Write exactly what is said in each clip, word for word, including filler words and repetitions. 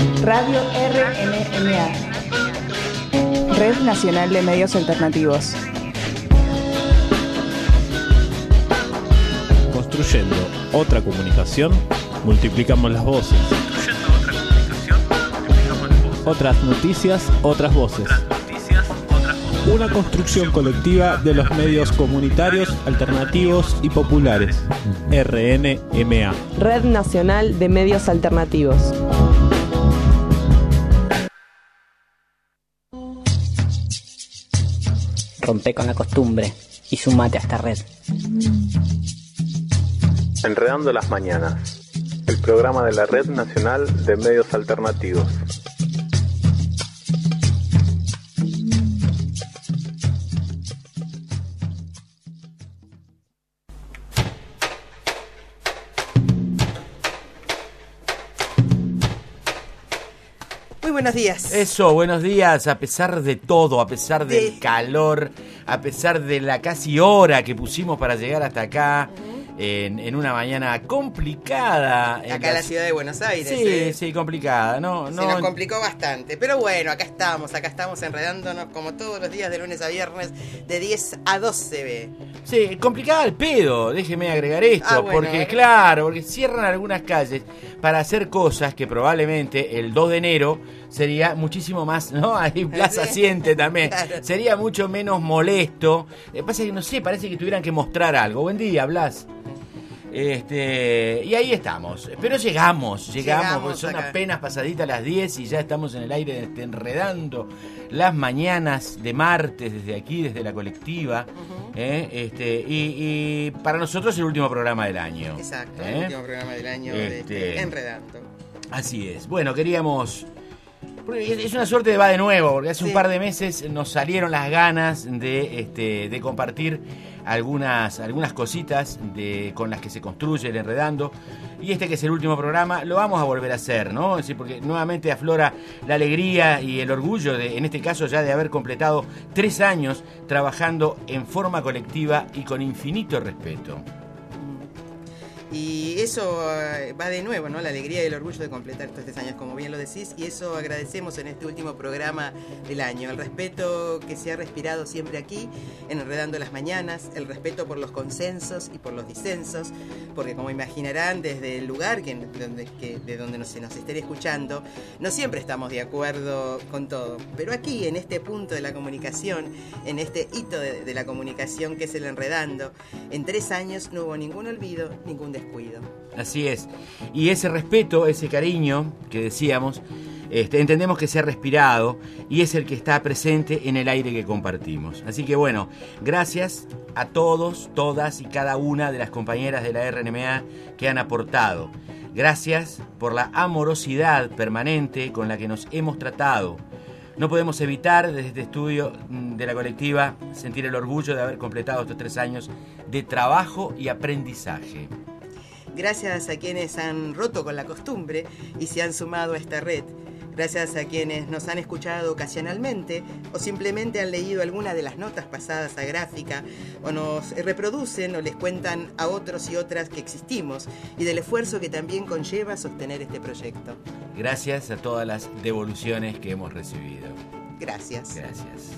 Radio R N M A, Red Nacional de Medios Alternativos. Construyendo otra comunicación, multiplicamos las voces. Construyendo otra comunicación, multiplicamos las voces. Otras noticias, otras voces. Otras noticias, otras voces. Una construcción colectiva de los medios comunitarios, alternativos y populares. R N M A. Red Nacional de Medios Alternativos. Rompe con la costumbre y sumate a esta red. Enredando las Mañanas, el programa de la Red Nacional de Medios Alternativos. Muy buenos días. Eso, buenos días, a pesar de todo, a pesar del de... calor, a pesar de la casi hora que pusimos para llegar hasta acá. En, en una mañana complicada. Acá en la... la ciudad de Buenos Aires. Sí, ¿eh? sí, complicada. No, Se no... nos complicó bastante. Pero bueno, acá estamos, acá estamos enredándonos como todos los días de lunes a viernes de diez a doce. Ve. Sí, complicada al pedo, déjeme agregar esto. Ah, bueno, porque, ¿eh? claro, porque cierran algunas calles para hacer cosas que probablemente el dos de enero sería muchísimo más, ¿no? Ahí Plaza Siente también. Claro. Sería mucho menos molesto. Lo que pasa es que, no sé, parece que tuvieran que mostrar algo. Buen día, Blas. Este, y ahí estamos, pero llegamos, llegamos, llegamos son acá. Apenas pasaditas las diez y ya estamos en el aire este, enredando las mañanas de martes desde aquí, desde la colectiva. Uh-huh. eh, este, y, y para nosotros el último programa del año. Exacto, ¿eh? el último programa del año este, de este, Enredando. Así es, bueno, queríamos... Es una suerte de va de nuevo, porque hace sí. un par de meses nos salieron las ganas de, este, de compartir algunas, algunas cositas de, con las que se construye el Enredando. Y este que es el último programa, lo vamos a volver a hacer, ¿no? Es decir, porque nuevamente aflora la alegría y el orgullo, de, en este caso ya de haber completado tres años trabajando en forma colectiva y con infinito respeto. Y eso va de nuevo, ¿no? La alegría y el orgullo de completar estos tres años, como bien lo decís, y eso agradecemos en este último programa del año. El respeto que se ha respirado siempre aquí, en Enredando las Mañanas, el respeto por los consensos y por los disensos, porque como imaginarán, desde el lugar que, donde, que, de donde nos, se nos estén escuchando, no siempre estamos de acuerdo con todo. Pero aquí, en este punto de la comunicación, en este hito de, de la comunicación que es el Enredando, en tres años no hubo ningún olvido, ningún descuido. Así es. Y ese respeto, ese cariño que decíamos, este, entendemos que se ha respirado y es el que está presente en el aire que compartimos. Así que bueno, gracias a todos, todas y cada una de las compañeras de la R N M A que han aportado. Gracias por la amorosidad permanente con la que nos hemos tratado. No podemos evitar desde este estudio de la colectiva sentir el orgullo de haber completado estos tres años de trabajo y aprendizaje. Gracias a quienes han roto con la costumbre y se han sumado a esta red. Gracias a quienes nos han escuchado ocasionalmente o simplemente han leído alguna de las notas pasadas a Gráfica o nos reproducen o les cuentan a otros y otras que existimos y del esfuerzo que también conlleva sostener este proyecto. Gracias a todas las devoluciones que hemos recibido. Gracias. Gracias.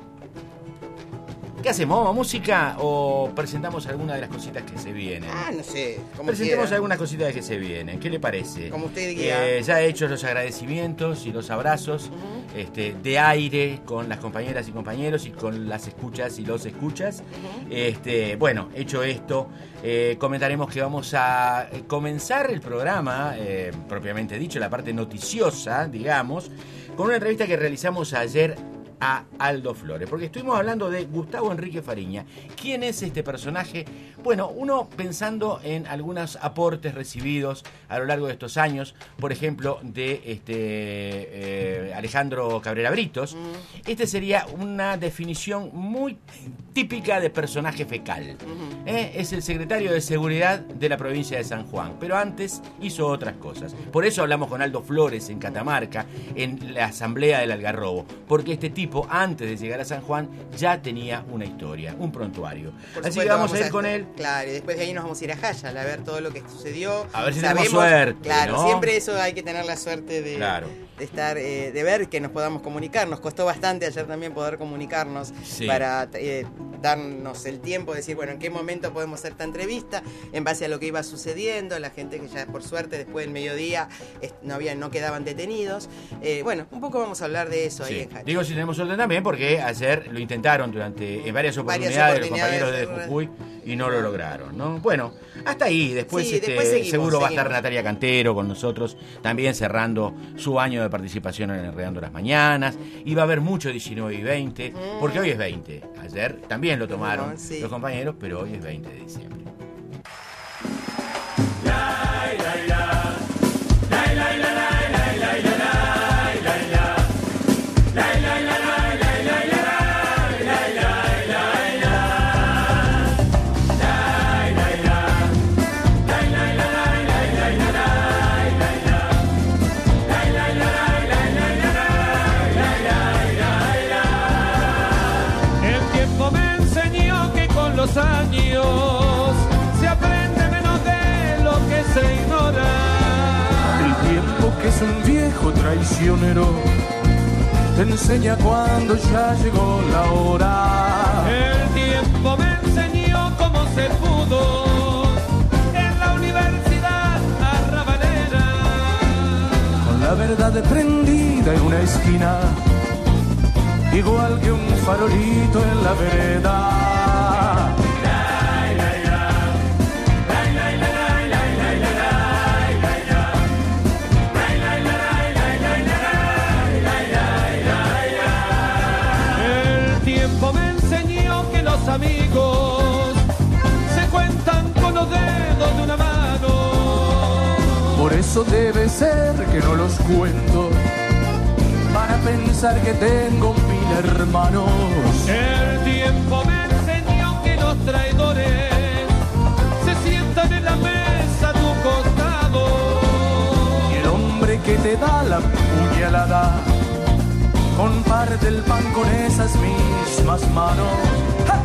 ¿Qué hacemos? ¿Vamos a música o presentamos alguna de las cositas que se vienen? Ah, no sé. Como Presentemos quiera. algunas cositas que se vienen. ¿Qué le parece? Como usted diga. Eh, ya he hecho los agradecimientos y los abrazos uh-huh. este, de aire con las compañeras y compañeros y con las escuchas y los escuchas. Uh-huh. Este, bueno, hecho esto, eh, comentaremos que vamos a comenzar el programa, eh, propiamente dicho, la parte noticiosa, digamos, con una entrevista que realizamos ayer a Aldo Flores, porque estuvimos hablando de Gustavo Enrique Fariña. ¿Quién es este personaje? Bueno, uno pensando en algunos aportes recibidos a lo largo de estos años, por ejemplo, de este eh, Alejandro Cabrera Britos, mm. este sería una definición muy típica de personaje fecal. Mm-hmm. ¿Eh? Es el secretario de Seguridad de la provincia de San Juan, pero antes hizo otras cosas. Por eso hablamos con Aldo Flores en Catamarca, en la asamblea del Algarrobo, porque este tipo tipo, antes de llegar a San Juan, ya tenía una historia, un prontuario. Por Así supuesto, que vamos, a ir a, con él. Claro, y después de ahí nos vamos a ir a Jayal a ver todo lo que sucedió. A ver si Sabemos, tenemos suerte. Claro, ¿no? siempre eso hay que tener la suerte de, claro. de estar, eh, de ver que nos podamos comunicar. Nos costó bastante ayer también poder comunicarnos sí. para eh, darnos el tiempo de decir, bueno, en qué momento podemos hacer esta entrevista, en base a lo que iba sucediendo, la gente que ya por suerte después del mediodía no había, no quedaban detenidos. Eh, bueno, un poco vamos a hablar de eso sí. ahí en Jayal. Digo si tenemos suerte también porque ayer lo intentaron durante en varias oportunidades, varias oportunidades los compañeros de Jujuy y no lo lograron, ¿no? Bueno, hasta ahí, después, sí, este, después seguimos, seguro va a seguimos. estar Natalia Cantero con nosotros, también cerrando su año de participación en Enredando las Mañanas, y va a haber mucho diecinueve y veinte, mm. porque hoy es veinte, ayer también lo tomaron no, sí. los compañeros, pero hoy es veinte de diciembre. La, la, la. La, la, la, la. Los años se aprende menos de lo que se ignora. El tiempo que es un viejo traicionero te enseña cuando ya llegó la hora. El tiempo me enseñó cómo se pudo en la universidad arrabalera, con la verdad prendida en una esquina, igual que un farolito en la vereda. Amigos se cuentan con los dedos de una mano. Por eso debe ser que no los cuento, para pensar que tengo mil hermanos. El tiempo me enseñó que los traidores se sientan en la mesa a tu costado. Y el hombre que te da la puñalada comparte el pan con esas mismas manos. ¡Ja!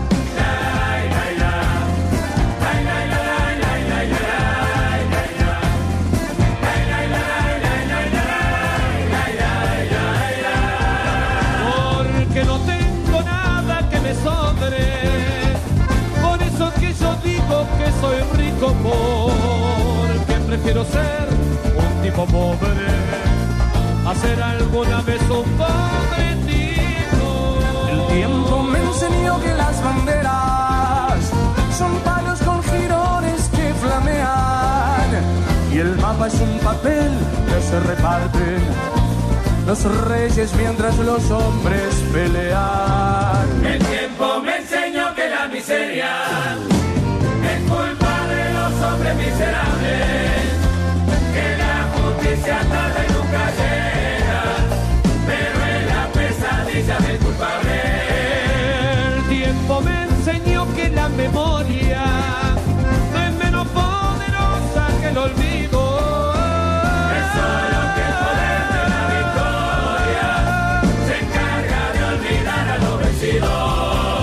Porque no tengo nada que me sobre, por eso que yo digo que soy rico, porque prefiero ser un tipo pobre a ser alguna vez un pobre tipo. El tiempo me enseñó que las banderas son palos con jirones que flamean, y el mapa es un papel que se reparten los reyes mientras los hombres pelean. El tiempo me enseñó que la miseria es culpa de los hombres miserables, que la justicia tarda y nunca llega, pero es la pesadilla del culpable. El tiempo me enseñó que la memoria es menos poderosa que el olvido. Es solo que el poder de la victoria se encarga de olvidar a los vencidos.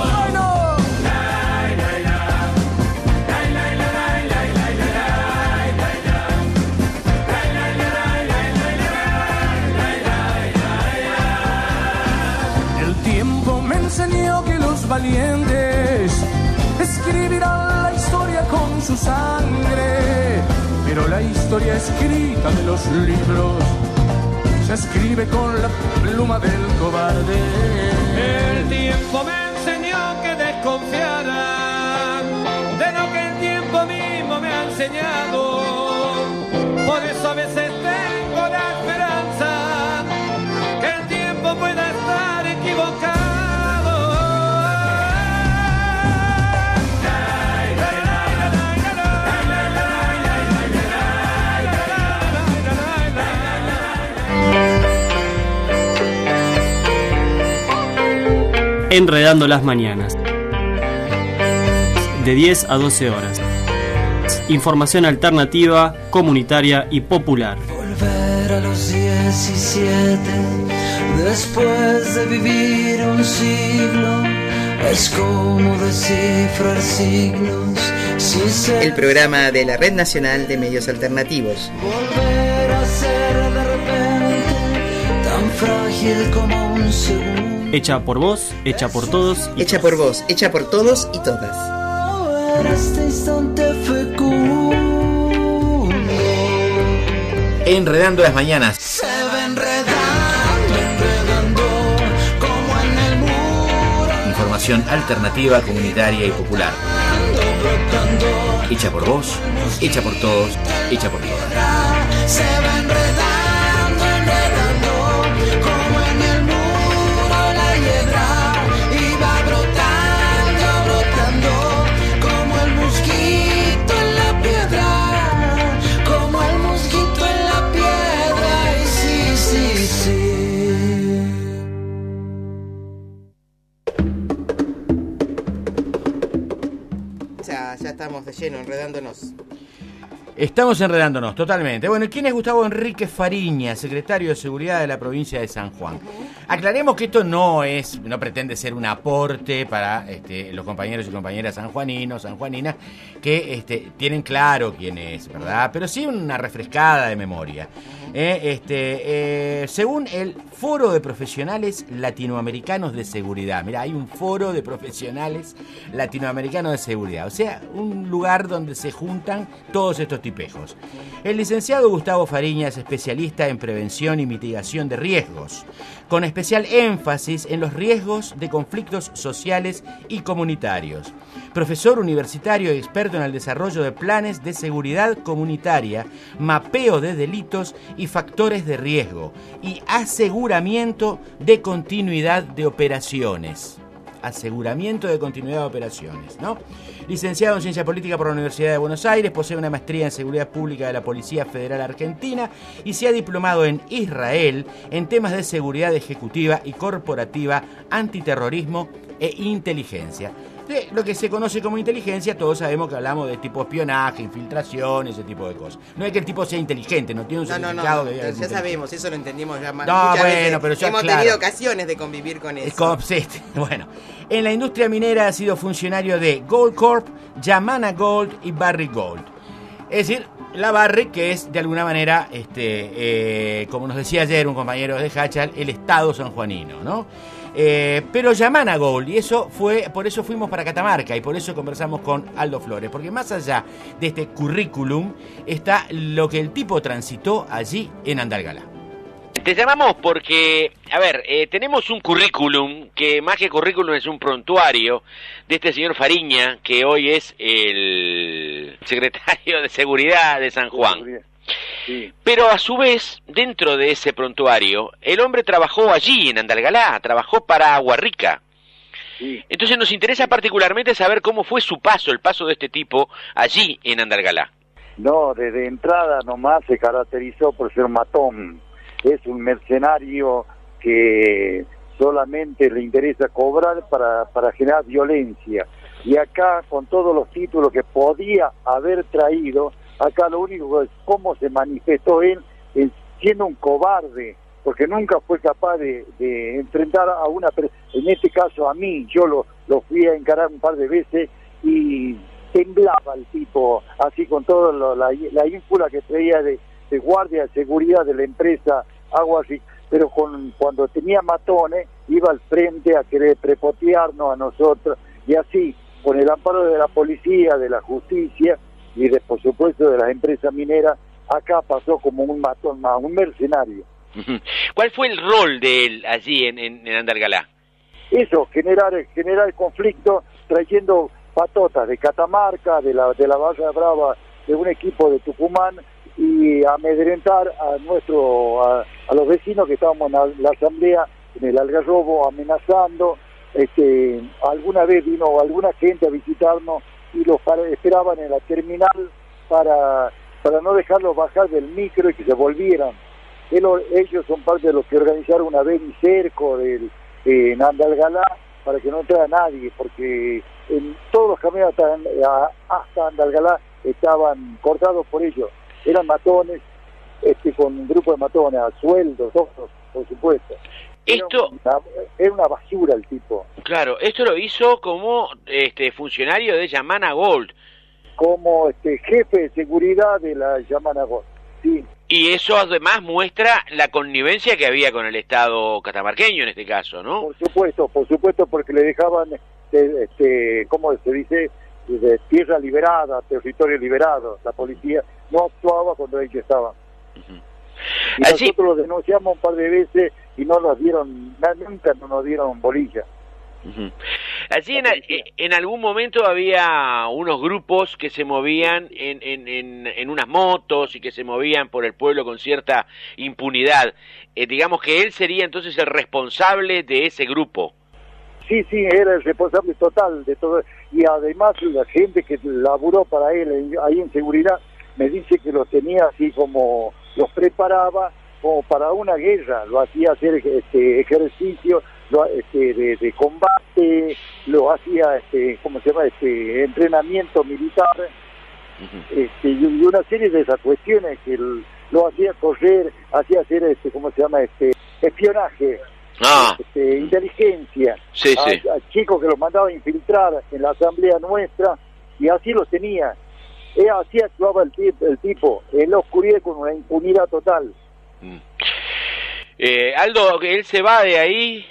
Enseñó que los valientes escribirán la historia con su sangre, pero la historia escrita de los libros se escribe con la pluma del cobarde. El tiempo me enseñó que desconfiara de lo que el tiempo mismo me ha enseñado, por eso a veces tengo la esperanza que el tiempo pueda estar equivocado. Enredando las mañanas. De diez a doce horas. Información alternativa, comunitaria y popular. volver a los diecisiete, después de vivir un siglo, es como descifrar signos sin ser. El programa de la Red Nacional de Medios Alternativos. Volver a ser de repente tan frágil como un segundo. Hecha por vos, hecha por todos. Y hecha todas. por vos, hecha por todos y todas. En este instante fecundo. Enredando las mañanas. Se va enredando, enredando, como en el muro. Información alternativa, comunitaria y popular. Hecha por vos, hecha por todos, hecha por todas. Se va enredando, enredando, como en el muro la hiedra. Y va brotando, brotando, como el mosquito en la piedra. Como el mosquito en la piedra. Y sí, sí, sí. Ya, ya estamos de lleno, enredándonos. Estamos enredándonos, totalmente. Bueno, ¿quién es Gustavo Enrique Fariña, secretario de Seguridad de la provincia de San Juan? Aclaremos que esto no es, no pretende ser un aporte para este, los compañeros y compañeras sanjuaninos, sanjuaninas, que este, tienen claro quién es, ¿verdad? Pero sí una refrescada de memoria. Eh, este, eh, según el Foro de Profesionales Latinoamericanos de Seguridad. Mira, hay un foro de profesionales latinoamericanos de seguridad. O sea, un lugar donde se juntan todos estos tipejos. El licenciado Gustavo Fariña es especialista en prevención y mitigación de riesgos, con especial énfasis en los riesgos de conflictos sociales y comunitarios. Profesor universitario y experto en el desarrollo de planes de seguridad comunitaria, mapeo de delitos y factores de riesgo y aseguramiento de continuidad de operaciones. Aseguramiento de continuidad de operaciones, ¿no? Licenciado en Ciencia Política por la Universidad de Buenos Aires, posee una maestría en Seguridad Pública de la Policía Federal Argentina y se ha diplomado en Israel en temas de seguridad ejecutiva y corporativa, antiterrorismo e inteligencia. De lo que se conoce como inteligencia, todos sabemos que hablamos de tipo espionaje, infiltración, ese tipo de cosas. No es que el tipo sea inteligente, no tiene un no, certificado no, no, que ya sabemos, eso lo entendimos ya más. No, muchas bueno, veces. pero ya hemos claro. tenido ocasiones de convivir con eso. Como, sí, bueno, en la industria minera ha sido funcionario de Gold Corp, Yamana Gold y Barrick Gold. Es decir, la Barrick, que es de alguna manera, este, eh, como nos decía ayer un compañero de Hachal, el Estado sanjuanino, ¿no? Eh, pero Yamana Gold, y eso fue, por eso fuimos para Catamarca y por eso conversamos con Aldo Flores, porque más allá de este currículum está lo que el tipo transitó allí en Andalgalá. Te llamamos porque, a ver, eh, tenemos un currículum, que más que currículum es un prontuario, de este señor Fariña, que hoy es el secretario de Seguridad de San Juan. Sí. Pero a su vez, dentro de ese prontuario, el hombre trabajó allí, en Andalgalá, trabajó para Aguarrica. Sí. Entonces nos interesa particularmente saber cómo fue su paso, el paso de este tipo allí en Andalgalá. No, desde entrada nomás se caracterizó por ser matón. Es un mercenario que solamente le interesa cobrar para, para generar violencia. Y acá, con todos los títulos que podía haber traído, acá lo único es cómo se manifestó él, él siendo un cobarde, porque nunca fue capaz de, de enfrentar a una persona, en este caso a mí, yo lo, lo fui a encarar un par de veces y temblaba el tipo, así con toda la, la ínfula que traía de, de guardia de seguridad de la empresa Aguarrica, pero con, cuando tenía matones iba al frente a querer prepotearnos a nosotros, y así, con el amparo de la policía, de la justicia y de, por supuesto, de las empresas mineras, acá pasó como un matón más, un mercenario. ¿Cuál fue el rol de él allí en, en, en Andalgalá? Eso, generar, generar conflicto, trayendo patotas de Catamarca, de la, de la Barra Brava, de un equipo de Tucumán, y amedrentar a nuestro a, a los vecinos que estábamos en la, la asamblea, en el Algarrobo, amenazando. Este, alguna vez vino alguna gente a visitarnos y los para, esperaban en la terminal para, para no dejarlos bajar del micro y que se volvieran. Él, ellos son parte de los que organizaron una vez mi cerco del, eh, en Andalgalá para que no entrara nadie, porque en todos los caminos hasta, hasta Andalgalá estaban cortados por ellos. Eran matones, este, con un grupo de matones, a sueldos, todos, por supuesto. Esto... Era una, era una basura el tipo. Claro, esto lo hizo como este funcionario de Yamana Gold. Como este jefe de seguridad de la Yamana Gold, sí. Y eso además muestra la connivencia que había con el Estado catamarqueño en este caso, ¿no? Por supuesto, por supuesto, porque le dejaban, este, este ¿cómo se dice?, de tierra liberada, territorio liberado. La policía no actuaba cuando ellos estaban. Uh-huh. Y Así... nosotros lo denunciamos un par de veces y no nos dieron, nunca no nos dieron bolilla. Uh-huh. Allí en, en algún momento había unos grupos que se movían en, en, en, en unas motos y que se movían por el pueblo con cierta impunidad. Eh, digamos que él sería entonces el responsable de ese grupo. Sí, sí, era el responsable total de todo. Y además la gente que laburó para él ahí en seguridad me dice que los tenía así como, los preparaba como para una guerra, lo hacía hacer este ejercicio lo, este, de, de combate, lo hacía, este, ¿cómo se llama?, este entrenamiento militar, uh-huh. este, y una serie de esas cuestiones que el, lo hacía correr, hacía hacer, este, ¿cómo se llama?, este espionaje, ah. este, inteligencia, sí, a, sí. a chicos que los mandaba a infiltrar en la asamblea nuestra, y así los tenía. Eh, así actuaba el, el tipo, en la oscuridad con una impunidad total. Mm. Eh, Aldo, que él se va de ahí,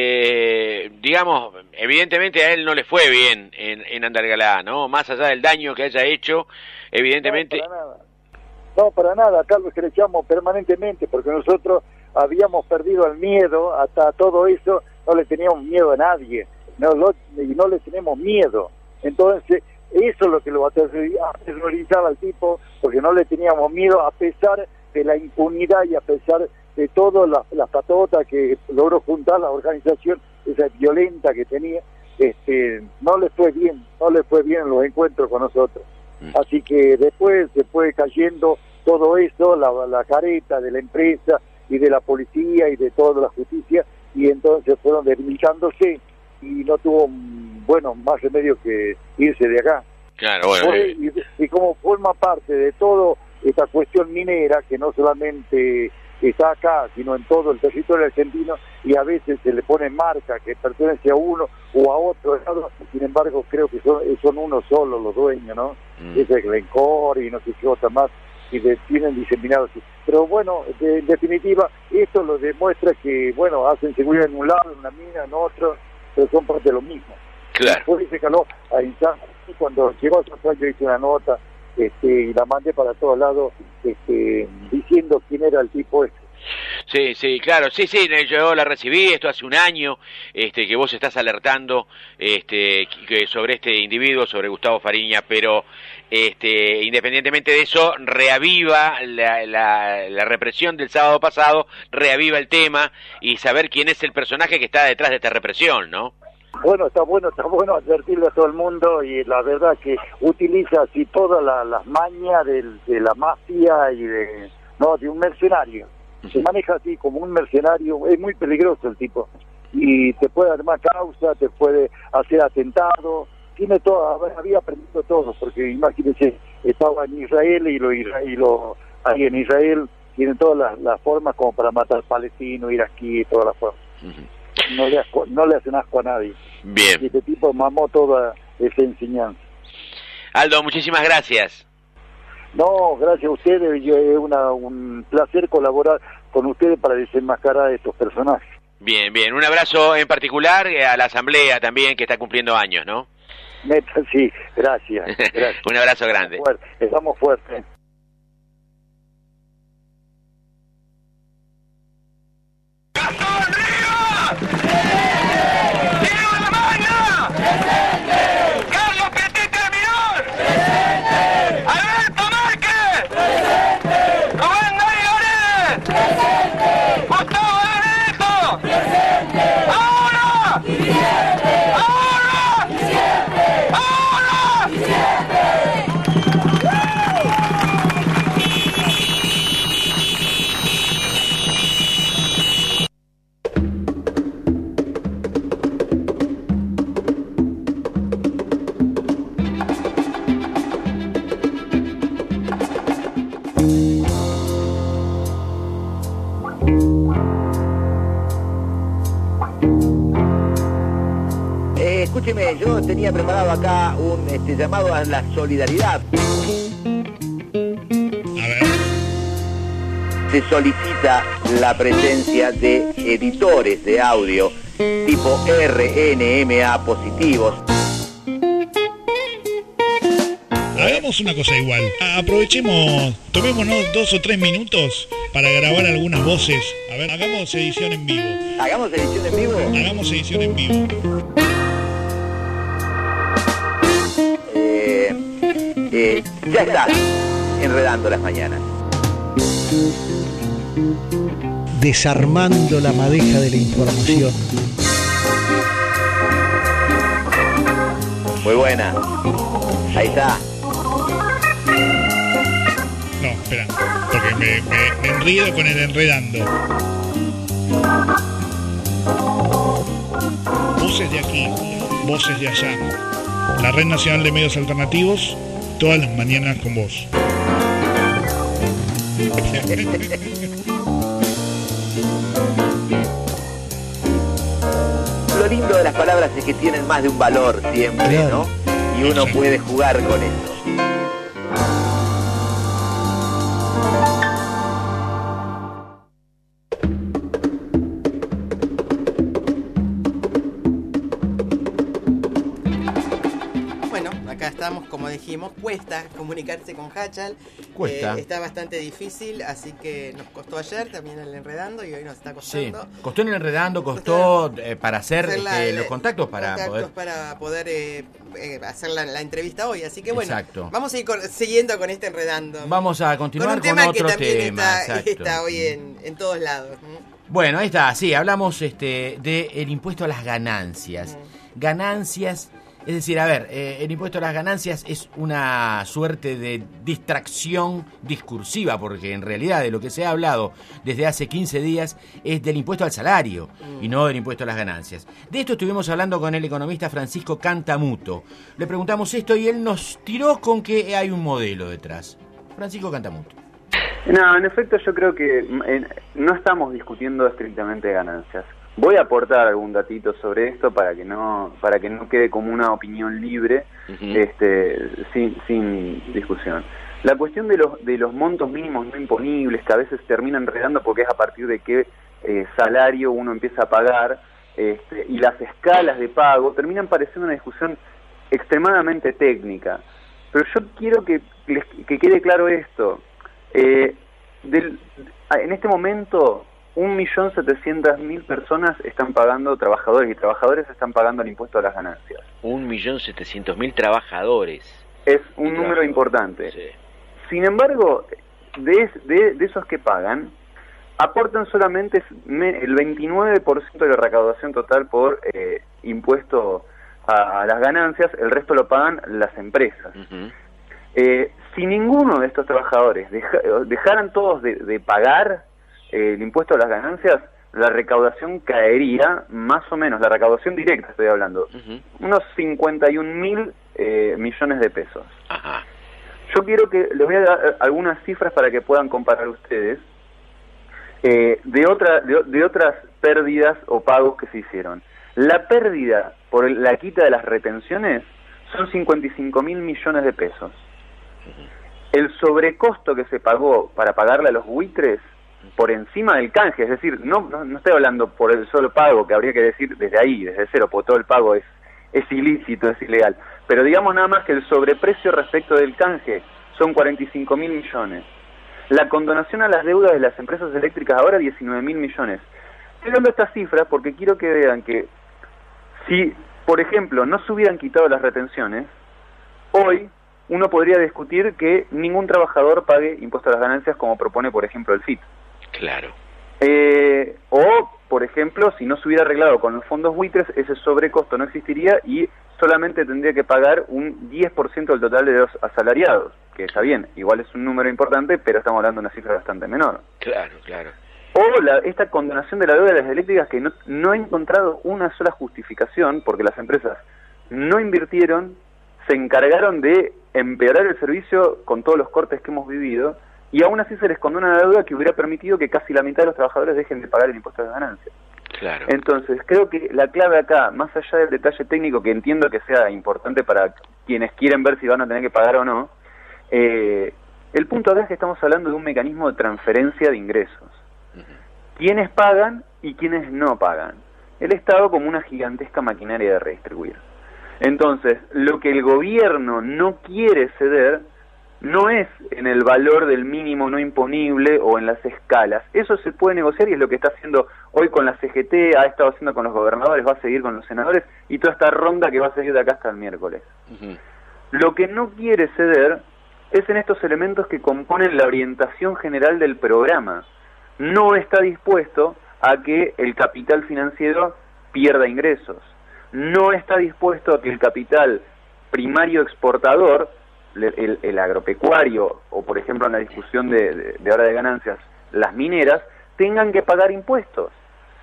eh, digamos, evidentemente a él no le fue bien en, en Andalgalá, ¿no? Más allá del daño que haya hecho, evidentemente... No, para nada, no, para nada, acá lo estrechamos permanentemente, porque nosotros habíamos perdido el miedo, hasta todo eso, no le teníamos miedo a nadie, no, lo, y no le tenemos miedo. Entonces, eso es lo que lo aterrorizaba al tipo, porque no le teníamos miedo a pesar de la impunidad y a pesar de todas las, las patotas que logró juntar la organización, esa violenta que tenía, este, no le fue bien, no le fue bien en los encuentros con nosotros. Mm. Así que después se fue cayendo todo eso, la, la careta de la empresa y de la policía y de toda la justicia, y entonces fueron debilitándose y no tuvo, bueno, más remedio que irse de acá. Claro, bueno. Fue, y, y como forma parte de toda esta cuestión minera, que no solamente está acá, sino en todo el territorio argentino, y a veces se le pone marca que pertenece a uno o a otro, sin embargo creo que son, son uno solo los dueños, ¿no? Mm. Es el Glencore y no sé qué otra más, y de, tienen diseminados. Pero bueno, de, en definitiva, esto lo demuestra que, bueno, hacen seguridad en un lado, en una mina, en otro, pero son parte de lo mismo. Claro. Después se caló ahí está, cuando llegó a San yo hice una nota, este, y la mandé para todos lados, este, diciendo quién era el tipo este. Sí, sí, claro, sí, sí, yo la recibí, esto hace un año, este, que vos estás alertando, este, que sobre este individuo, sobre Gustavo Fariña, pero, este, independientemente de eso, reaviva la, la, la represión del sábado pasado, reaviva el tema y saber quién es el personaje que está detrás de esta represión, ¿no? Bueno, está bueno, está bueno advertirle a todo el mundo, y la verdad que utiliza así todas la, las mañas de, de la mafia y de, no, de un mercenario. Se maneja así como un mercenario, es muy peligroso el tipo, y te puede armar causa, te puede hacer atentado, tiene todo, había aprendido todo, porque imagínense, estaba en Israel y lo, y lo ahí en Israel tienen todas las, las formas como para matar palestinos, iraquí, todas las formas. Uh-huh. No le, asco, no le hacen asco a nadie. Bien. Y este tipo mamó toda esa enseñanza. Aldo, muchísimas gracias. No, gracias a ustedes, yo, es una, un placer colaborar con ustedes para desenmascarar a estos personajes. Bien, bien, un abrazo en particular a la Asamblea también, que está cumpliendo años, ¿no? Sí, gracias. gracias. Un abrazo grande. Estamos fuertes. Estamos fuertes. Eh, escúcheme, yo tenía preparado acá un este, llamado a la solidaridad. A ver. Se solicita la presencia de editores de audio tipo R N M A positivos. Hagamos una cosa igual. Aprovechemos, tomémonos dos o tres minutos para grabar algunas voces. A ver, hagamos edición en vivo. ¿Hagamos edición en vivo? Hagamos edición en vivo. Eh, eh, ya está, enredando las mañanas. Desarmando la madeja de la información. Muy buena. Ahí está. No, espera, porque me, me, me enredo con el enredando. Voces de aquí, voces de allá. La Red Nacional de Medios Alternativos, todas las mañanas con vos. Lo lindo de las palabras es que tienen más de un valor siempre, claro, ¿no? Y uno puede jugar con eso. Estamos, como dijimos, cuesta comunicarse con Hachal. Cuesta. Eh, está bastante difícil, así que nos costó ayer también el enredando y hoy nos está costando. Sí, costó en el enredando, costó eh, para hacer, hacer la, este, los contactos para contactos poder, para poder eh, eh, hacer la, la entrevista hoy. Así que bueno, exacto, vamos a ir con, siguiendo con este enredando. Vamos a continuar con un tema con otro que también tema. Está, está hoy en, en todos lados. Bueno, ahí está, sí, hablamos este del impuesto a las ganancias. Mm. Ganancias. Es decir, a ver, eh, el impuesto a las ganancias es una suerte de distracción discursiva, porque en realidad de lo que se ha hablado desde hace quince días es del impuesto al salario y no del impuesto a las ganancias. De esto estuvimos hablando con el economista Francisco Cantamuto. Le preguntamos esto y él nos tiró con que hay un modelo detrás. Francisco Cantamuto. No, en efecto yo creo que eh, no estamos discutiendo estrictamente ganancias. Voy a aportar algún datito sobre esto para que no para que no quede como una opinión libre, uh-huh, este, sin, sin discusión. La cuestión de los de los montos mínimos no imponibles, que a veces terminan enredando porque es a partir de qué eh, salario uno empieza a pagar, este, y las escalas de pago, terminan pareciendo una discusión extremadamente técnica. Pero yo quiero que, que quede claro esto. Eh, del, en este momento un millón setecientas mil personas están pagando, trabajadores y trabajadoras están pagando el impuesto a las ganancias. Un millón setecientos mil trabajadores. Es un número importante. Sí. Sin embargo, de, de, de esos que pagan, aportan solamente el veintinueve por ciento de la recaudación total por eh, impuesto a, a las ganancias, el resto lo pagan las empresas. Uh-huh. eh, si ninguno de estos trabajadores deja, dejaran todos de, de pagar Eh, el impuesto a las ganancias, la recaudación caería más o menos, la recaudación directa estoy hablando, uh-huh, unos cincuenta y un mil eh, millones de pesos. Ajá. Yo quiero que les voy a dar algunas cifras para que puedan comparar ustedes eh, de, otra, de, de otras pérdidas o pagos que se hicieron. La pérdida por el, la quita de las retenciones son cincuenta y cinco mil millones de pesos. Uh-huh. El sobrecosto que se pagó para pagarle a los buitres por encima del canje, es decir, no, no no estoy hablando por el solo pago, que habría que decir desde ahí, desde cero, porque todo el pago es, es ilícito, es ilegal, pero digamos nada más que el sobreprecio respecto del canje son cuarenta y cinco mil millones. La condonación a las deudas de las empresas eléctricas ahora diecinueve mil millones. Estoy dando estas cifras porque quiero que vean que si, por ejemplo, no se hubieran quitado las retenciones, hoy uno podría discutir que ningún trabajador pague impuesto a las ganancias como propone, por ejemplo, el F I T. Claro. Eh, o, por ejemplo, si no se hubiera arreglado con los fondos buitres, ese sobrecosto no existiría y solamente tendría que pagar un diez por ciento del total de los asalariados, que está bien, igual es un número importante, pero estamos hablando de una cifra bastante menor. Claro, claro. O la, esta condonación de la deuda de las eléctricas que no, no he encontrado una sola justificación, porque las empresas no invirtieron, se encargaron de empeorar el servicio con todos los cortes que hemos vivido, y aún así se les condona la deuda que hubiera permitido que casi la mitad de los trabajadores dejen de pagar el impuesto a las ganancias. Claro. Entonces, creo que la clave acá, más allá del detalle técnico que entiendo que sea importante para quienes quieren ver si van a tener que pagar o no, eh, el punto acá es que estamos hablando de un mecanismo de transferencia de ingresos. Uh-huh. ¿Quiénes pagan y quiénes no pagan? El Estado como una gigantesca maquinaria de redistribuir. Entonces, lo que el gobierno no quiere ceder no es en el valor del mínimo no imponible o en las escalas. Eso se puede negociar y es lo que está haciendo hoy con la C G T, ha estado haciendo con los gobernadores, va a seguir con los senadores y toda esta ronda que va a seguir de acá hasta el miércoles. Uh-huh. Lo que no quiere ceder es en estos elementos que componen la orientación general del programa. No está dispuesto a que el capital financiero pierda ingresos. No está dispuesto a que el capital primario exportador, el, el agropecuario, o por ejemplo en la discusión de, de, de ahora de ganancias, las mineras, tengan que pagar impuestos.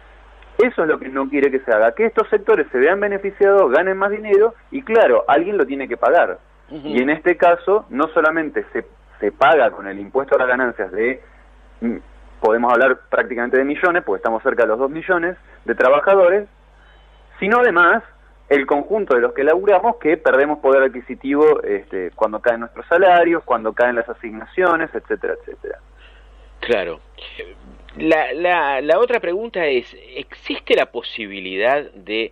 Eso es lo que no quiere que se haga, que estos sectores se vean beneficiados, ganen más dinero, y claro, alguien lo tiene que pagar. Uh-huh. Y en este caso, no solamente se, se paga con el impuesto a las ganancias de, podemos hablar prácticamente de millones, porque estamos cerca de los dos millones de trabajadores, sino además el conjunto de los que laburamos que perdemos poder adquisitivo este, cuando caen nuestros salarios, cuando caen las asignaciones, etcétera, etcétera. Claro. La, la, la otra pregunta es, ¿existe la posibilidad de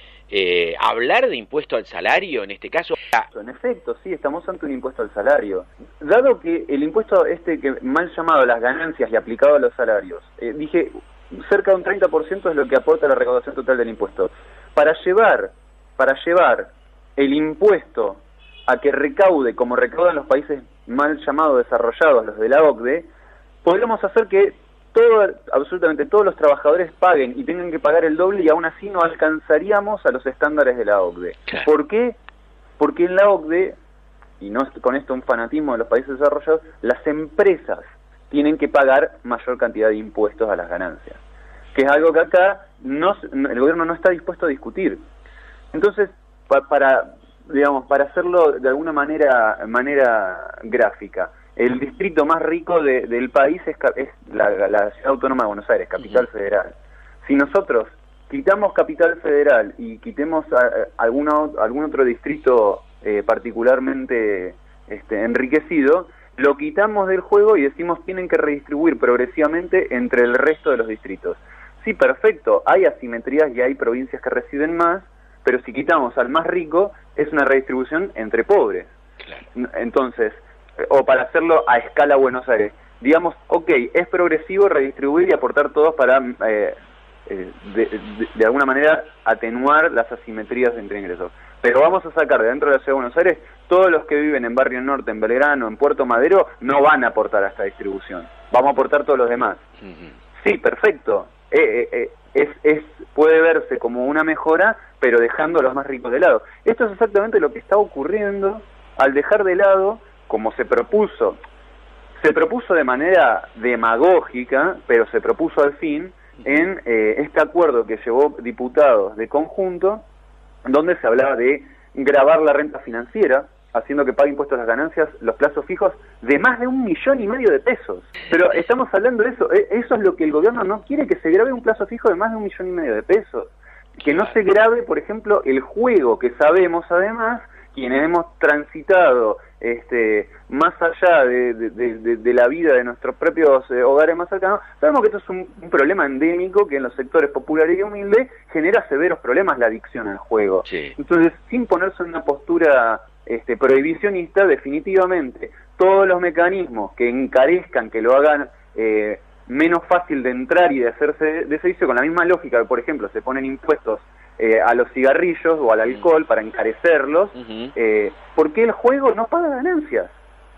eh, hablar de impuesto al salario en este caso? En efecto, sí, estamos ante un impuesto al salario. Dado que el impuesto este que mal llamado las ganancias y aplicado a los salarios, eh, dije, cerca de un treinta por ciento es lo que aporta la recaudación total del impuesto. Para llevar, para llevar el impuesto a que recaude como recaudan los países mal llamados desarrollados, los de la O C D E, podríamos hacer que todo, absolutamente todos los trabajadores paguen y tengan que pagar el doble y aún así no alcanzaríamos a los estándares de la O C D E. Claro. ¿Por qué? Porque en la O C D E, y no es con esto un fanatismo de los países desarrollados, las empresas tienen que pagar mayor cantidad de impuestos a las ganancias, que es algo que acá no, el gobierno no está dispuesto a discutir. Entonces, pa, para digamos para hacerlo de alguna manera manera gráfica, el distrito más rico de, del país es, es la, la ciudad autónoma de Buenos Aires, Capital uh-huh. Federal. Si nosotros quitamos Capital Federal y quitemos a, a alguna, algún otro distrito eh, particularmente este, enriquecido, lo quitamos del juego y decimos tienen que redistribuir progresivamente entre el resto de los distritos. Sí, perfecto, hay asimetrías y hay provincias que reciben más, pero si quitamos al más rico, es una redistribución entre pobres. Claro. Entonces, o para hacerlo a escala Buenos Aires, digamos, ok, es progresivo redistribuir y aportar todos para, eh, eh, de, de, de alguna manera, atenuar las asimetrías entre ingresos. Pero vamos a sacar de dentro de la ciudad de Buenos Aires, todos los que viven en Barrio Norte, en Belgrano, en Puerto Madero, no van a aportar a esta distribución. Vamos a aportar todos los demás. Uh-huh. Sí, perfecto. Eh, eh, eh, es, es puede verse como una mejora, pero dejando a los más ricos de lado. Esto es exactamente lo que está ocurriendo al dejar de lado, como se propuso, se propuso de manera demagógica, pero se propuso al fin, en eh, este acuerdo que llevó diputados de conjunto, donde se hablaba de gravar la renta financiera, haciendo que pague impuestos a las ganancias, los plazos fijos, de más de un millón y medio de pesos. Pero estamos hablando de eso, eso es lo que el gobierno no quiere, que se grabe un plazo fijo de más de un millón y medio de pesos. Que no se grabe, por ejemplo, el juego, que sabemos además, quienes hemos transitado este más allá de, de, de, de la vida de nuestros propios eh, hogares más cercanos, sabemos que esto es un, un problema endémico que en los sectores populares y humildes genera severos problemas la adicción al juego. Sí. Entonces, sin ponerse en una postura este, prohibicionista, definitivamente todos los mecanismos que encarezcan, que lo hagan eh, menos fácil de entrar y de hacerse de, de ese vicio, con la misma lógica que, por ejemplo, se ponen impuestos Eh, a los cigarrillos o al alcohol para encarecerlos, uh-huh. eh, porque el juego no paga ganancias.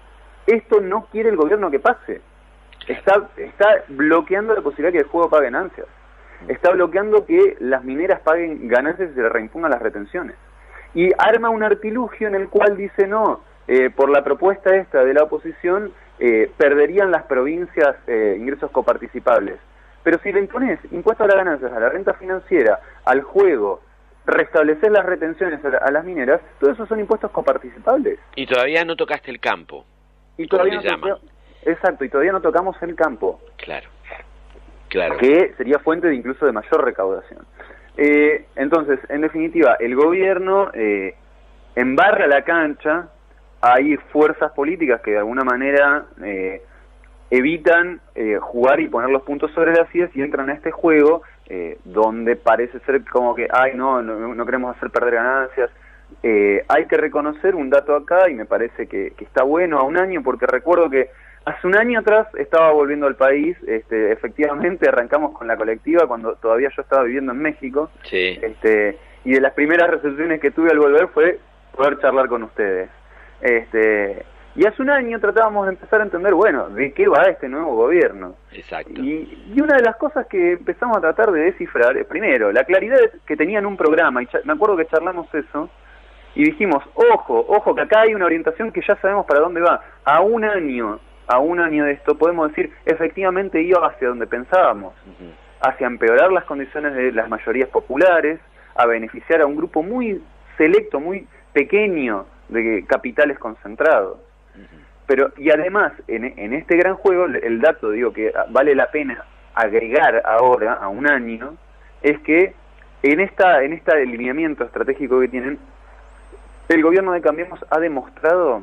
Esto no quiere el gobierno que pase. Está, está bloqueando la posibilidad que el juego pague ganancias. Está bloqueando que las mineras paguen ganancias y se le reimpongan las retenciones. Y arma un artilugio en el cual dice no, eh, por la propuesta esta de la oposición, eh, perderían las provincias eh, ingresos coparticipables. Pero si le impones impuesto a las ganancias, a la renta financiera, al juego, restablecer las retenciones a, la, a las mineras, todos esos son impuestos coparticipables. Y todavía no tocaste el campo. Y todavía no toqué, exacto, y todavía no tocamos el campo. Claro, claro. Que sería fuente de incluso de mayor recaudación. Eh, entonces, en definitiva, el gobierno eh, embarra la cancha, hay fuerzas políticas que de alguna manera eh, evitan eh, jugar y poner los puntos sobre las sillas y entran a este juego eh, donde parece ser como que, ay, no, no, no queremos hacer perder ganancias. Eh, hay que reconocer un dato acá y me parece que, que está bueno a un año, porque recuerdo que hace un año atrás estaba volviendo al país, este, efectivamente arrancamos con la colectiva cuando todavía yo estaba viviendo en México, sí. este, y de las primeras recepciones que tuve al volver fue poder charlar con ustedes. Este, y hace un año tratábamos de empezar a entender, bueno, de qué va este nuevo gobierno. Exacto. Y, y una de las cosas que empezamos a tratar de descifrar es, primero, la claridad que tenían un programa, y me acuerdo que charlamos eso, y dijimos, ojo, ojo, que acá hay una orientación que ya sabemos para dónde va. A un año, a un año de esto, podemos decir, efectivamente iba hacia donde pensábamos, uh-huh. hacia empeorar las condiciones de las mayorías populares, a beneficiar a un grupo muy selecto, muy pequeño de capitales concentrados. Uh-huh. Pero, y además, en, en este gran juego, el dato, digo, que vale la pena agregar ahora, a un año, es que en esta en este alineamiento estratégico que tienen, el gobierno de Cambiemos ha demostrado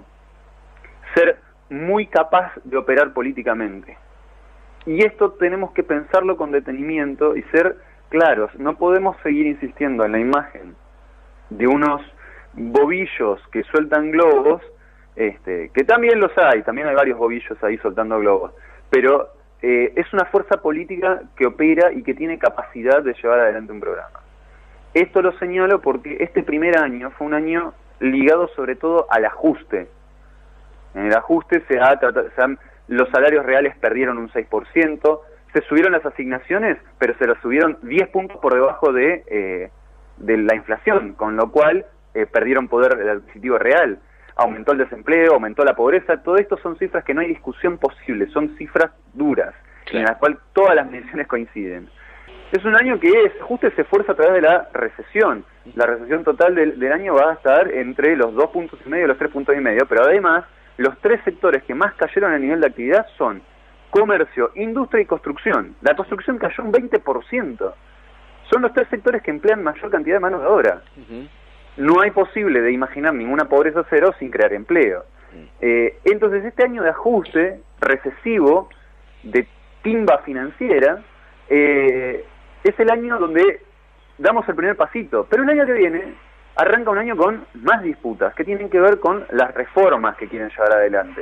ser muy capaz de operar políticamente. Y esto tenemos que pensarlo con detenimiento y ser claros. No podemos seguir insistiendo en la imagen de unos bobillos que sueltan globos, este, que también los hay, también hay varios bobillos ahí soltando globos, pero eh, es una fuerza política que opera y que tiene capacidad de llevar adelante un programa. Esto lo señalo porque este primer año fue un año ligado sobre todo al ajuste. En el ajuste se ha tratado, se han, los salarios reales perdieron un seis por ciento, se subieron las asignaciones, pero se las subieron diez puntos por debajo de, eh, de la inflación, con lo cual eh, perdieron poder adquisitivo real. Aumentó el desempleo, aumentó la pobreza, todo esto son cifras que no hay discusión posible, son cifras duras, claro. en las cuales todas las mediciones coinciden. Es un año que ese ajuste se esfuerza a través de la recesión. La recesión total del, del año va a estar entre los dos puntos y medio y los tres puntos y medio, pero además los tres sectores que más cayeron a nivel de actividad son comercio, industria y construcción. La construcción cayó un veinte por ciento. Son los tres sectores que emplean mayor cantidad de mano de obra. Uh-huh. No hay posible de imaginar ninguna pobreza cero sin crear empleo. Uh-huh. Eh, entonces este año de ajuste recesivo, de timba financiera, eh, es el año donde damos el primer pasito, pero el año que viene arranca un año con más disputas que tienen que ver con las reformas que quieren llevar adelante.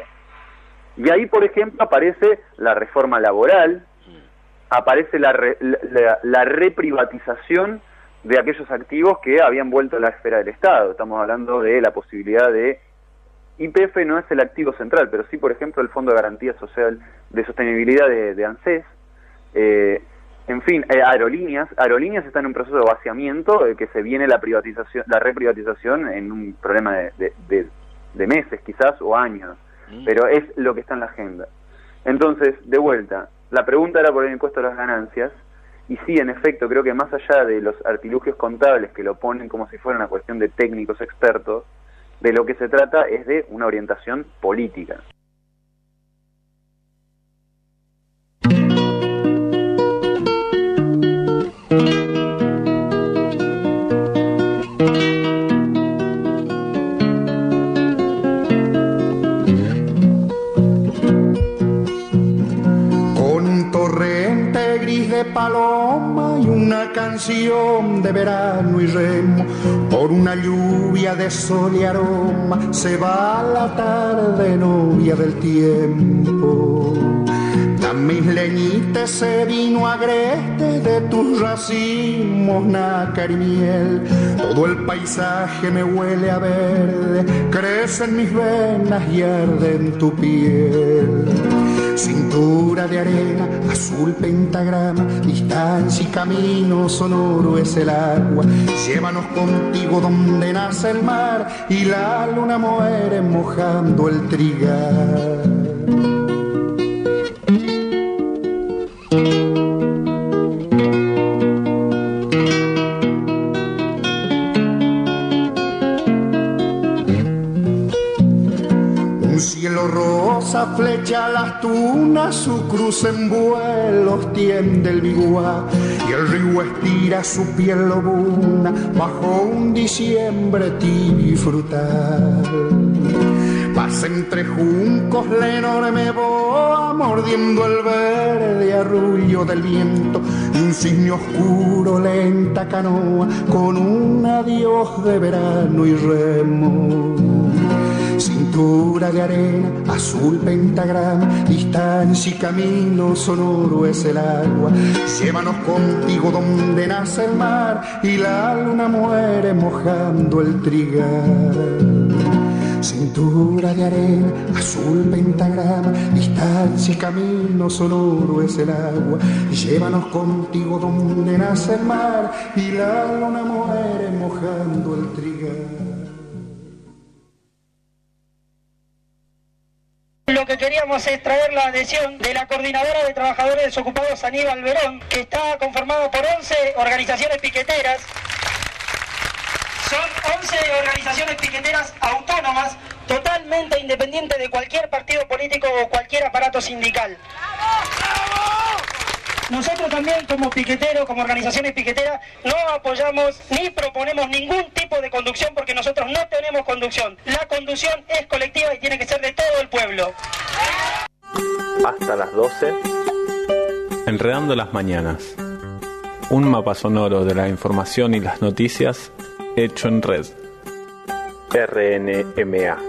Y ahí, por ejemplo, aparece la reforma laboral, aparece la, re, la, la reprivatización de aquellos activos que habían vuelto a la esfera del Estado. Estamos hablando de la posibilidad de... Y P F no es el activo central, pero sí, por ejemplo, el Fondo de Garantía Social de Sostenibilidad de, de ANSES. Eh, En fin, eh, aerolíneas, aerolíneas están en un proceso de vaciamiento, eh, que se viene la privatización, la reprivatización en un problema de, de, de, de meses quizás o años, mm. pero es lo que está en la agenda. Entonces, de vuelta, la pregunta era por el impuesto a las ganancias, y sí, en efecto, creo que más allá de los artilugios contables que lo ponen como si fuera una cuestión de técnicos expertos, de lo que se trata es de una orientación política. Paloma y una canción de verano y remo, por una lluvia de sol y aroma, se va la tarde novia del tiempo. Dame mis leñitas, ese vino agreste de tus racimos, nácar y miel. Todo el paisaje me huele a verde, crece en mis venas y arde en tu piel. Cintura de arena, azul pentagrama, distancia y camino sonoro es el agua. Llévanos contigo donde nace el mar y la luna muere mojando el trigal. flecha las tunas, su cruz en vuelos tiende el biguá, y el río estira su piel lobuna bajo un diciembre tibio y frutal. Pasa entre juncos la enorme boa, mordiendo el verde arrullo del viento, y un cisne oscuro lenta canoa con un adiós de verano y remo. Cintura de arena, azul pentagrama, distancia y camino sonoro es el agua. Llévanos contigo donde nace el mar y la luna muere mojando el trigal. Cintura de arena, azul pentagrama, distancia y camino sonoro es el agua. Llévanos contigo donde nace el mar y la luna muere mojando el trigal. Lo que queríamos es traer la adhesión de la Coordinadora de Trabajadores Desocupados Aníbal Verón, que está conformada por once organizaciones piqueteras. Son once organizaciones piqueteras autónomas, totalmente independientes de cualquier partido político o cualquier aparato sindical. Nosotros también, como piqueteros, como organizaciones piqueteras, no apoyamos ni proponemos ningún tipo de conducción, porque nosotros no tenemos conducción. La conducción es colectiva y tiene que ser de todo el pueblo. Hasta las doce. Enredando las mañanas. Un mapa sonoro de la información y las noticias hecho en red. R N M A.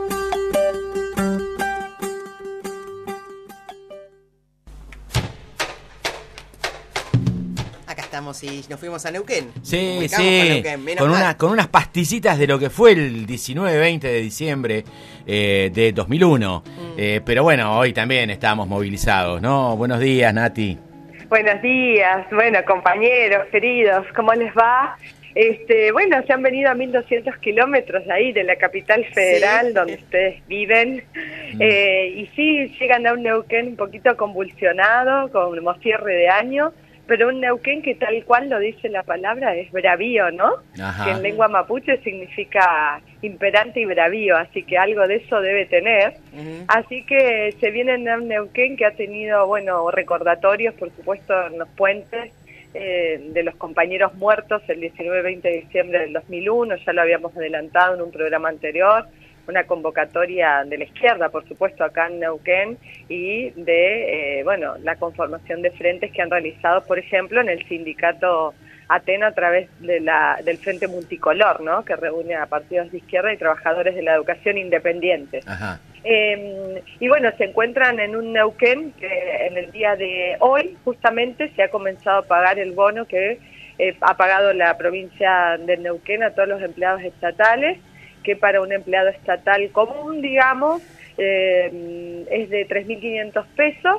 Y nos fuimos a Neuquén. Sí, sí, Neuquén, con, una, con unas pastillitas de lo que fue el diecinueve veinte de diciembre eh, de dos mil uno. Mm. Eh, pero bueno, hoy también estamos movilizados, ¿no? Buenos días, Nati. Buenos días, bueno, compañeros, queridos, ¿cómo les va? Este, bueno, se han venido a mil doscientos kilómetros de ahí, de la capital federal, sí, donde ustedes viven, mm. eh, y sí, llegan a un Neuquén un poquito convulsionado, como cierre de año, pero un Neuquén que tal cual lo dice la palabra es bravío, ¿no? Ajá. Que en lengua mapuche significa imperante y bravío, así que algo de eso debe tener. Uh-huh. Así que se viene en un Neuquén que ha tenido, bueno, recordatorios, por supuesto, en los puentes eh, de los compañeros muertos el diecinueve veinte de diciembre del dos mil uno, ya lo habíamos adelantado en un programa anterior. Una convocatoria de la izquierda, por supuesto, acá en Neuquén, y de, eh, bueno, la conformación de frentes que han realizado, por ejemplo, en el sindicato Atena a través de la, del Frente Multicolor, ¿no? Que reúne a partidos de izquierda y trabajadores de la educación independientes. Ajá. Eh, y bueno, se encuentran en un Neuquén que en el día de hoy, justamente, se ha comenzado a pagar el bono que eh, ha pagado la provincia de Neuquén a todos los empleados estatales, que para un empleado estatal común, digamos, eh, es de tres mil quinientos pesos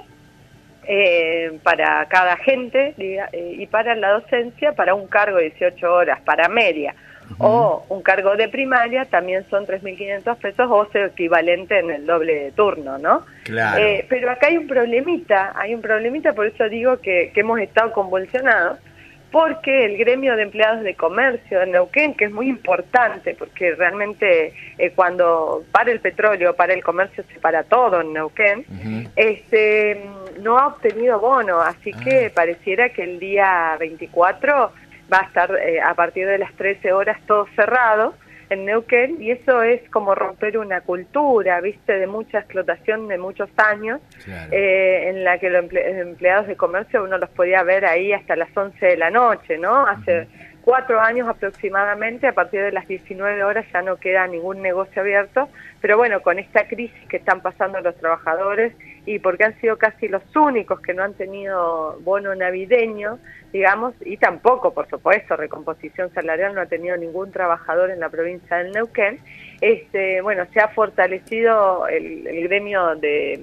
eh, para cada agente, diga, eh, y para la docencia, para un cargo de dieciocho horas, para media, uh-huh. o un cargo de primaria, también son tres mil quinientos pesos, o sea, equivalente en el doble de turno, ¿no? Claro. Eh, pero acá hay un problemita, hay un problemita, por eso digo que, que hemos estado convulsionados, porque el gremio de empleados de comercio de Neuquén, que es muy importante, porque realmente eh, cuando para el petróleo, para el comercio, se para todo en Neuquén, uh-huh. este, no ha obtenido bono, así ah. que pareciera que el día veinticuatro va a estar eh, a partir de las trece horas todo cerrado en Neuquén, y eso es como romper una cultura, viste, de mucha explotación de muchos años, claro. eh, en la que los emple- empleados de comercio uno los podía ver ahí hasta las once de la noche, ¿no? Hace uh-huh. cuatro años aproximadamente, a partir de las diecinueve horas ya no queda ningún negocio abierto, pero bueno, con esta crisis que están pasando los trabajadores, y porque han sido casi los únicos que no han tenido bono navideño, digamos, y tampoco, por supuesto, recomposición salarial no ha tenido ningún trabajador en la provincia del Neuquén, este, bueno, se ha fortalecido el, el gremio de,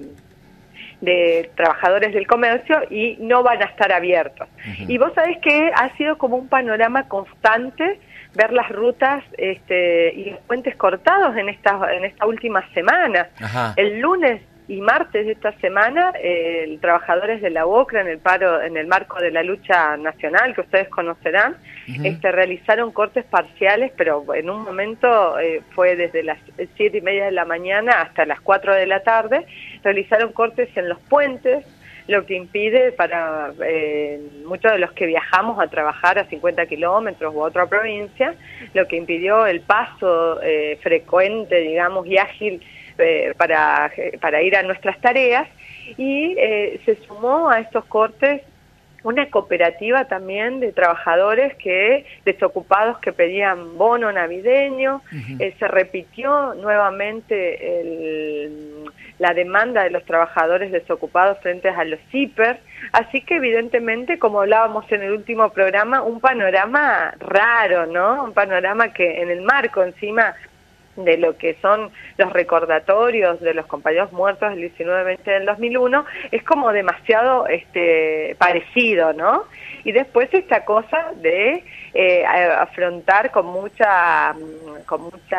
de trabajadores del comercio y no van a estar abiertos. Uh-huh. Y vos sabés que ha sido como un panorama constante ver las rutas este, y los puentes cortados en esta, en esta última semana. Ajá. El lunes y martes de esta semana, eh, trabajadores de la UOCRA en el paro, en el marco de la lucha nacional que ustedes conocerán, uh-huh. este, realizaron cortes parciales, pero en un momento eh, fue desde las siete y media de la mañana hasta las cuatro de la tarde, realizaron cortes en los puentes, lo que impide para eh, muchos de los que viajamos a trabajar a cincuenta kilómetros u otra provincia, lo que impidió el paso eh, frecuente, digamos, y ágil eh, para, para ir a nuestras tareas, y eh, se sumó a estos cortes una cooperativa también de trabajadores que desocupados que pedían bono navideño. Uh-huh. eh, se repitió nuevamente el, la demanda de los trabajadores desocupados frente a los hiper, así que evidentemente, como hablábamos en el último programa, un panorama raro, ¿no? Un panorama que en el marco encima de lo que son los recordatorios de los compañeros muertos del diecinueve veinte del dos mil uno, es como demasiado este parecido, ¿no? Y después esta cosa de eh, afrontar con mucha con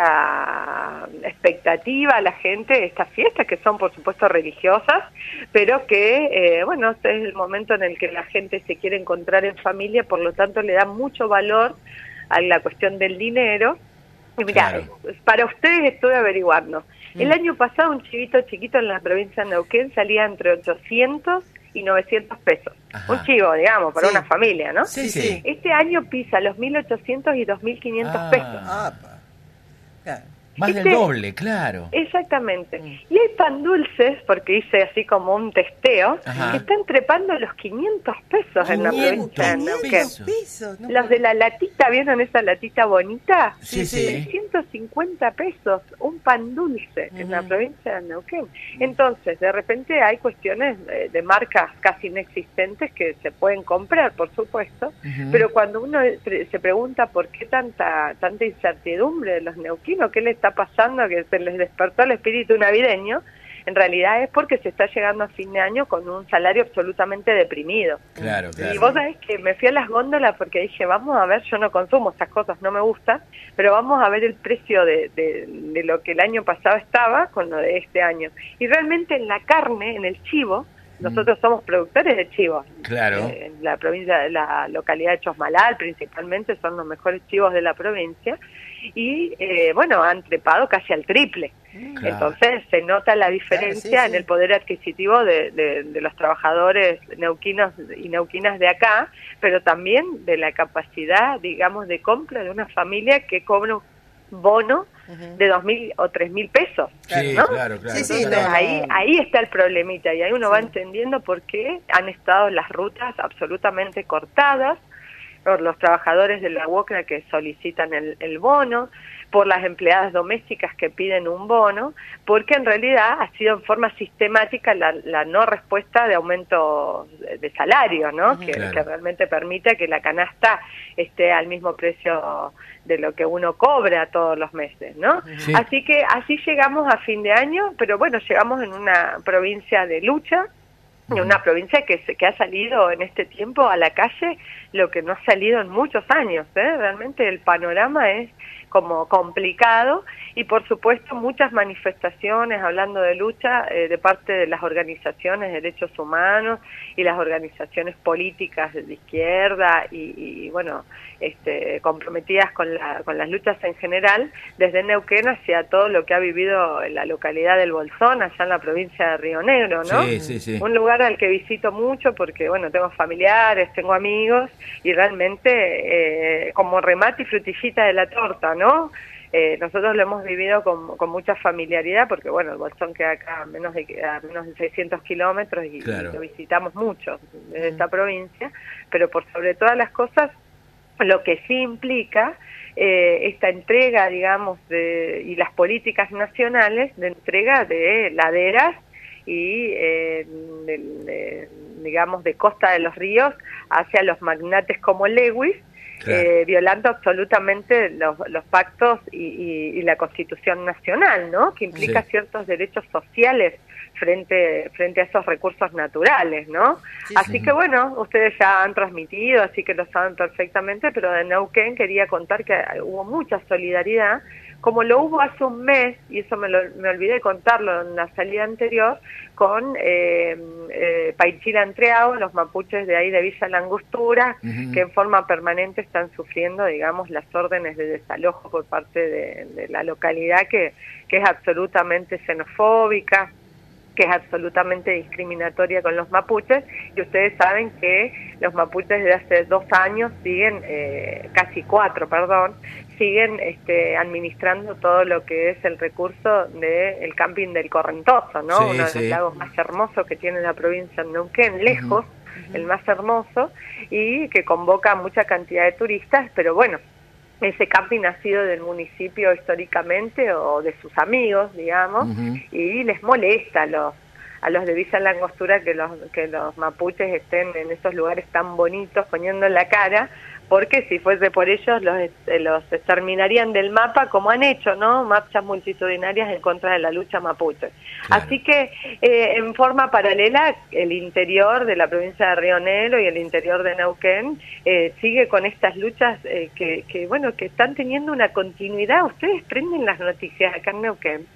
mucha expectativa a la gente estas fiestas, que son por supuesto religiosas, pero que, eh, bueno, este es el momento en el que la gente se quiere encontrar en familia, por lo tanto le da mucho valor a la cuestión del dinero. Y mirá, claro. Para ustedes estoy averiguando. Mm. El año pasado un chivito chiquito en la provincia de Neuquén salía entre ochocientos y novecientos pesos. Ajá. Un chivo, digamos, para sí. Una familia, ¿no? Sí, sí. Este año pisa los mil ochocientos y dos mil quinientos ah. pesos. Ah, claro. Más este, del doble, claro. Exactamente. Mm. Y hay pan dulces, porque hice así como un testeo, Ajá. que están trepando los quinientos pesos en la provincia de Neuquén. Pesos, no los de la latita, ¿vieron esa latita bonita? Sí, sí. ciento cincuenta pesos, un pan dulce uh-huh. en la provincia de Neuquén. Entonces, de repente hay cuestiones de, de marcas casi inexistentes que se pueden comprar, por supuesto, uh-huh. pero cuando uno se pregunta por qué tanta tanta incertidumbre de los neuquinos, ¿qué les está pasando que se les despertó el espíritu navideño? En realidad es porque se está llegando a fin de año con un salario absolutamente deprimido. Claro, claro. Y vos sabés que me fui a las góndolas porque dije, vamos a ver, yo no consumo estas cosas, no me gustan, pero vamos a ver el precio de, de, de lo que el año pasado estaba con lo de este año. Y realmente en la carne, en el chivo, nosotros mm. somos productores de chivos. Claro. Eh, en la provincia, de la localidad de Chosmalal principalmente, son los mejores chivos de la provincia. Y eh, bueno, han trepado casi al triple. Claro. Entonces se nota la diferencia claro, sí, sí. en el poder adquisitivo de, de, de los trabajadores neuquinos y neuquinas de acá, pero también de la capacidad, digamos, de compra de una familia que cobra un bono uh-huh. de dos mil o tres mil pesos, sí, ¿no? Claro, claro. Sí, sí, Entonces, no. ahí ahí está el problemita y ahí uno sí. va entendiendo por qué han estado las rutas absolutamente cortadas por los trabajadores de la UOCRA que solicitan el, el bono, por las empleadas domésticas que piden un bono, porque en realidad ha sido en forma sistemática la, la no respuesta de aumento de salario, ¿no? Uh-huh. que, claro. que realmente permite que la canasta esté al mismo precio de lo que uno cobra todos los meses, ¿no? Sí. Así que así llegamos a fin de año, pero bueno, llegamos en una provincia de lucha, en una provincia que, se, que ha salido en este tiempo a la calle lo que no ha salido en muchos años, ¿eh? Realmente el panorama es como complicado y por supuesto muchas manifestaciones hablando de lucha eh, de parte de las organizaciones de derechos humanos y las organizaciones políticas de izquierda y, y bueno, este, comprometidas con, la, con las luchas en general, desde Neuquén hacia todo lo que ha vivido en la localidad del Bolsón, allá en la provincia de Río Negro, ¿no? Sí, sí, sí. Un lugar al que visito mucho porque, bueno, tengo familiares, tengo amigos y realmente eh, como remate y frutillita de la torta, ¿no? Eh, nosotros lo hemos vivido con, con mucha familiaridad porque, bueno, el Bolsón queda acá a menos de, a menos de seiscientos kilómetros y, claro. y lo visitamos mucho desde mm. esta provincia, pero por sobre todas las cosas, lo que sí implica eh, esta entrega, digamos, de, y las políticas nacionales de entrega de laderas y, eh, de, de, digamos, de costa de los ríos hacia los magnates como Lewis, claro. eh, violando absolutamente los, los pactos y, y, y la Constitución Nacional, ¿no? Que implica sí. ciertos derechos sociales frente frente a esos recursos naturales, ¿no? Sí, así sí. que bueno, ustedes ya han transmitido, así que lo saben perfectamente, pero de Neuquén quería contar que hubo mucha solidaridad como lo hubo hace un mes, y eso me, lo, me olvidé contarlo en la salida anterior, con eh, eh, Paichila Entreao, los mapuches de ahí de Villa La Angostura, uh-huh. que en forma permanente están sufriendo, digamos, las órdenes de desalojo por parte de, de la localidad, que, que es absolutamente xenofóbica, que es absolutamente discriminatoria con los mapuches, y ustedes saben que los mapuches de hace dos años siguen, eh, casi cuatro, perdón, siguen este, administrando todo lo que es el recurso del camping del Correntoso, ¿no? Sí, Uno de sí. los lagos más hermosos que tiene la provincia de Neuquén, lejos, uh-huh. el más hermoso, y que convoca mucha cantidad de turistas, pero bueno, ese camping ha sido del municipio históricamente o de sus amigos, digamos, uh-huh. y les molesta a los a los de Villa La Angostura que los que los mapuches estén en esos lugares tan bonitos poniendo la cara, porque si fuese por ellos los los exterminarían del mapa, como han hecho, ¿no? Marchas multitudinarias en contra de la lucha mapuche. Claro. Así que eh, en forma paralela el interior de la provincia de Río Negro y el interior de Neuquén eh, sigue con estas luchas eh, que, que bueno que están teniendo una continuidad. Ustedes prenden las noticias acá en Neuquén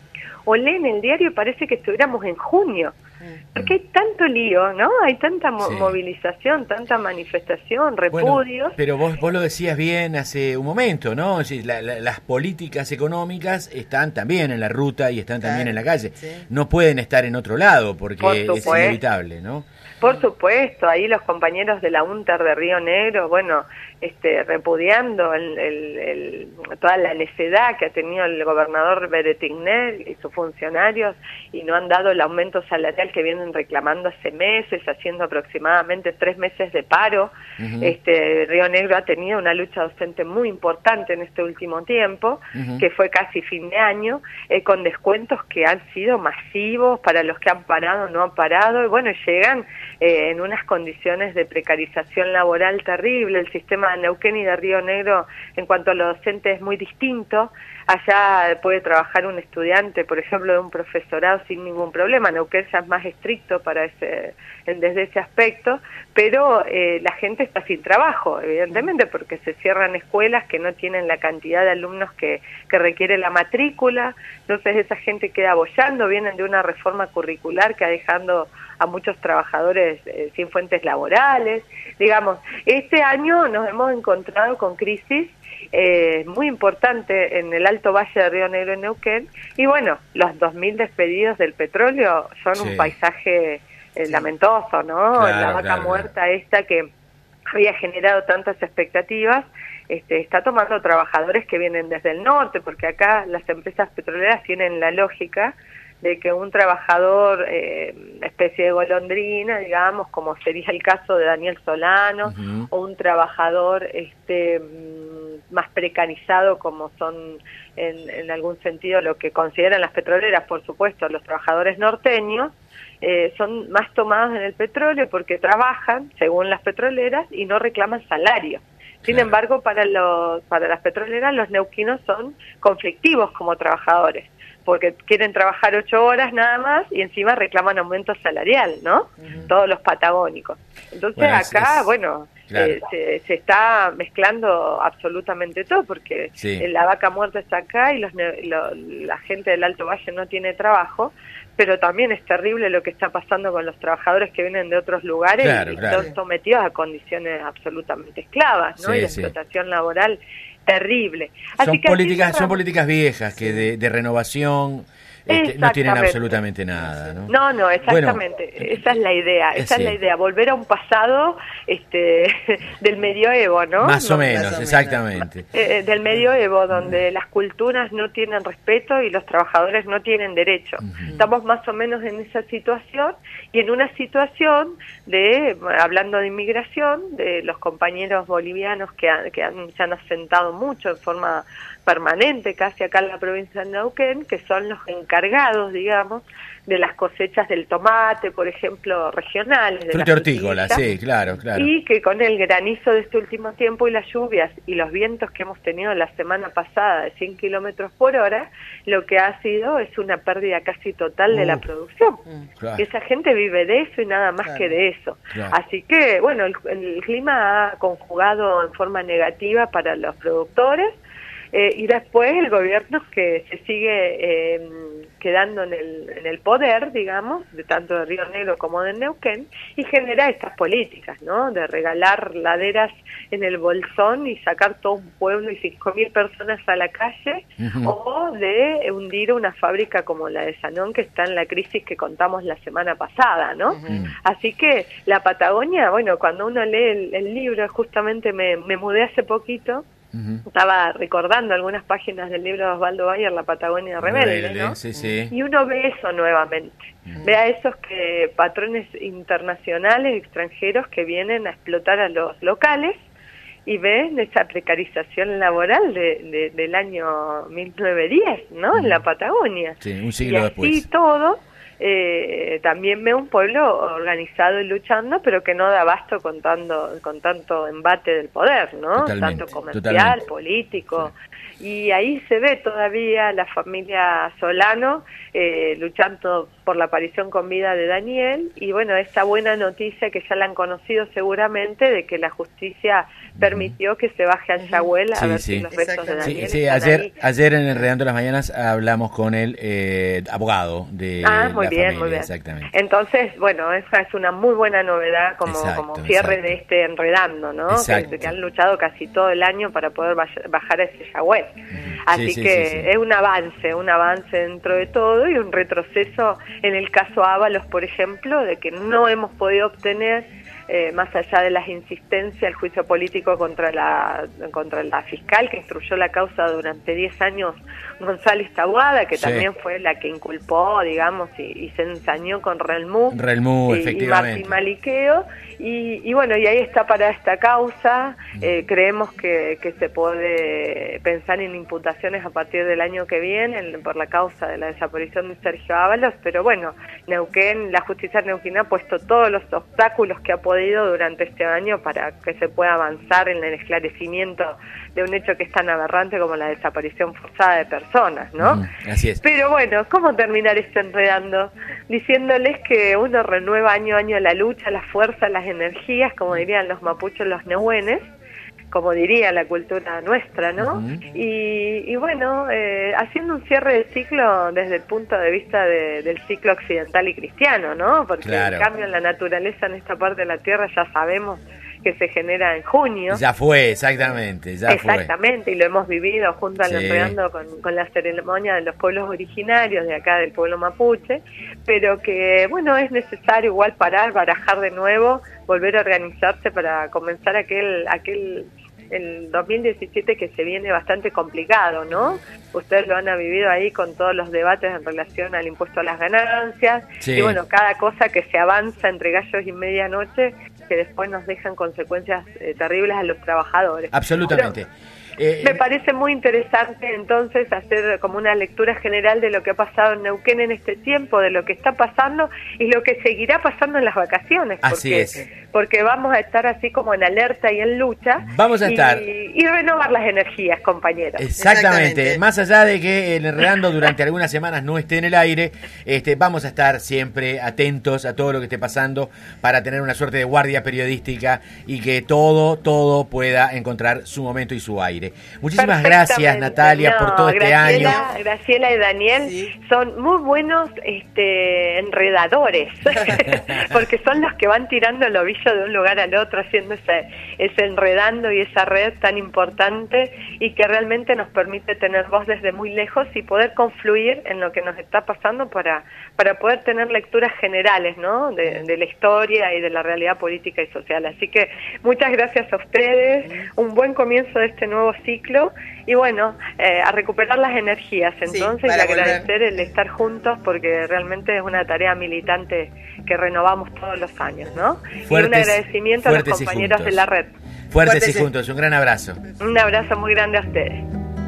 o leen el diario y parece que estuviéramos en junio. Porque hay tanto lío, ¿no? Hay tanta mo- sí. movilización, tanta manifestación, repudios. Bueno, pero vos, vos lo decías bien hace un momento, ¿no? La, la, las políticas económicas están también en la ruta y están claro, también en la calle. Sí. No pueden estar en otro lado porque Por es inevitable, ¿no? Por supuesto, ahí los compañeros de la UNTER de Río Negro, bueno, este, repudiando el, el, el, toda la necedad que ha tenido el gobernador Beretigner y sus funcionarios, y no han dado el aumento salarial que vienen reclamando hace meses, haciendo aproximadamente tres meses de paro. Uh-huh. Este, Río Negro ha tenido una lucha docente muy importante en este último tiempo, uh-huh. que fue casi fin de año, eh, con descuentos que han sido masivos para los que han parado, no han parado, y bueno, llegan eh, en unas condiciones de precarización laboral terrible. El sistema de Neuquén y de Río Negro en cuanto a lo docente es muy distinto. Allá puede trabajar un estudiante, por ejemplo, de un profesorado sin ningún problema. Neuquén ya es más estricto para ese, desde ese aspecto, pero eh, la gente está sin trabajo, evidentemente, porque se cierran escuelas que no tienen la cantidad de alumnos que, que requiere la matrícula. Entonces esa gente queda boyando, vienen de una reforma curricular que ha dejado a muchos trabajadores eh, sin fuentes laborales. Digamos, este año nos hemos encontrado con crisis eh, muy importante en el Alto Valle de Río Negro y Neuquén, y bueno, los dos mil despedidos del petróleo son sí. un paisaje eh, sí. lamentoso, ¿no? Claro, la vaca claro, muerta claro. esta que había generado tantas expectativas, este, está tomando trabajadores que vienen desde el norte, porque acá las empresas petroleras tienen la lógica de que un trabajador, eh, especie de golondrina, digamos, como sería el caso de Daniel Solano, uh-huh. o un trabajador este más precarizado, como son en, en algún sentido lo que consideran las petroleras, por supuesto, los trabajadores norteños, eh, son más tomados en el petróleo porque trabajan, según las petroleras, y no reclaman salario. Sin claro. embargo, para los para las petroleras, los neuquinos son conflictivos como trabajadores, porque quieren trabajar ocho horas nada más y encima reclaman aumento salarial, ¿no? Uh-huh. Todos los patagónicos. Entonces bueno, acá, es, bueno, claro. eh, se, se está mezclando absolutamente todo, porque sí. la vaca muerta está acá y los, lo, la gente del Alto Valle no tiene trabajo, pero también es terrible lo que está pasando con los trabajadores que vienen de otros lugares claro, y claro. son sometidos a condiciones absolutamente esclavas, ¿no? Sí, y la sí. explotación laboral terrible. Así son que políticas, son políticas viejas que de, de renovación este, no tienen absolutamente nada, ¿no? No, no, exactamente. Bueno, esa es la idea. Esa sí. es la idea. Volver a un pasado, este, del medioevo, ¿no? Más no, o menos, más o exactamente. menos. Eh, del medioevo, donde las culturas no tienen respeto y los trabajadores no tienen derecho. Uh-huh. Estamos más o menos en esa situación y en una situación de, hablando de inmigración, de los compañeros bolivianos que, han, que han, se han asentado mucho en forma permanente casi acá en la provincia de Neuquén, que son los encargados, digamos, de las cosechas del tomate, por ejemplo, regionales. De fruta hortícola, sí, claro, claro. Y que con el granizo de este último tiempo y las lluvias y los vientos que hemos tenido la semana pasada de cien kilómetros por hora, lo que ha sido es una pérdida casi total uh, de la producción. Uh, claro. Esa gente vive de eso y nada más claro. que de eso. Claro. Así que, bueno, el, el clima ha conjugado en forma negativa para los productores. Eh, y después el gobierno que se sigue eh, quedando en el, en el poder, digamos, de tanto de Río Negro como de Neuquén, y genera estas políticas, ¿no? De regalar laderas en el Bolsón y sacar todo un pueblo y cinco mil personas a la calle, uh-huh. o de hundir una fábrica como la de Sanón, que está en la crisis que contamos la semana pasada, ¿no? Uh-huh. Así que la Patagonia, bueno, cuando uno lee el, el libro, justamente me, me mudé hace poquito, Uh-huh. estaba recordando algunas páginas del libro de Osvaldo Bayer, La Patagonia Rebelde, Rebelde, ¿no? Sí, sí. Y uno ve eso nuevamente, uh-huh. ve a esos que patrones internacionales, extranjeros, que vienen a explotar a los locales, y ven esa precarización laboral de, de, del año mil novecientos diez, ¿no? Uh-huh. En la Patagonia. Sí, un siglo y así después. todo... Eh, también ve un pueblo organizado y luchando, pero que no da abasto con tanto, con tanto embate del poder, ¿no? Totalmente, tanto comercial, totalmente. político. Sí. Y ahí se ve todavía la familia Solano eh, luchando por la aparición con vida de Daniel, y bueno, esta buena noticia que ya la han conocido seguramente, de que la justicia permitió que se baje al Yahuel a sí, ver sí. si los restos de Daniel Sí, sí. están Ayer, ahí. ayer en el Redando de las Mañanas hablamos con el eh, abogado de Ah, muy la bien, familia, muy bien. exactamente. Entonces, bueno, esa es una muy buena novedad como, Exacto, como cierre exacto. de este Enredando, ¿no? Exacto. Que, que han luchado casi todo el año para poder bajar, bajar a ese Yahuel. Así Sí, sí, que sí, sí. es un avance, un avance dentro de todo, y un retroceso en el caso Ábalos, por ejemplo, de que no hemos podido obtener, eh, más allá de las insistencias, el juicio político contra la contra la fiscal que instruyó la causa durante diez años, González Taboada, que Sí. también fue la que inculpó, digamos, y, y se ensañó con Relmú, Relmú, y, y efectivamente. Martín Maliqueo, y, y bueno, y ahí está para esta causa. Eh, creemos que, que se puede pensar en imputaciones a partir del año que viene en- por la causa de la desaparición de Sergio Ábalos, pero bueno, Neuquén, la justicia neuquina ha puesto todos los obstáculos que ha podido durante este año para que se pueda avanzar en el esclarecimiento de un hecho que es tan aberrante como la desaparición forzada de personas, ¿no? Ujú, así es. Pero bueno, ¿cómo terminar esto enredando? Diciéndoles que uno renueva año a año la lucha, la fuerza, las energías, como dirían los mapuches, los nehuenes, como diría la cultura nuestra, ¿no? Ujú. Y, y bueno, eh, haciendo un cierre de ciclo desde el punto de vista de- del ciclo occidental y cristiano, ¿no? Porque Claro. el cambio en la naturaleza en esta parte de la Tierra ya sabemos que se genera en junio. Ya fue, exactamente, ya fue. Exactamente, y lo hemos vivido junto al Sí. Enredando con, con la ceremonia de los pueblos originarios de acá del pueblo mapuche, pero que bueno, es necesario igual parar, barajar de nuevo, volver a organizarse para comenzar aquel aquel el dos mil diecisiete que se viene bastante complicado, ¿no? Ustedes lo han vivido ahí con todos los debates en relación al impuesto a las ganancias, Sí. y bueno, cada cosa que se avanza entre gallos y medianoche, que después nos dejan consecuencias eh, terribles a los trabajadores. Absolutamente. Eh, Me parece muy interesante entonces hacer como una lectura general de lo que ha pasado en Neuquén en este tiempo, de lo que está pasando y lo que seguirá pasando en las vacaciones. Así porque, es. Porque vamos a estar así como en alerta y en lucha. Vamos a y, estar. Y renovar las energías, compañeros. Exactamente. Más allá de que el Enredando durante algunas semanas no esté en el aire, este, vamos a estar siempre atentos a todo lo que esté pasando para tener una suerte de guardia periodística y que todo, todo pueda encontrar su momento y su aire. Muchísimas gracias, Natalia, por No, todo este Graciela, año. Graciela y Daniel son muy buenos este, enredadores, porque son los que van tirando el ovillo de un lugar al otro, haciendo ese, ese enredando y esa red tan importante y que realmente nos permite tener voz desde muy lejos y poder confluir en lo que nos está pasando para, para poder tener lecturas generales, ¿no? de, de la historia y de la realidad política y social. Así que muchas gracias a ustedes, un buen comienzo de este nuevo ciclo y bueno, eh, a recuperar las energías entonces y para agradecer el estar juntos porque realmente es una tarea militante que renovamos todos los años, ¿no? Fuertes- y un agradecimiento a los fuertes y compañeros juntos. de la red. Fuertes y Fuertes y- juntos, un gran abrazo. Un abrazo muy grande a ustedes.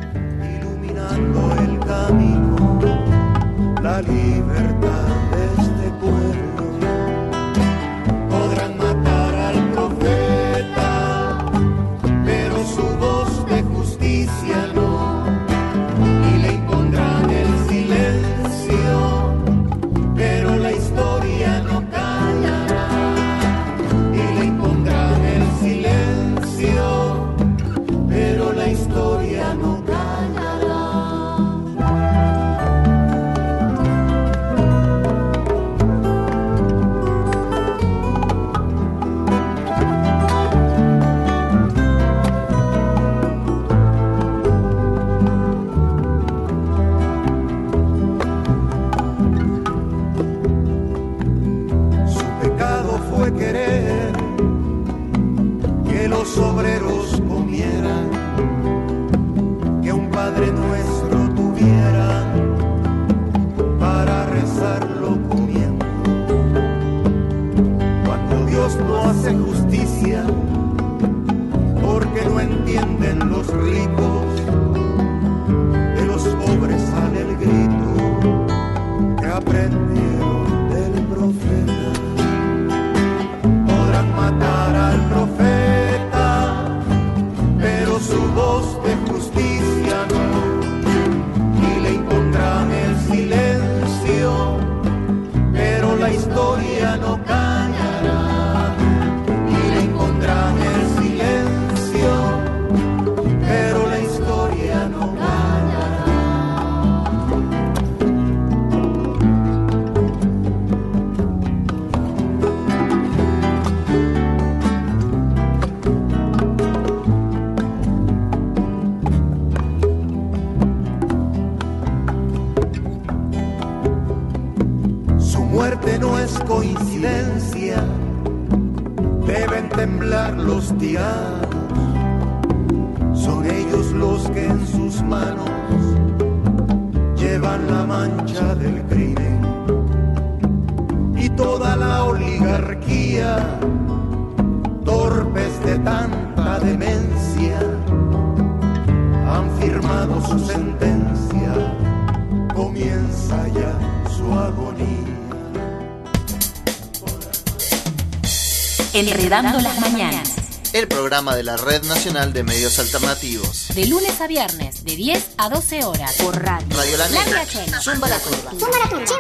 La libertad de este pueblo. Podrán matar al profeta, pero su voz de justicia no. Y le impondrán el silencio, pero la historia no callará. Y le impondrán el silencio, pero la historia no callará. los obreros comieran, que un Padre Nuestro tuvieran para rezarlo comiendo. Cuando Dios no hace justicia, porque no entienden los ricos, de los pobres sale el grito que aprendieron del profeta. Podrán matar al profeta, pero su voz de justicia no, y le impondrán el silencio, pero la historia no callará, y le impondrán el silencio, pero la historia no callará. Su muerte no es coincidencia, deben temblar los tiranos, son ellos los que en sus manos llevan la mancha del crimen, y toda la oligarquía, torpes de tanta demencia, han firmado su sentencia, comienza ya su agonía. Enredando las mañanas. El programa de la Red Nacional de Medios Alternativos. De lunes a viernes, de diez a doce horas. Por radio. Radio La Negra. La Chena. Zumba la Curva. Zumba la Curva.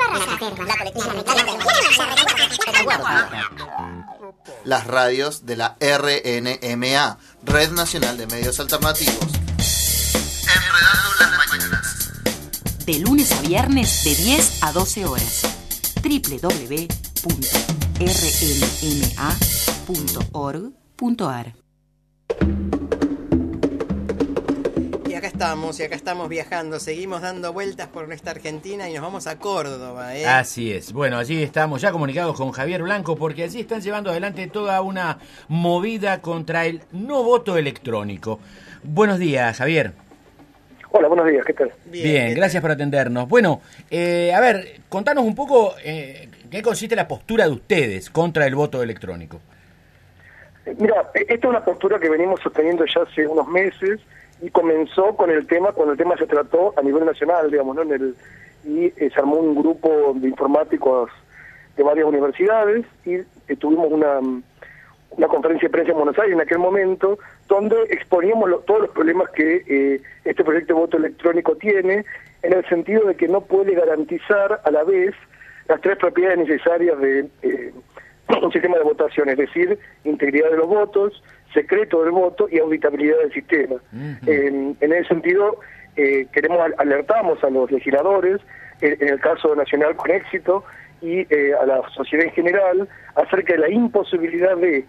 Las radios de la R N M A, Red Nacional de Medios Alternativos. Enredando las mañanas. De lunes a viernes, de diez a doce horas. doble u doble u doble u punto r n m a punto org punto a r. Y acá estamos, y acá estamos viajando, seguimos dando vueltas por nuestra Argentina y nos vamos a Córdoba, ¿eh? Así es. Bueno, allí estamos ya comunicados con Javier Blanco, porque allí están llevando adelante toda una movida contra el no voto electrónico. Buenos días, Javier. Hola, buenos días, ¿qué tal? Bien, Bien gracias por atendernos. Bueno, eh, a ver, contanos un poco eh, qué consiste la postura de ustedes contra el voto electrónico. Mira, esta es una postura que venimos sosteniendo ya hace unos meses y comenzó con el tema, cuando el tema se trató a nivel nacional, digamos, ¿no? En el, y eh, se armó un grupo de informáticos de varias universidades y eh, tuvimos una, una conferencia de prensa en Buenos Aires en aquel momento, donde exponíamos lo, todos los problemas que eh, este proyecto de voto electrónico tiene, en el sentido de que no puede garantizar a la vez las tres propiedades necesarias de eh, un sistema de votación, es decir, integridad de los votos, secreto del voto y auditabilidad del sistema. Uh-huh. En, en ese sentido, eh, queremos alertamos a los legisladores, en, en el caso nacional con éxito, y eh, a la sociedad en general, acerca de la imposibilidad de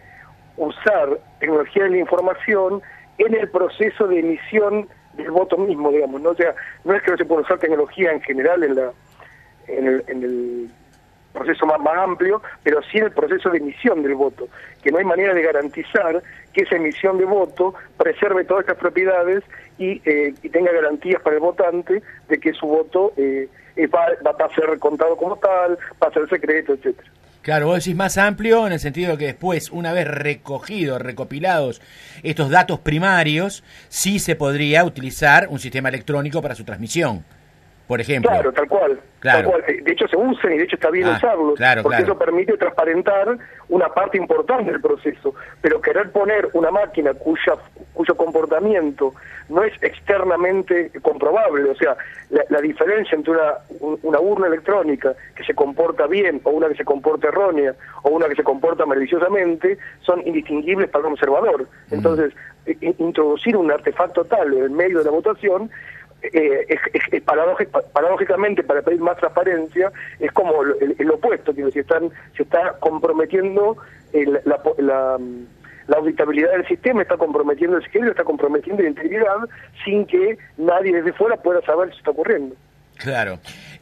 usar tecnología de la información en el proceso de emisión del voto mismo, digamos, ¿no? O sea, no es que no se pueda usar tecnología en general en la en el, en el proceso más, más amplio, pero sí en el proceso de emisión del voto, que no hay manera de garantizar que esa emisión de voto preserve todas estas propiedades y, eh, y tenga garantías para el votante de que su voto eh, va, va a ser contado como tal, va a ser secreto, etcétera. Claro, vos decís más amplio en el sentido de que después, una vez recogidos, recopilados estos datos primarios, sí se podría utilizar un sistema electrónico para su transmisión, por ejemplo. Claro, tal cual. Claro. Tal cual. De hecho se usan y de hecho está bien ah, usarlos, claro, porque claro. eso permite transparentar una parte importante del proceso. Pero querer poner una máquina cuya cuyo comportamiento no es externamente comprobable, o sea, la, la diferencia entre una, una urna electrónica que se comporta bien o una que se comporta errónea o una que se comporta maliciosamente son indistinguibles para un observador. Entonces, mm. introducir un artefacto tal en el medio de la votación Eh, es, es, es paradójic, paradójicamente, para pedir más transparencia, es como el, el opuesto, que si están, se está comprometiendo el, la, la, la auditabilidad del sistema, está comprometiendo el secreto, está comprometiendo la integridad, sin que nadie desde fuera pueda saber si está ocurriendo. Claro.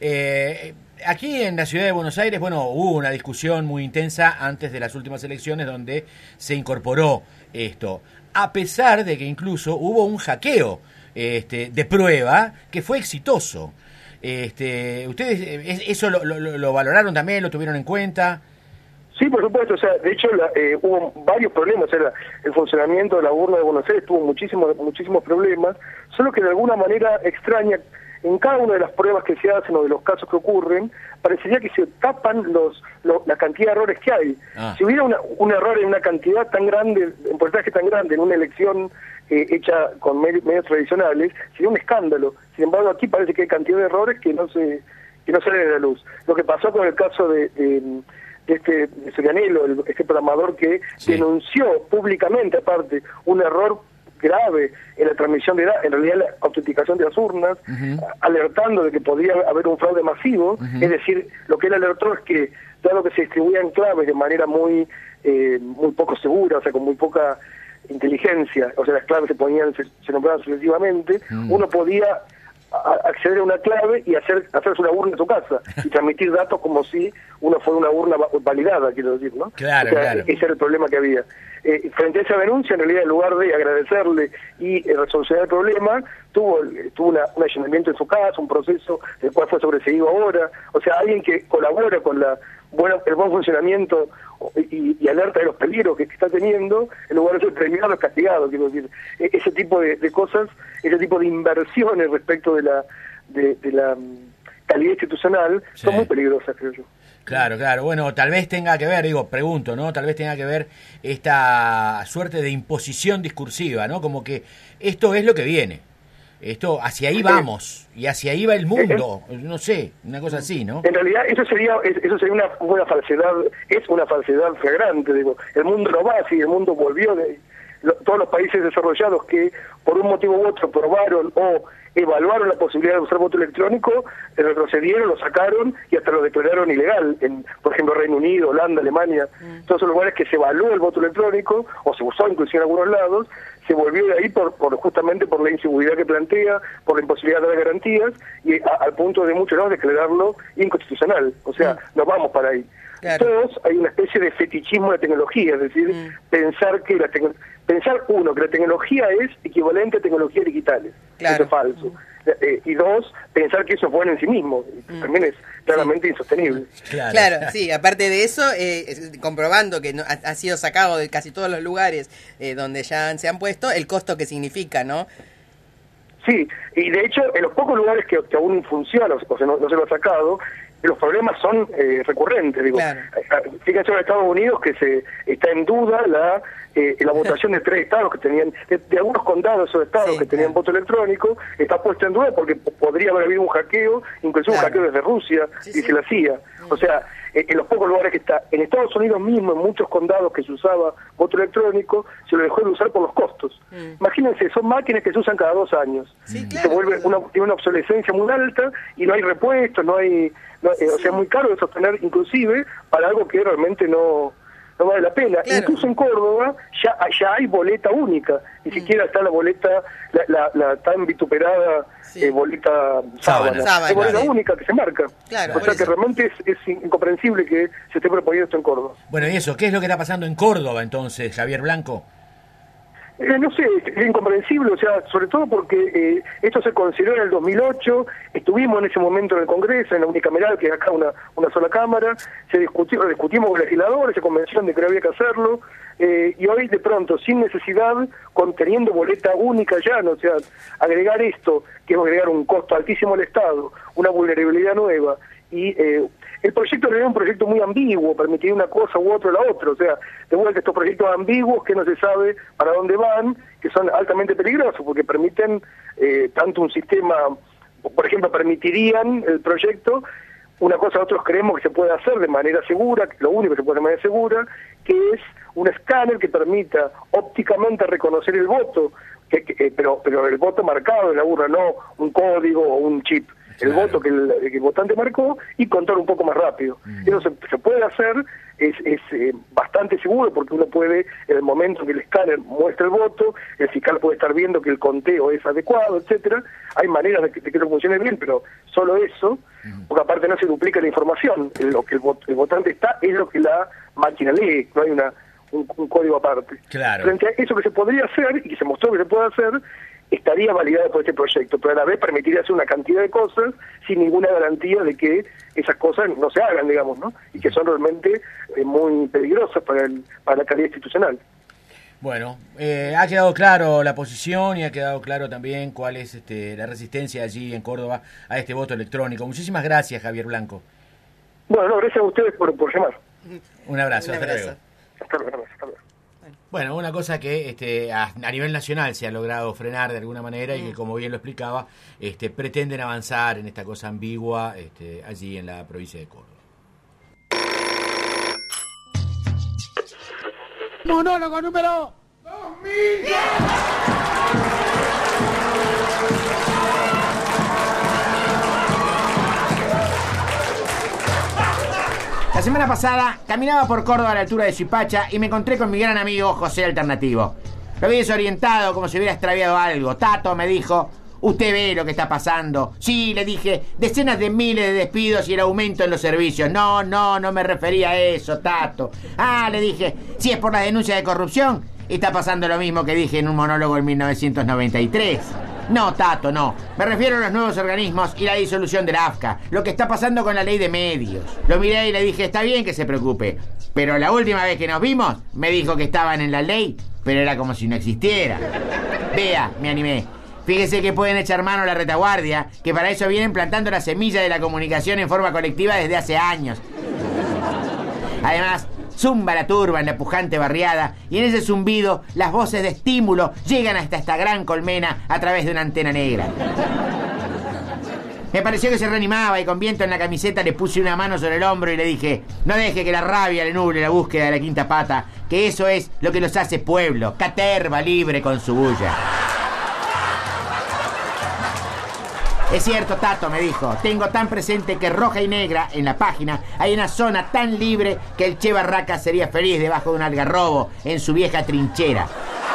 Eh, aquí en la ciudad de Buenos Aires, bueno, hubo una discusión muy intensa antes de las últimas elecciones donde se incorporó esto. a pesar de que incluso hubo un hackeo este, de prueba que fue exitoso. Este, ¿Ustedes eso lo, lo, lo valoraron también, lo tuvieron en cuenta? Sí, por supuesto, o sea, de hecho la, eh, hubo varios problemas, o sea, la, el funcionamiento de la urna de Buenos Aires tuvo muchísimos muchísimos problemas, solo que de alguna manera extraña, en cada una de las pruebas que se hacen o de los casos que ocurren, parecería que se tapan los, los la cantidad de errores que hay. Ah. Si hubiera una, un error en una cantidad tan grande, un porcentaje tan grande en una elección eh, hecha con medios, medios tradicionales, sería un escándalo. Sin embargo, aquí parece que hay cantidad de errores que no se que no salen a la luz. Lo que pasó con el caso de... de de este de Sorianello, el, este programador que sí. denunció públicamente, aparte, un error grave en la transmisión de datos, en realidad la autenticación de las urnas, uh-huh. alertando de que podría haber un fraude masivo, uh-huh. es decir, lo que él alertó es que, dado que se distribuían claves de manera muy eh, muy poco segura, o sea, con muy poca inteligencia, o sea, las claves se ponían, se, se nombraban sucesivamente, uh-huh. uno podía a acceder a una clave y hacer hacerse una urna en su casa y transmitir datos como si uno fuera una urna validada, quiero decir, ¿no? Claro, o sea, claro. Ese era el problema que había. Eh, frente a esa denuncia, en realidad, en lugar de agradecerle y eh, resolver el problema, tuvo tuvo una, un allanamiento en su casa, un proceso del cual fue sobreseído ahora. O sea, alguien que colabora con la buena, el buen funcionamiento y, y alerta de los peligros que, que está teniendo, en lugar de ser premiado, es castigado, quiero decir. E ese tipo de, de cosas, ese tipo de inversiones respecto de la de, de la calidad institucional, sí. son muy peligrosas, creo yo. Claro, claro. Bueno, tal vez tenga que ver, digo, pregunto, ¿no? Tal vez tenga que ver esta suerte de imposición discursiva, ¿no? Como que esto es lo que viene. Esto, hacia ahí vamos, y hacia ahí va el mundo, no sé, una cosa así, ¿no? En realidad eso sería eso sería una, una falsedad, es una falsedad flagrante, digo, el mundo no va así, el mundo volvió de lo, todos los países desarrollados que por un motivo u otro probaron o evaluaron la posibilidad de usar voto electrónico, retrocedieron, lo sacaron y hasta lo declararon ilegal, en por ejemplo Reino Unido, Holanda, Alemania, mm. todos esos lugares que se evaluó el voto electrónico, o se usó inclusive en algunos lados, se volvió de ahí por, por justamente por la inseguridad que plantea, por la imposibilidad de dar garantías, y a, al punto de muchos lados declararlo inconstitucional, o sea, mm. nos vamos para ahí. Claro. Todos hay una especie de fetichismo de tecnología, es decir, mm. pensar que la tecnología, pensar uno, que la tecnología es equivalente a tecnologías digitales, claro. eso es falso. Mm. Eh, y dos, pensar que eso es bueno en sí mismo, mm. también es claramente sí. insostenible. Claro. claro, sí, aparte de eso, eh, comprobando que no, ha, ha sido sacado de casi todos los lugares eh, donde ya han, se han puesto, el costo que significa, ¿no? Sí, y de hecho, en los pocos lugares que, que aún funciona, o sea, no, no se lo ha sacado, los problemas son eh, recurrentes. Digo, claro. Fíjense en Estados Unidos que se está en duda la eh, la votación de tres estados que tenían, de, de algunos condados o estados sí, que tenían claro. voto electrónico, está puesta en duda porque podría haber habido un hackeo, inclusive claro. un hackeo desde Rusia, sí, dice sí. la C I A. O sea, eh, en los pocos lugares que está, en Estados Unidos mismo, en muchos condados que se usaba voto electrónico, se lo dejó de usar por los costos. Mm. Imagínense, son máquinas que se usan cada dos años. Sí, claro, se vuelve una, tiene una obsolescencia muy alta y no hay repuestos, no hay... No, eh, sí. O sea, es muy caro de sostener, inclusive, para algo que realmente no... no vale la pena. Claro. Incluso en Córdoba ya, ya hay boleta única, ni mm. siquiera está la boleta, la, la, la tan vituperada sí. eh, boleta sábana. sábana. Es boleta sí. única que se marca. Claro, o sea que realmente es, es incomprensible que se esté proponiendo esto en Córdoba. Bueno, y eso, ¿qué es lo que está pasando en Córdoba entonces, Javier Blanco? Eh, no sé, es incomprensible, o sea, sobre todo porque eh, esto se consideró en el dos mil ocho, estuvimos en ese momento en el Congreso, en la unicameral, que es acá una, una sola cámara, se discutió, discutimos con legisladores, se convencieron de que había que hacerlo, eh, y hoy de pronto, sin necesidad, conteniendo boleta única ya, ¿no? O sea, agregar esto, que es agregar un costo altísimo al Estado, una vulnerabilidad nueva, y eh, el proyecto era un proyecto muy ambiguo, permitía una cosa u otra la otra, o sea, de vuelta estos proyectos ambiguos que no se sabe para dónde van, que son altamente peligrosos, porque permiten eh, tanto un sistema, por ejemplo, permitirían el proyecto, una cosa nosotros creemos que se puede hacer de manera segura, lo único que se puede hacer de manera segura, que es un escáner que permita ópticamente reconocer el voto, que, que, pero, pero el voto marcado en la urna, no un código o un chip. El claro. voto que el, que el votante marcó y contar un poco más rápido. Mm. Eso se, se puede hacer, es, es eh, bastante seguro porque uno puede, en el momento que el escáner muestra el voto, el fiscal puede estar viendo que el conteo es adecuado, etcétera. Hay maneras de que, de que eso funcione bien, pero solo eso, mm. porque aparte no se duplica la información. Lo que el, vot, el votante está es lo que la máquina lee, no hay una un, un código aparte. Claro. Frente a eso que se podría hacer y que se mostró que se puede hacer, estaría validado por este proyecto, pero a la vez permitiría hacer una cantidad de cosas sin ninguna garantía de que esas cosas no se hagan, digamos, ¿no? Y que son realmente eh, muy peligrosas para, el, para la calidad institucional. Bueno, eh, ha quedado claro la posición y ha quedado claro también cuál es este, la resistencia allí en Córdoba a este voto electrónico. Muchísimas gracias, Javier Blanco. Bueno, no, gracias a ustedes por, por llamar. Un abrazo, Un hasta abrazo. luego. Hasta luego, hasta luego. Bueno, una cosa que este, a, a nivel nacional se ha logrado frenar de alguna manera y que, como bien lo explicaba, este, pretenden avanzar en esta cosa ambigua este, allí en la provincia de Córdoba. Monólogo número dos mil diez. La semana pasada caminaba por Córdoba a la altura de Suipacha y me encontré con mi gran amigo José Alternativo. Lo vi desorientado, como si hubiera extraviado algo. Tato, me dijo, usted ve lo que está pasando. Sí, le dije, decenas de miles de despidos y el aumento en los servicios. No, no, no me refería a eso, Tato. Ah, le dije, si es por la denuncia de corrupción, está pasando lo mismo que dije en un monólogo en mil novecientos noventa y tres. No, Tato, no. Me refiero a los nuevos organismos y la disolución de la A F C A. Lo que está pasando con la ley de medios. Lo miré y le dije, está bien que se preocupe. Pero la última vez que nos vimos, me dijo que estaban en la ley, pero era como si no existiera. Vea, me animé. Fíjese que pueden echar mano a la retaguardia, que para eso vienen plantando la semilla de la comunicación en forma colectiva desde hace años. Además, zumba la turba en la pujante barriada y en ese zumbido las voces de estímulo llegan hasta esta gran colmena a través de una antena negra. Me pareció que se reanimaba y con viento en la camiseta le puse una mano sobre el hombro y le dije, no deje que la rabia le nuble la búsqueda de la quinta pata, que eso es lo que los hace pueblo, caterva libre con su bulla. Es cierto, Tato, me dijo, tengo tan presente que roja y negra, en la página, hay una zona tan libre que el Che Barraca sería feliz debajo de un algarrobo en su vieja trinchera.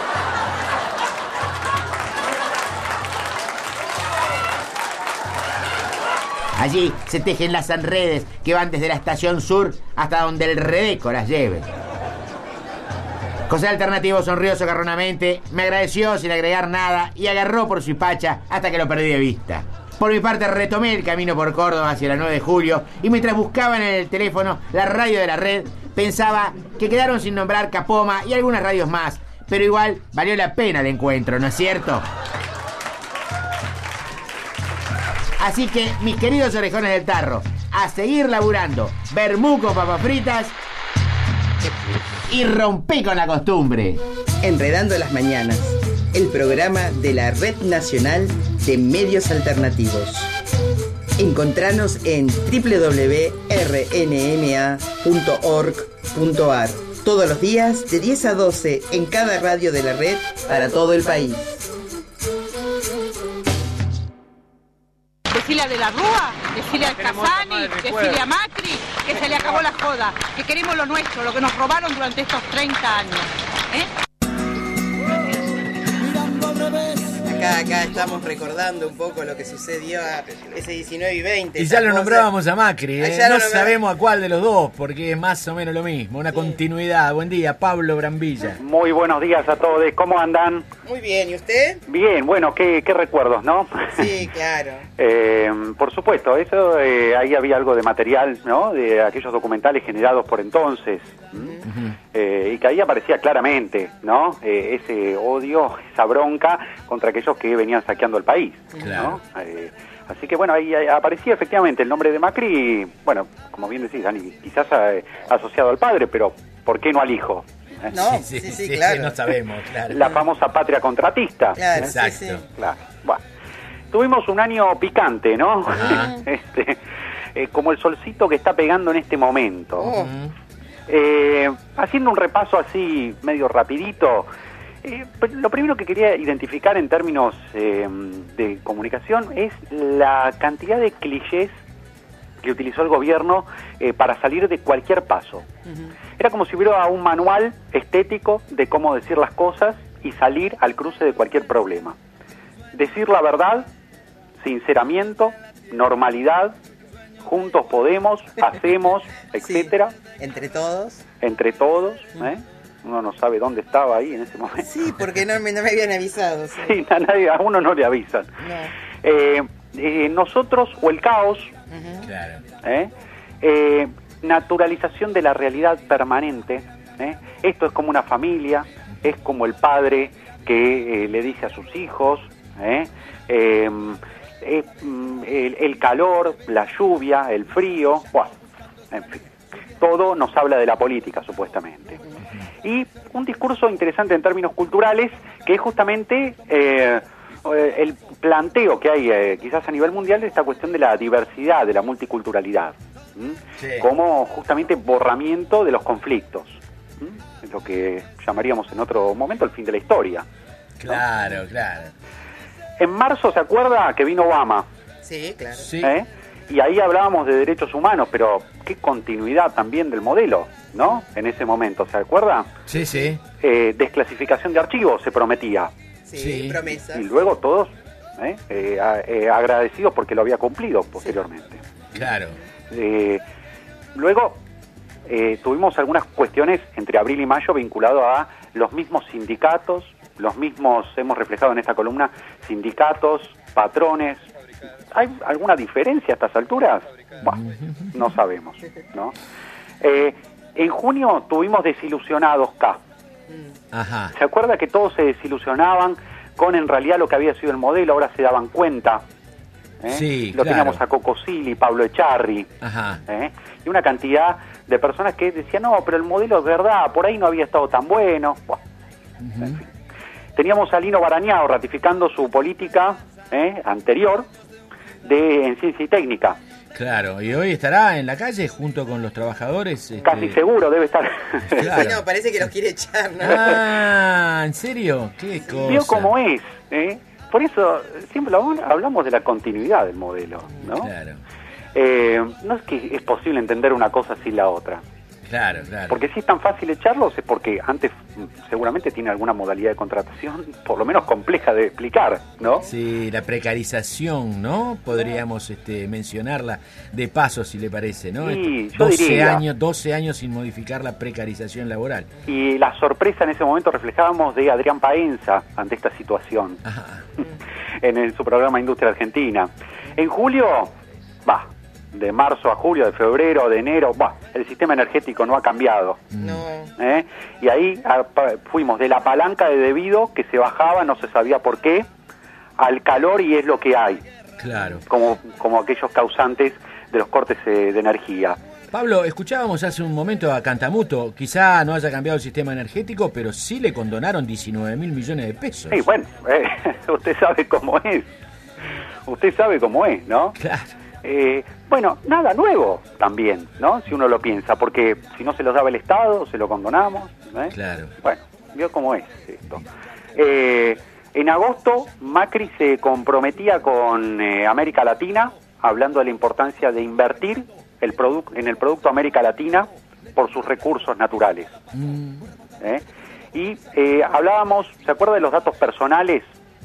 Allí se tejen las redes que van desde la estación sur hasta donde el Redeco las lleve. José Alternativo sonrió socarronamente, me agradeció sin agregar nada y agarró por su hipacha hasta que lo perdí de vista. Por mi parte retomé el camino por Córdoba hacia la nueve de julio y mientras buscaba en el teléfono la radio de la red, pensaba que quedaron sin nombrar Capoma y algunas radios más, pero igual valió la pena el encuentro, ¿no es cierto? Así que, mis queridos orejones del tarro, a seguir laburando, vermú con papas fritas y rompí con la costumbre. Enredando las mañanas, el programa de la Red Nacional de Medios Alternativos. Encontranos en doble u doble u doble u punto r n m a punto org punto a r todos los días de diez a doce en cada radio de la red para todo el país. Decirle a De la Rúa, decirle al Casani, decirle a Macri que se le acabó la joda, que queremos lo nuestro, lo que nos robaron durante estos treinta años. ¿Eh? Acá, acá estamos recordando un poco lo que sucedió a ese diecinueve y veinte. Y ya lo nombrábamos a Macri, ¿eh? No lo sabemos a cuál de los dos, porque es más o menos lo mismo, una continuidad. Buen día, Pablo Brambilla. Muy buenos días a todos, ¿cómo andan? Muy bien, ¿y usted? Bien, bueno, qué, qué recuerdos, ¿no? Sí, claro. eh, por supuesto, eso eh, ahí había algo de material, ¿no? De aquellos documentales generados por entonces. Uh-huh. eh, y que ahí aparecía claramente, ¿no? Eh, ese odio, esa bronca contra aquellos que venían saqueando el país, claro. ¿no? Eh, así que bueno, ahí aparecía efectivamente el nombre de Macri, bueno, como bien decís, Dani, quizás eh, asociado al padre, pero ¿por qué no al hijo? No, sí, sí, sí, sí, sí, claro. No sabemos, claro. La famosa patria contratista. Claro, exacto. Sí, sí. Claro. Bueno, tuvimos un año picante, ¿no? este, eh, como el solcito que está pegando en este momento. Oh. Eh, haciendo un repaso así medio rapidito, eh, lo primero que quería identificar en términos eh, de comunicación es la cantidad de clichés que utilizó el gobierno eh, para salir de cualquier paso. Uh-huh. Era como si hubiera un manual estético de cómo decir las cosas y salir al cruce de cualquier problema. Decir la verdad, sinceramiento, normalidad, juntos podemos, hacemos, etcétera. Sí, entre todos. Entre todos, ¿eh? uno no sabe dónde estaba ahí en ese momento. Sí, porque no me, no me habían avisado. Sí, sí a, nadie, a uno no le avisan. No. Eh, eh, nosotros, o el caos, Uh-huh. Claro. ¿eh? Eh, naturalización de la realidad permanente, ¿eh? Esto es como una familia, es como el padre que eh, le dice a sus hijos, ¿eh? Eh, eh, el, el calor, la lluvia, el frío, bueno, en fin, todo nos habla de la política, supuestamente. Y un discurso interesante en términos culturales, que es justamente eh, el planteo que hay eh, quizás a nivel mundial de esta cuestión de la diversidad, de la multiculturalidad, sí. como justamente borramiento de los conflictos, ¿m? Es lo que llamaríamos en otro momento el fin de la historia. Claro, ¿no? Claro. En marzo, ¿se acuerda que vino Obama? Sí, claro. Sí. ¿Eh? Y ahí hablábamos de derechos humanos, pero qué continuidad también del modelo, ¿no? En ese momento, ¿se acuerda? Sí, sí. Eh, desclasificación de archivos se prometía. Sí, Sí. promesa. Y luego todos ¿eh? Eh, a- eh, agradecidos porque lo había cumplido posteriormente. Claro. Eh, luego eh, tuvimos algunas cuestiones entre abril y mayo vinculado a los mismos sindicatos, los mismos, hemos reflejado en esta columna, sindicatos, patrones. ¿Hay alguna diferencia a estas alturas? Bueno, no sabemos, ¿no? Eh, en junio tuvimos desilusionados K. Ajá. ¿Se acuerda que todos se desilusionaban con en realidad lo que había sido el modelo? Ahora se daban cuenta. ¿eh? Sí, Lo claro. teníamos a Coco Silly, Pablo Echarri, Ajá. ¿eh? y una cantidad de personas que decían, no, pero el modelo es verdad, por ahí no había estado tan bueno. Bueno, en fin. Teníamos a Lino Barañao ratificando su política ¿eh? anterior de en ciencia y técnica. Claro, y hoy estará en la calle junto con los trabajadores. este- Casi seguro debe estar. Claro. Sí, no, parece que los quiere echar, ¿no? Ah, ¿en serio? Qué cosa. Vio cómo es, ¿eh? Por eso siempre lo- hablamos de la continuidad del modelo, ¿no? Claro, Eh, no es que es posible entender una cosa sin la otra. claro, claro. Porque si es tan fácil echarlos es porque antes mm, seguramente tiene alguna modalidad de contratación, por lo menos compleja de explicar, ¿no? Sí, la precarización, ¿no? Podríamos este, mencionarla de paso, si le parece, ¿no? Sí, Esto- yo doce diría. años, doce años sin modificar la precarización laboral. Y la sorpresa en ese momento reflejábamos de Adrián Paenza ante esta situación Ajá. en el- su programa Industria Argentina. En julio, va, de marzo a julio, de febrero, de enero, va, el sistema energético no ha cambiado. No. ¿eh? Y ahí a- pa- fuimos de la palanca de debido que se bajaba, no se sabía por qué, al calor y es lo que hay, Claro. como, como aquellos causantes de los cortes eh, de energía. Pablo, escuchábamos hace un momento a Cantamuto, quizá no haya cambiado el sistema energético, pero sí le condonaron diecinueve mil millones de pesos. Sí, bueno, eh, usted sabe cómo es, usted sabe cómo es, ¿no? Claro. Eh, bueno, nada nuevo también, ¿no? Si uno lo piensa, porque si no se los daba el Estado, se lo condonamos, ¿eh? Claro. Bueno, vio cómo es esto. Eh, en agosto, Macri se comprometía con eh, América Latina, hablando de la importancia de invertir el produ- en el producto América Latina por sus recursos naturales. Mm, ¿eh? Y eh, hablábamos, ¿se acuerda de los datos personales?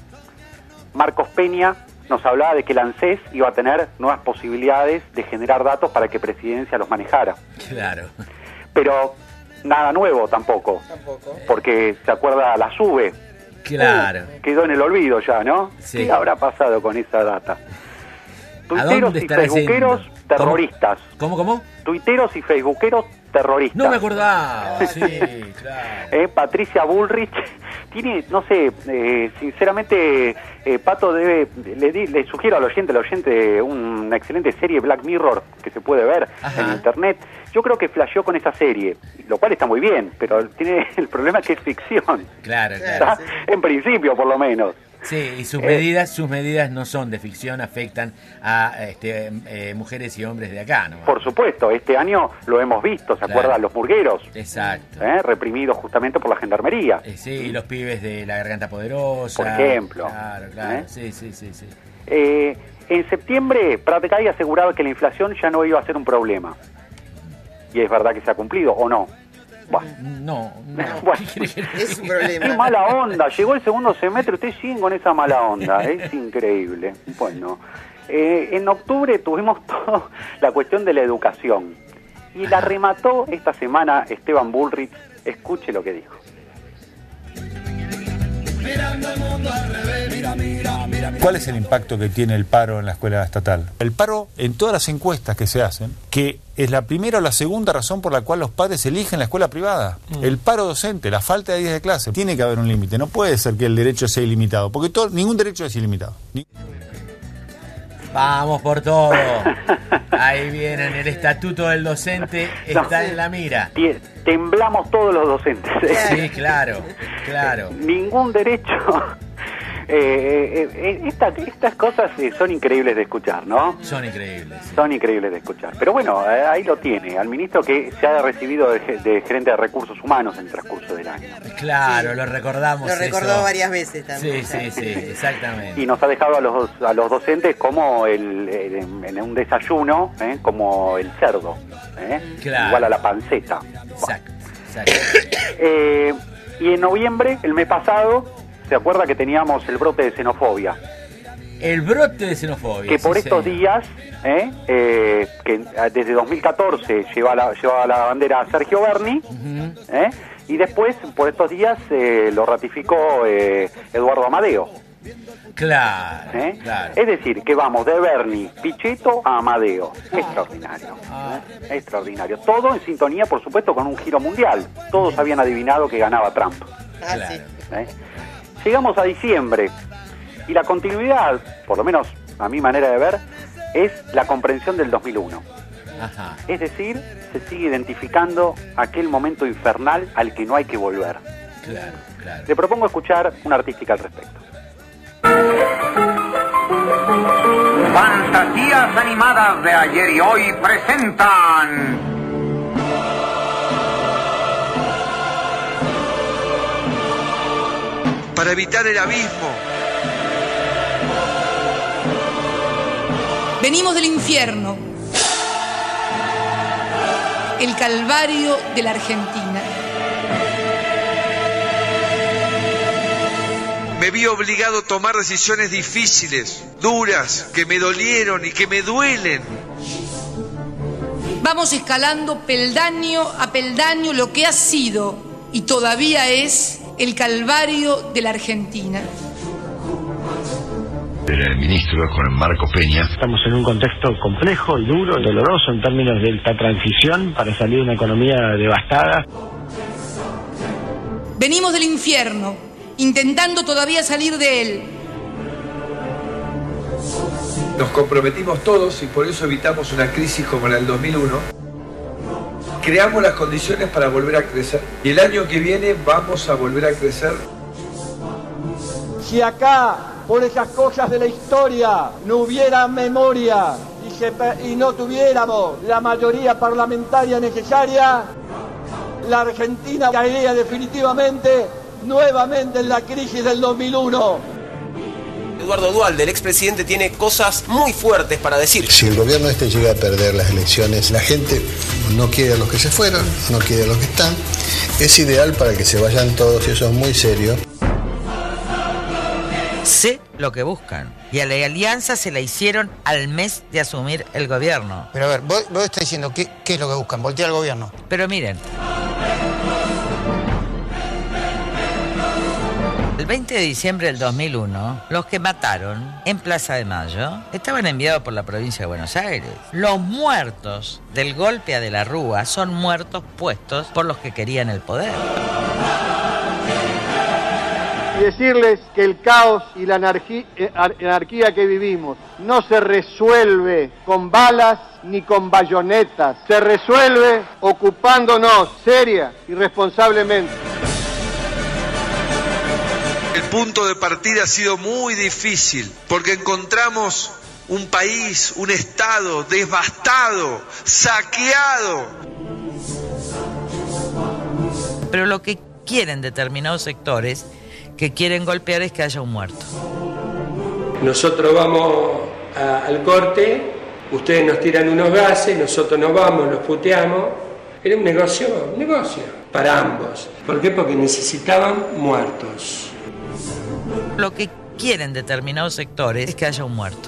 Marcos Peña nos hablaba de que el ANSES iba a tener nuevas posibilidades de generar datos para que Presidencia los manejara. claro. Pero nada nuevo tampoco, Tampoco. porque se acuerda la SUBE, Claro. quedó en el olvido ya, ¿no? Sí. ¿Qué habrá pasado con esa data? Tuiteros dónde y estará facebookeros yendo? terroristas. ¿Cómo, cómo? Tuiteros y facebookeros terroristas. No me acordaba. Sí, claro. Eh, Patricia Bullrich tiene, no sé, eh, sinceramente, eh, Pato debe, le, di- le sugiero al oyente, al oyente, una excelente serie Black Mirror que se puede ver Ajá. en internet. Yo creo que flasheó con esa serie, lo cual está muy bien, pero tiene el problema que es ficción. Claro, Claro. claro. ¿Está? En principio, por lo menos. Sí, y sus Eh. medidas, sus medidas no son de ficción, afectan a este, eh, mujeres y hombres de acá, ¿no? Por supuesto, este año lo hemos visto, ¿se Claro. acuerdan? Los burgueros, Exacto. ¿eh? reprimidos justamente por la gendarmería. Eh, sí, y los pibes de la Garganta Poderosa. Por ejemplo. Claro, claro. ¿Eh? Sí, sí, sí, sí. Eh, en septiembre, Pratecay aseguraba que la inflación ya no iba a ser un problema. Y es verdad que se ha cumplido, ¿o no? Bueno, No, no. Bueno. ¿Qué quiere que le Es un diga? problema. qué mala onda. Llegó el segundo semestre, ustedes siguen con esa mala onda. Es increíble. Bueno, eh, en octubre tuvimos toda la cuestión de la educación. Y la remató esta semana Esteban Bullrich Escuche lo que dijo. ¿Cuál es el impacto que tiene el paro en la escuela estatal? El paro, en todas las encuestas que se hacen, que es la primera o la segunda razón por la cual los padres eligen la escuela privada. Mm. El paro docente, la falta de días de clase. Tiene que haber un límite. No puede ser que el derecho sea ilimitado, porque todo, ningún derecho es ilimitado. Ni... Vamos por todo. Ahí vienen, el estatuto del docente está no, en la mira. Temblamos todos los docentes. Sí, claro, claro. Ningún derecho. Eh, eh, esta, estas cosas eh, son increíbles de escuchar, ¿no? Son increíbles. Sí. Son increíbles de escuchar. Pero bueno, eh, ahí lo tiene, al ministro que se ha recibido de, de gerente de recursos humanos en el transcurso del año. Claro, sí. Lo recordamos. Lo recordó eso. varias veces también. Sí, sí, sí, exactamente. Y nos ha dejado a los a los docentes como el, el en un desayuno, eh, como el cerdo, eh, claro. Igual a la panceta. Exacto, exacto. eh, y en noviembre, el mes pasado, ¿se acuerda que teníamos el brote de xenofobia? El brote de xenofobia. Que por sí, estos señor. días, eh, eh, que desde dos mil catorce lleva la, llevaba la bandera Sergio Berni, uh-huh. eh, y después, por estos días, eh, lo ratificó eh, Eduardo Amadeo. Claro, ¿Eh? claro. Es decir, que vamos de Berni, Pichetto a Amadeo. Extraordinario. Ah. ¿eh? Extraordinario. Todo en sintonía, por supuesto, con un giro mundial. Todos habían adivinado que ganaba Trump. Ah, sí. ¿Eh? Llegamos a diciembre y la continuidad, por lo menos a mi manera de ver, es la comprensión del dos mil uno. Ajá. Es decir, se sigue identificando aquel momento infernal al que no hay que volver. Claro, claro. Le propongo escuchar una artística al respecto. Fantasías animadas de ayer y hoy presentan... Para evitar el abismo. Venimos del infierno, el calvario de la Argentina. Me vi obligado a tomar decisiones difíciles, duras, que me dolieron y que me duelen. Vamos escalando peldaño a peldaño lo que ha sido y todavía es el calvario de la Argentina. El ministro con Marco Peña. Estamos en un contexto complejo y duro, doloroso en términos de esta transición para salir de una economía devastada. Venimos del infierno, intentando todavía salir de él. Nos comprometimos todos y por eso evitamos una crisis como la del dos mil uno. Creamos las condiciones para volver a crecer. Y el año que viene vamos a volver a crecer. Si acá, por esas cosas de la historia, no hubiera memoria y, se, y no tuviéramos la mayoría parlamentaria necesaria, la Argentina caería definitivamente nuevamente en la crisis del dos mil uno. Eduardo Duhalde, el expresidente, tiene cosas muy fuertes para decir. Si el gobierno este llega a perder las elecciones, la gente no quiere a los que se fueron, no quiere a los que están. Es ideal para que se vayan todos y eso es muy serio. Sé lo que buscan. Y a la alianza se la hicieron al mes de asumir el gobierno. Pero a ver, vos, vos estás diciendo, ¿qué, qué es lo que buscan? Voltear al gobierno. Pero miren. El veinte de diciembre del dos mil uno, los que mataron en Plaza de Mayo estaban enviados por la provincia de Buenos Aires. Los muertos del golpe a De la Rúa son muertos puestos por los que querían el poder. Y decirles que el caos y la anarquía, anarquía que vivimos no se resuelve con balas ni con bayonetas. Se resuelve ocupándonos seria y responsablemente. El punto de partida ha sido muy difícil porque encontramos un país, un estado devastado, saqueado. Pero lo que quieren determinados sectores que quieren golpear es que haya un muerto. Nosotros vamos a, al corte, ustedes nos tiran unos gases, nosotros nos vamos, los puteamos. Era un negocio, un negocio para ambos. ¿Por qué? Porque necesitaban muertos. Lo que quieren determinados sectores es que haya un muerto.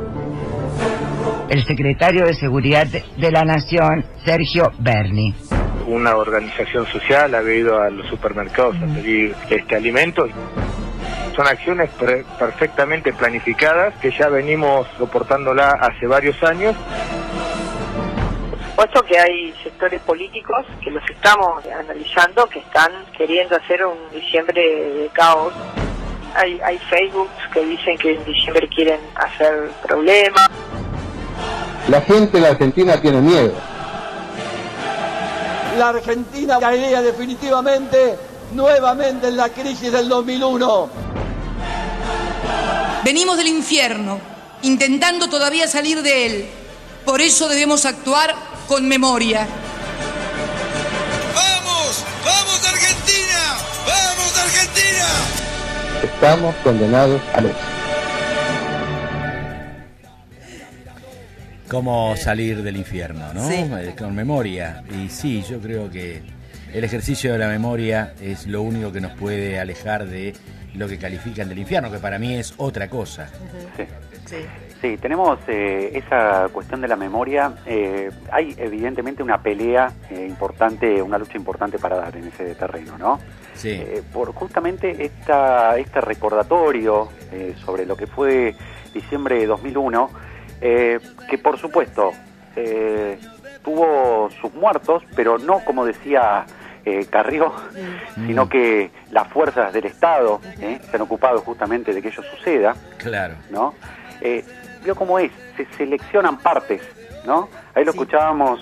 El secretario de Seguridad de la Nación, Sergio Berni. una organización social, había ido a los supermercados a pedir este, alimentos. Son acciones pre- perfectamente planificadas que ya venimos soportándola hace varios años. Por supuesto que hay sectores políticos que los estamos analizando, que están queriendo hacer un diciembre de caos. Hay, hay Facebooks que dicen que en diciembre quieren hacer problemas. La gente de la Argentina tiene miedo. La Argentina caería definitivamente nuevamente en la crisis del dos mil uno. Venimos del infierno, intentando todavía salir de él. Por eso debemos actuar con memoria. ¡Vamos! ¡Vamos Argentina! ¡Vamos Argentina! Estamos condenados al éxito. Cómo salir del infierno, ¿no? Sí. Eh, Con memoria. Y sí, yo creo que el ejercicio de la memoria es lo único que nos puede alejar de lo que califican del infierno, que para mí es otra cosa. Sí. Sí. Sí, tenemos eh, esa cuestión de la memoria. Eh, hay evidentemente una pelea eh, importante, una lucha importante para dar en ese terreno, ¿no? Sí. Eh, por justamente esta, este recordatorio eh, sobre lo que fue diciembre de dos mil uno, eh, que por supuesto eh, tuvo sus muertos, pero no como decía eh, Carrió, Mm. sino que las fuerzas del Estado eh, se han ocupado justamente de que ello suceda, Claro. ¿no? Eh, vio cómo es, se seleccionan partes, ¿no? Ahí lo Sí. escuchábamos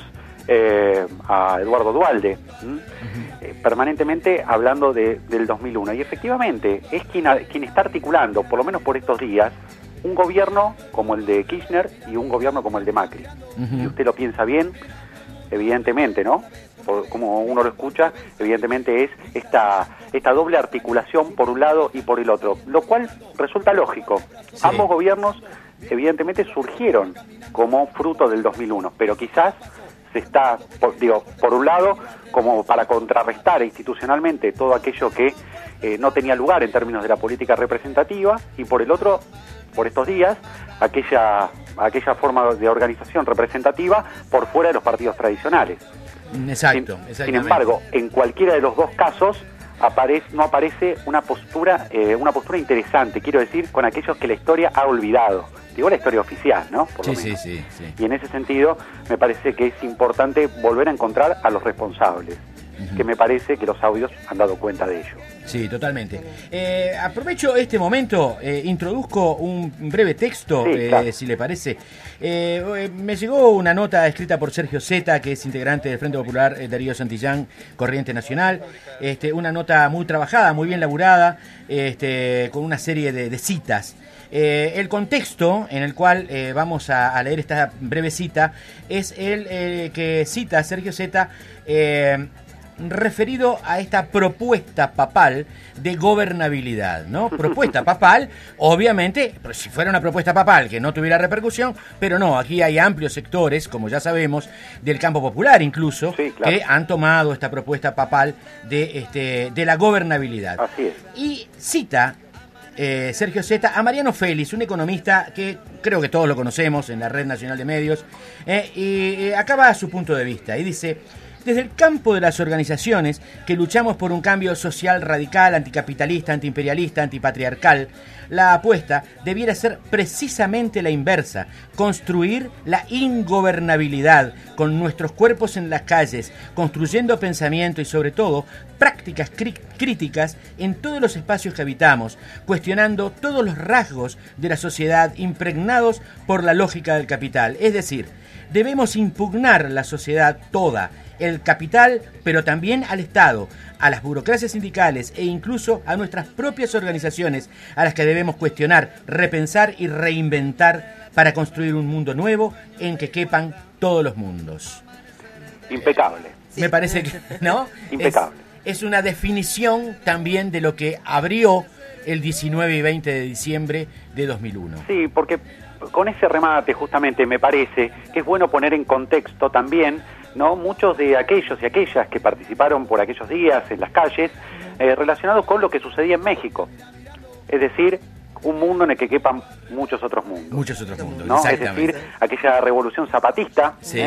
eh, a Eduardo Dualde, ¿m? eh, permanentemente hablando de, del dos mil uno, y efectivamente es quien, a- quien está articulando, por lo menos por estos días, un gobierno como el de Kirchner y un gobierno como el de Macri. Ujú. Si usted lo piensa bien, evidentemente, ¿no? Por, como uno lo escucha, evidentemente es esta, esta doble articulación por un lado y por el otro, lo cual resulta lógico. Sí. Ambos gobiernos evidentemente surgieron como fruto del dos mil uno, pero quizás se está, por, digo, por un lado, como para contrarrestar institucionalmente todo aquello que eh, no tenía lugar en términos de la política representativa, y por el otro, por estos días, aquella, aquella forma de organización representativa por fuera de los partidos tradicionales. Exacto, Sin, exactamente. sin embargo, en cualquiera de los dos casos aparece, no aparece una postura, eh, una postura interesante, quiero decir, con aquellos que la historia ha olvidado. Digo la historia oficial, ¿no? Por Sí, lo sí, menos. sí, sí. Y en ese sentido, me parece que es importante volver a encontrar a los responsables, que me parece que los audios han dado cuenta de ello. Sí, totalmente. Eh, aprovecho este momento, eh, introduzco un breve texto, Sí, eh, claro. si le parece. Eh, eh, me llegó una nota escrita por Sergio Zeta, que es integrante del Frente Popular eh, Darío Santillán, Corriente Nacional. Este, una nota muy trabajada, muy bien laburada, este, con una serie de, de citas. Eh, el contexto en el cual eh, vamos a, a leer esta breve cita es el eh, que cita Sergio Zeta, eh, referido a esta propuesta papal de gobernabilidad, ¿no? Propuesta papal, obviamente, pero si fuera una propuesta papal que no tuviera repercusión, pero no, aquí hay amplios sectores, como ya sabemos, del campo popular incluso, Sí, claro. que han tomado esta propuesta papal de, este, de la gobernabilidad. Así es. Y cita eh, Sergio Zeta a Mariano Félix, un economista que creo que todos lo conocemos en la Red Nacional de Medios, eh, y eh, acaba su punto de vista y dice: desde el campo de las organizaciones que luchamos por un cambio social radical, anticapitalista, antiimperialista, antipatriarcal, la apuesta debiera ser precisamente la inversa: construir la ingobernabilidad con nuestros cuerpos en las calles, construyendo pensamiento y sobre todo prácticas crí- críticas en todos los espacios que habitamos, cuestionando todos los rasgos de la sociedad impregnados por la lógica del capital. Es decir, debemos impugnar la sociedad toda, el capital, pero también al Estado, a las burocracias sindicales e incluso a nuestras propias organizaciones, a las que debemos cuestionar, repensar y reinventar para construir un mundo nuevo en que quepan todos los mundos. Impecable. Me parece que, ¿no? Impecable. Es, es una definición también de lo que abrió el diecinueve y veinte de diciembre de dos mil uno. Sí, porque con ese remate justamente me parece que es bueno poner en contexto también, ¿no?, muchos de aquellos y aquellas que participaron por aquellos días en las calles, eh, relacionados con lo que sucedía en México. Es decir, un mundo en el que quepan muchos otros mundos. Muchos otros mundos, ¿no? Es exactamente. decir, aquella revolución zapatista, Sí. ¿eh?,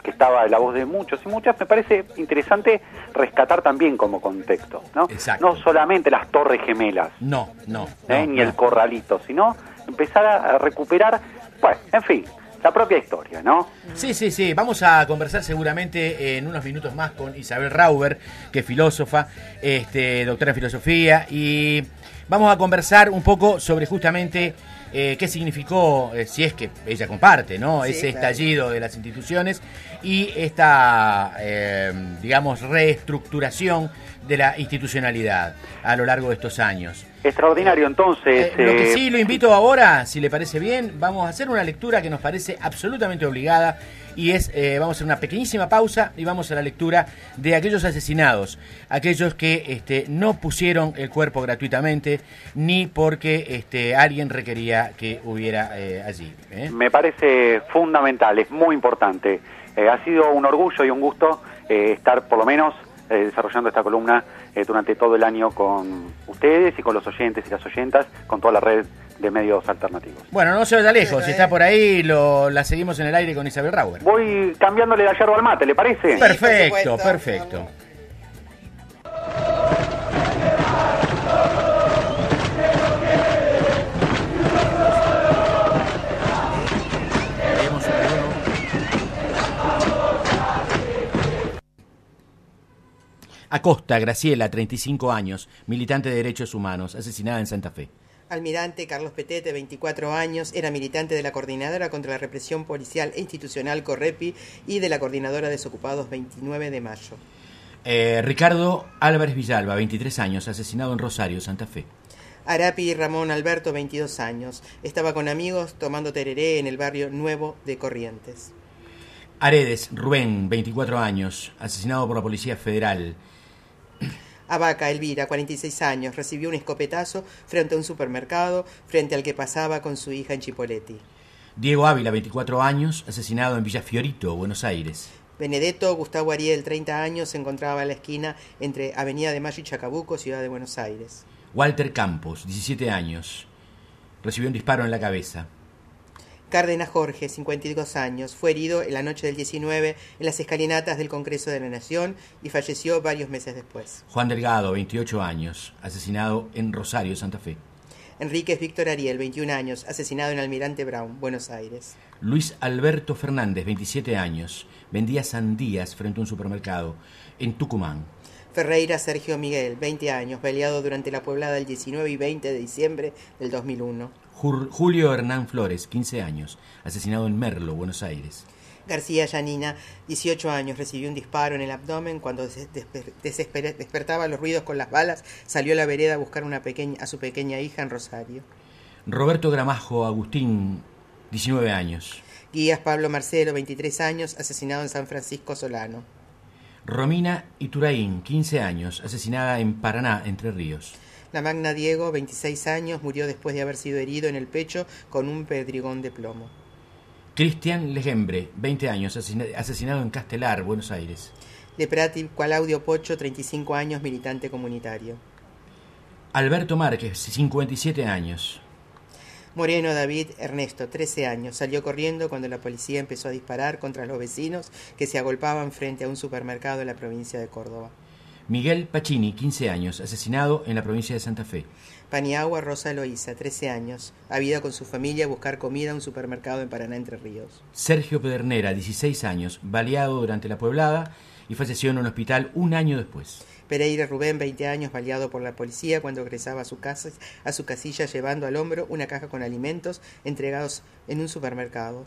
que estaba la voz de muchos y muchas, me parece interesante rescatar también como contexto, ¿no? Exacto. No solamente las Torres Gemelas, no, no, ¿eh? no ni no. el Corralito, sino empezar a recuperar, pues, en fin, la propia historia, ¿no? Sí, sí, sí. Vamos a conversar seguramente en unos minutos más con Isabel Rauber, que es filósofa, este, doctora en filosofía, y vamos a conversar un poco sobre justamente eh, qué significó, eh, si es que ella comparte, ¿no? Sí, Ese claro. estallido de las instituciones y esta, eh, digamos, reestructuración de la institucionalidad a lo largo de estos años. Extraordinario, entonces. Eh, lo que eh, sí lo invito ahora, si le parece bien, vamos a hacer una lectura que nos parece absolutamente obligada y es, eh, vamos a hacer una pequeñísima pausa y vamos a la lectura de aquellos asesinados, aquellos que este, no pusieron el cuerpo gratuitamente ni porque este, alguien requería que hubiera eh, allí. ¿eh? Me parece fundamental, es muy importante. Eh, ha sido un orgullo y un gusto eh, estar por lo menos eh, desarrollando esta columna eh, durante todo el año con ustedes y con los oyentes y las oyentas, con toda la red de medios alternativos. Bueno, no se vaya lejos, si está por ahí, lo, la seguimos en el aire con Isabel Rauber. Voy cambiándole la yerba al mate, ¿le parece? Sí, perfecto, perfecto. Acosta Graciela, treinta y cinco años, militante de derechos humanos, asesinada en Santa Fe. Almirante Carlos Petete, veinticuatro años, era militante de la Coordinadora contra la Represión Policial e Institucional Correpi y de la Coordinadora Desocupados veintinueve de mayo. Eh, Ricardo Álvarez Villalba, veintitrés años, asesinado en Rosario, Santa Fe. Arapi Ramón Alberto, veintidós años, estaba con amigos tomando tereré en el barrio Nuevo de Corrientes. Aredes Rubén, veinticuatro años, asesinado por la Policía Federal. Abaca Elvira, cuarenta y seis años, recibió un escopetazo frente a un supermercado, frente al que pasaba con su hija en Chipoleti. Diego Ávila, veinticuatro años, asesinado en Villa Fiorito, Buenos Aires. Benedetto Gustavo Ariel, treinta años, se encontraba en la esquina entre Avenida de Mayo y Chacabuco, Ciudad de Buenos Aires. Walter Campos, diecisiete años, recibió un disparo en la cabeza. Cárdenas Jorge, cincuenta y dos años, fue herido en la noche del diecinueve en las escalinatas del Congreso de la Nación y falleció varios meses después. Juan Delgado, veintiocho años, asesinado en Rosario, Santa Fe. Enríquez Víctor Ariel, veintiún años, asesinado en Almirante Brown, Buenos Aires. Luis Alberto Fernández, veintisiete años, vendía sandías frente a un supermercado en Tucumán. Ferreira Sergio Miguel, veinte años, baleado durante la pueblada del diecinueve y veinte de diciembre del dos mil uno. Julio Hernán Flores, quince años, asesinado en Merlo, Buenos Aires. García Yanina, dieciocho años, recibió un disparo en el abdomen cuando desesper- despertaba los ruidos con las balas, salió a la vereda a buscar una pequeña, a su pequeña hija en Rosario. Roberto Gramajo Agustín, diecinueve años. Guías Pablo Marcelo, veintitrés años, asesinado en San Francisco Solano. Romina Ituraín, quince años, asesinada en Paraná, Entre Ríos. La Magna Diego, veintiséis años, murió después de haber sido herido en el pecho con un pedrigón de plomo. Cristian Legembre, veinte años, asesinado en Castelar, Buenos Aires. Leprati Claudio Pocho, treinta y cinco años, militante comunitario. Alberto Márquez, cincuenta y siete años. Moreno David Ernesto, trece años, salió corriendo cuando la policía empezó a disparar contra los vecinos que se agolpaban frente a un supermercado en la provincia de Córdoba. Miguel Pacini, quince años, asesinado en la provincia de Santa Fe. Paniagua Rosa Eloísa, trece años, ha ido con su familia a buscar comida a un supermercado en Paraná, Entre Ríos. Sergio Pedernera, dieciséis años, baleado durante la pueblada y falleció en un hospital un año después. Pereira Rubén, veinte años, baleado por la policía cuando regresaba a su casa, a su casilla llevando al hombro una caja con alimentos entregados en un supermercado.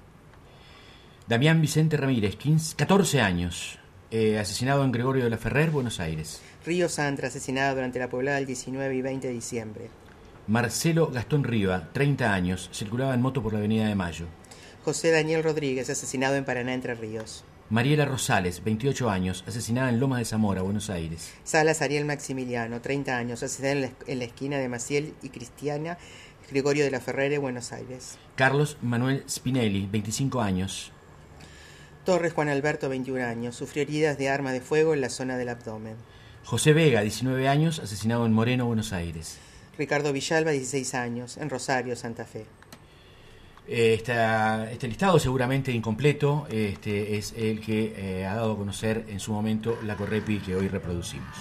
Damián Vicente Ramírez, quince, catorce años, eh, asesinado en Gregorio de la Ferrer, Buenos Aires. Río Santra, asesinado durante la pueblada del diecinueve y veinte de diciembre. Marcelo Gastón Riva, treinta años, circulaba en moto por la Avenida de Mayo. José Daniel Rodríguez, asesinado en Paraná, Entre Ríos. Mariela Rosales, veintiocho años, asesinada en Lomas de Zamora, Buenos Aires. Salas Ariel Maximiliano, treinta años, asesinado en la, en la esquina de Maciel y Cristiana, Gregorio de la Ferrere, Buenos Aires. Carlos Manuel Spinelli, veinticinco años. Torres Juan Alberto, veintiún años, sufrió heridas de arma de fuego en la zona del abdomen. José Vega, diecinueve años, asesinado en Moreno, Buenos Aires. Ricardo Villalba, dieciséis años, en Rosario, Santa Fe. Eh, esta, este listado, seguramente incompleto, este, es el que eh, ha dado a conocer en su momento la Correpi que hoy reproducimos.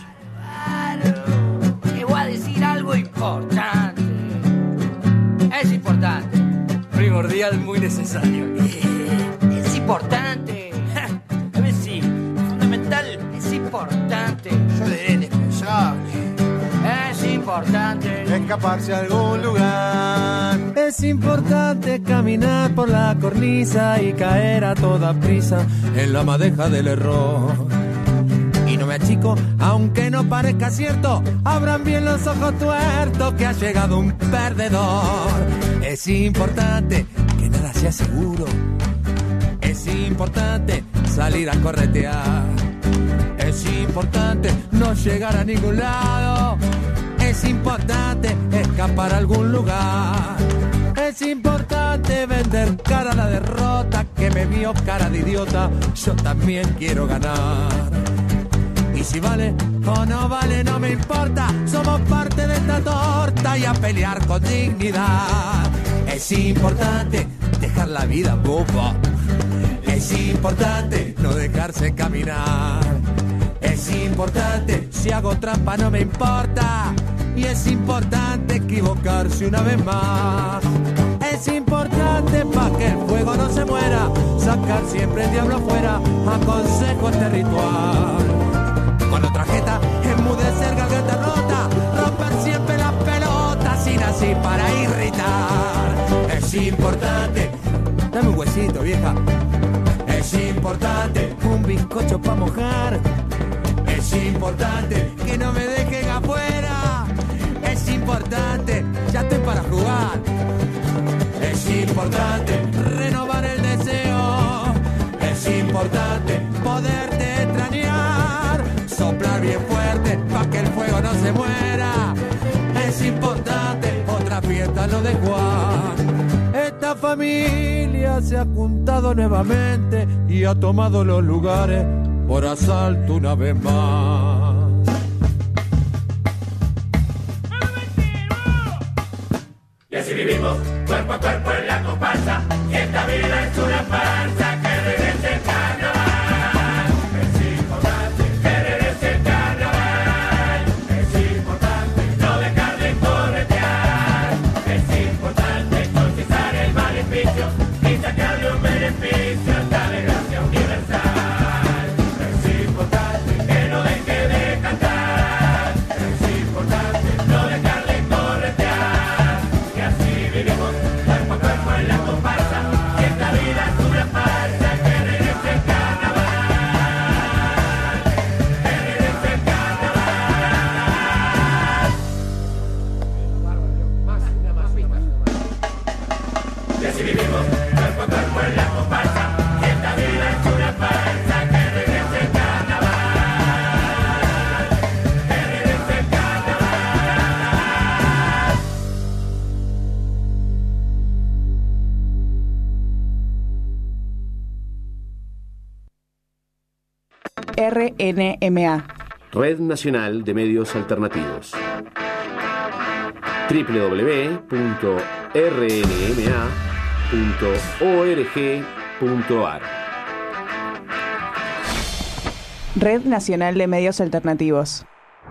Te voy a decir algo importante. Es importante. Primordial, muy necesario. Es importante. A ver si, fundamental, es importante. Yo le diré indispensable. Es importante escaparse a algún lugar. Es importante caminar por la cornisa y caer a toda prisa en la madeja del error. Y no me achico, aunque no parezca cierto, abran bien los ojos tuertos que ha llegado un perdedor. Es importante que nada sea seguro. Es importante salir a corretear. Es importante no llegar a ningún lado. Es importante escapar a algún lugar. Es importante vender cara a la derrota que me vio cara de idiota. Yo también quiero ganar. Y si vale o no vale no me importa. Somos parte de esta torta y a pelear con dignidad. Es importante dejar la vida boba. Es importante no dejarse caminar. Es importante, si hago trampa no me importa. Y es importante equivocarse una vez más. Es importante pa' que el fuego no se muera. Sacar siempre el diablo afuera. Aconsejo este ritual. Con otra jeta, enmudecer garganta rota. Romper siempre las pelotas sin así para irritar. Es importante, dame un huesito vieja. Es importante, un bizcocho pa' mojar. Es importante que no me dejen afuera. Es importante, ya estoy para jugar. Es importante renovar el deseo. Es importante poderte extrañar. Soplar bien fuerte pa' que el fuego no se muera. Es importante otra fiesta lo de Juan. Esta familia se ha juntado nuevamente y ha tomado los lugares por asalto una vez más. Y así vivimos, cuerpo a cuerpo en la comparsa. Y esta vida es una farsa, que regrese el carnaval. Es importante que regrese el carnaval. Es importante no dejar de corretear. Es importante conquistar el maleficio y sacarle un beneficio a esta desgracia universal. R N M A. Red Nacional de Medios Alternativos. doble u doble u doble u punto r n m a punto org punto a r. Red Nacional de Medios Alternativos.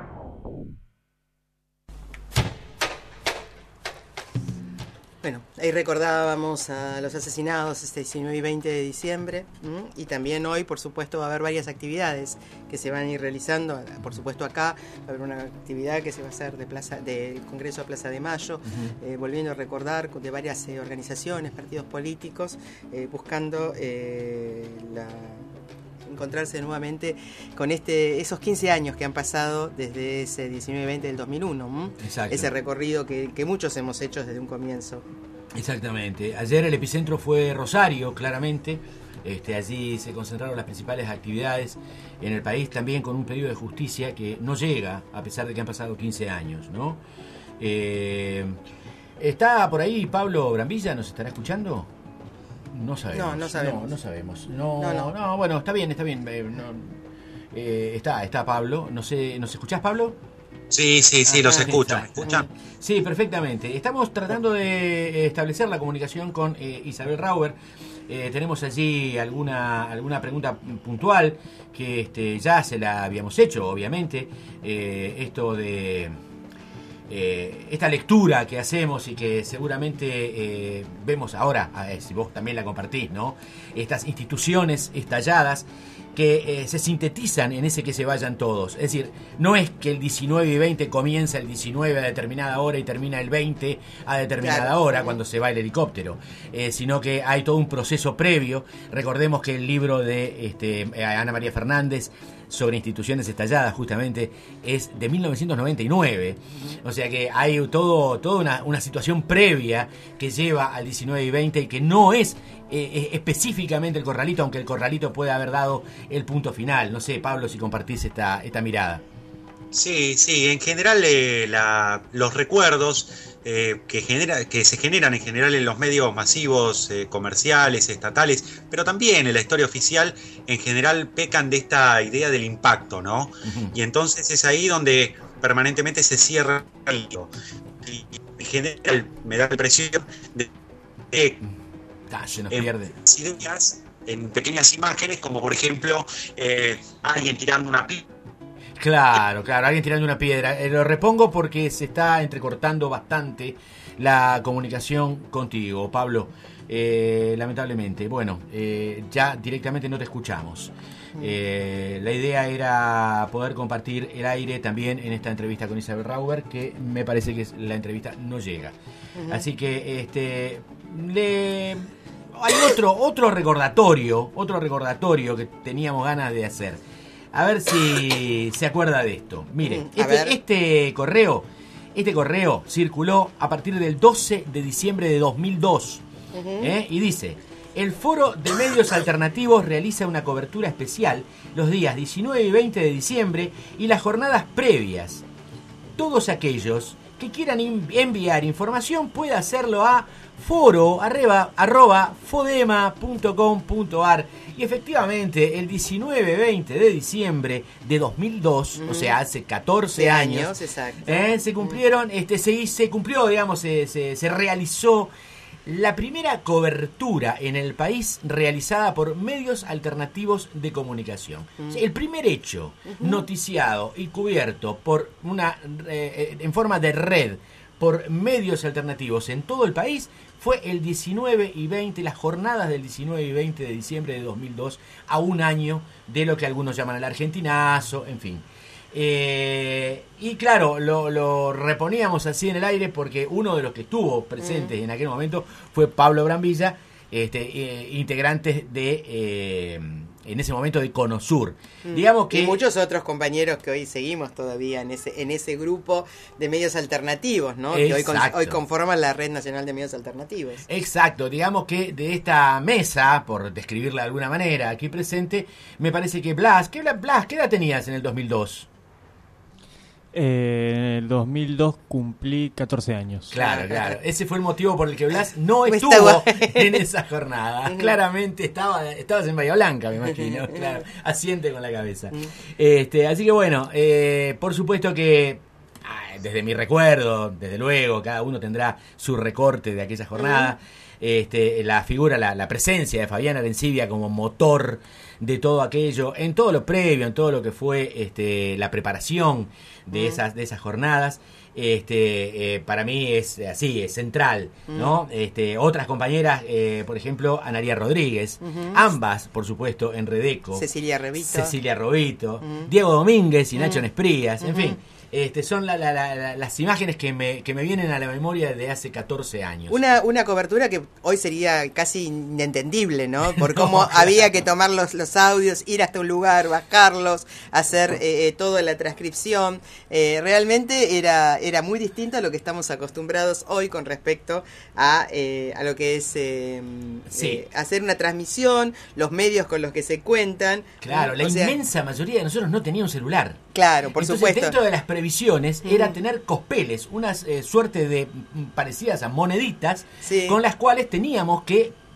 Bueno, ahí recordábamos a los asesinados este diecinueve y veinte de diciembre, ¿m? Y también hoy, por supuesto, va a haber varias actividades que se van a ir realizando. Por supuesto, acá va a haber una actividad que se va a hacer de plaza, del Congreso a Plaza de Mayo, uh-huh. eh, volviendo a recordar de varias eh, organizaciones, partidos políticos, eh, buscando eh, la... encontrarse nuevamente con este esos quince años que han pasado desde ese diecinueve veinte del dos mil uno. Exacto. Ese recorrido que, que muchos hemos hecho desde un comienzo. Exactamente. Ayer el epicentro fue Rosario, claramente. Este, allí se concentraron las principales actividades en el país, también con un pedido de justicia que no llega, a pesar de que han pasado quince años, ¿no? Eh, ¿Está por ahí Pablo Brambilla? ¿Nos estará escuchando? No sabemos. No, no sabemos. No, no sabemos. No, no, no. no, bueno, está bien, está bien. Eh, no, eh, está, está Pablo. No sé, ¿nos escuchás, Pablo? Sí, sí, sí, los escucho. ¿Me escuchan? Sí, perfectamente. Estamos tratando de establecer la comunicación con eh, Isabel Rauber. Eh, tenemos allí alguna alguna pregunta puntual que este, ya se la habíamos hecho, obviamente. Eh, esto de eh, esta lectura que hacemos y que seguramente eh, vemos ahora, eh, si vos también la compartís, ¿no? Estas instituciones estalladas que eh, se sintetizan en ese que se vayan todos. Es decir, no es que el diecinueve y veinte comienza el diecinueve a determinada hora y termina el veinte a determinada claro. hora cuando se va el helicóptero, eh, sino que hay todo un proceso previo. Recordemos que el libro de este, Ana María Fernández sobre instituciones estalladas justamente es de mil novecientos noventa y nueve, o sea que hay todo toda una, una situación previa que lleva al diecinueve y veinte y que no es eh, específicamente el corralito, aunque el corralito puede haber dado el punto final. No sé, Pablo, si compartís esta, esta mirada. Sí, sí, en general eh, la, los recuerdos eh, que, genera, que se generan en general en los medios masivos, eh, comerciales, estatales, pero también en la historia oficial, en general pecan de esta idea del impacto, ¿no? Uh-huh. Y entonces es ahí donde permanentemente se cierra el hilo. Y en general me da la impresión de que ah, se nos pierde. Ideas en pequeñas imágenes, como por ejemplo eh, alguien tirando una piedra. Claro, claro, alguien tirando una piedra. Eh, lo repongo porque se está entrecortando bastante la comunicación contigo, Pablo. Eh, lamentablemente. Bueno, eh, ya directamente no te escuchamos. Eh, la idea era poder compartir el aire también en esta entrevista con Isabel Rauber, que me parece que la entrevista no llega. Uh-huh. Así que este le hay otro otro recordatorio, otro recordatorio que teníamos ganas de hacer. A ver si se acuerda de esto. Mire, mm, este, este correo, este correo circuló a partir del doce de diciembre de dos mil dos. Uh-huh. ¿eh? Y dice: el Foro de Medios Alternativos realiza una cobertura especial los días diecinueve y veinte de diciembre y las jornadas previas. Todos aquellos que quieran enviar información puede hacerlo a foro arroba, arroba fodema punto com punto ar. Y efectivamente el diecinueve y veinte de diciembre de dos mil dos, mm. o sea, hace catorce años, años exacto. Eh, se cumplieron, mm. este, se, se cumplió, digamos, se, se, se realizó la primera cobertura en el país realizada por medios alternativos de comunicación. Mm. El primer hecho uh-huh. noticiado y cubierto por una eh, en forma de red por medios alternativos en todo el país fue el diecinueve y veinte, las jornadas del diecinueve y veinte de diciembre de dos mil dos, a un año de lo que algunos llaman el argentinazo, en fin. Eh, y claro, lo, lo reponíamos así en el aire porque uno de los que estuvo presente mm. en aquel momento fue Pablo Brambilla, este, eh, integrante de eh, en ese momento de Conosur. Mm. Digamos que y muchos otros compañeros que hoy seguimos todavía en ese en ese grupo de medios alternativos, ¿no? Que hoy, con, hoy conforman la Red Nacional de Medios Alternativos. Exacto, digamos que de esta mesa, por describirla de alguna manera aquí presente, me parece que Blas, ¿qué Blas, qué edad tenías en el dos mil dos? Eh, en el dos mil dos cumplí catorce años. Claro, claro. Ese fue el motivo por el que Blas no estuvo en esa jornada. Claramente estaba, estabas en Bahía Blanca, me imagino. Claro, asiente con la cabeza. Este, así que bueno, eh, por supuesto que desde mi recuerdo, desde luego, cada uno tendrá su recorte de aquella jornada. Este, la figura, la, la presencia de Fabián Arencibia como motor de todo aquello, en todo lo previo, en todo lo que fue este, la preparación de esas de esas jornadas, este, eh, para mí es así, es central, ¿no? Este, otras compañeras, eh, por ejemplo, Analía Rodríguez, uh-huh. ambas, por supuesto, en Redeco. Cecilia Robito. Cecilia Robito, uh-huh. Diego Domínguez y uh-huh. Nacho Nesprías, en uh-huh. fin. Este, son la, la, la, las imágenes que me, que me vienen a la memoria de hace catorce años. Una, una cobertura que hoy sería casi inentendible, ¿no? Por cómo no, claro. había que tomar los, los audios, ir hasta un lugar, bajarlos, hacer eh, toda la transcripción. Eh, realmente era, era muy distinto a lo que estamos acostumbrados hoy con respecto a, eh, a lo que es eh, sí. eh, hacer una transmisión, los medios con los que se cuentan. Claro, la sea, inmensa mayoría de nosotros no tenía un celular. Claro, por Entonces, supuesto. Dentro de las previsiones mm. era tener cospeles, unas eh, suerte de parecidas a moneditas, sí. con las cuales teníamos que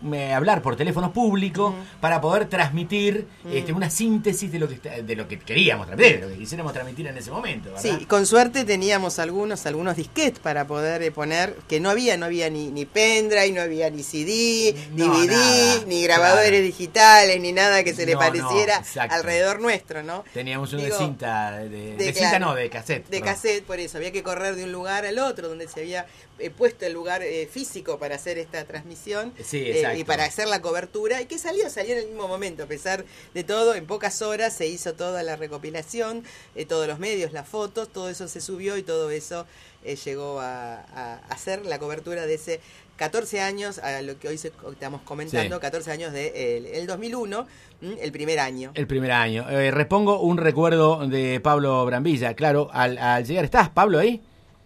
eh, hablar por teléfono público Uh-huh. para poder transmitir Uh-huh. este, una síntesis de lo que está- de lo que queríamos transmitir, de lo que quisiéramos transmitir en ese momento, ¿verdad? Sí, con suerte teníamos algunos algunos disquetes para poder eh, poner, que no había, no había ni, ni pendrive, no había ni C D, No, D V D, nada, ni grabadores claro. digitales, ni nada que se le No, pareciera no, exacto. alrededor nuestro, ¿no? Teníamos una Digo, cinta, de, de, de- cinta claro, no, de cassette. De perdón. cassette, por eso, había que correr de un lugar al otro, donde se había eh, puesto el lugar eh, físico para hacer esta transmisión Sí, eh, exacto. y para hacer la cobertura, y que salió, salió en el mismo momento, a pesar de todo, en pocas horas se hizo toda la recopilación, eh, todos los medios, las fotos, todo eso se subió y todo eso eh, llegó a, a hacer la cobertura de ese catorce años, a lo que hoy se- estamos comentando, Sí. catorce años del de el, el dos mil uno, ¿m? El primer año. El primer año. Eh, repongo un recuerdo de Pablo Brambilla. Claro, al, al llegar, ¿estás, Pablo, ahí?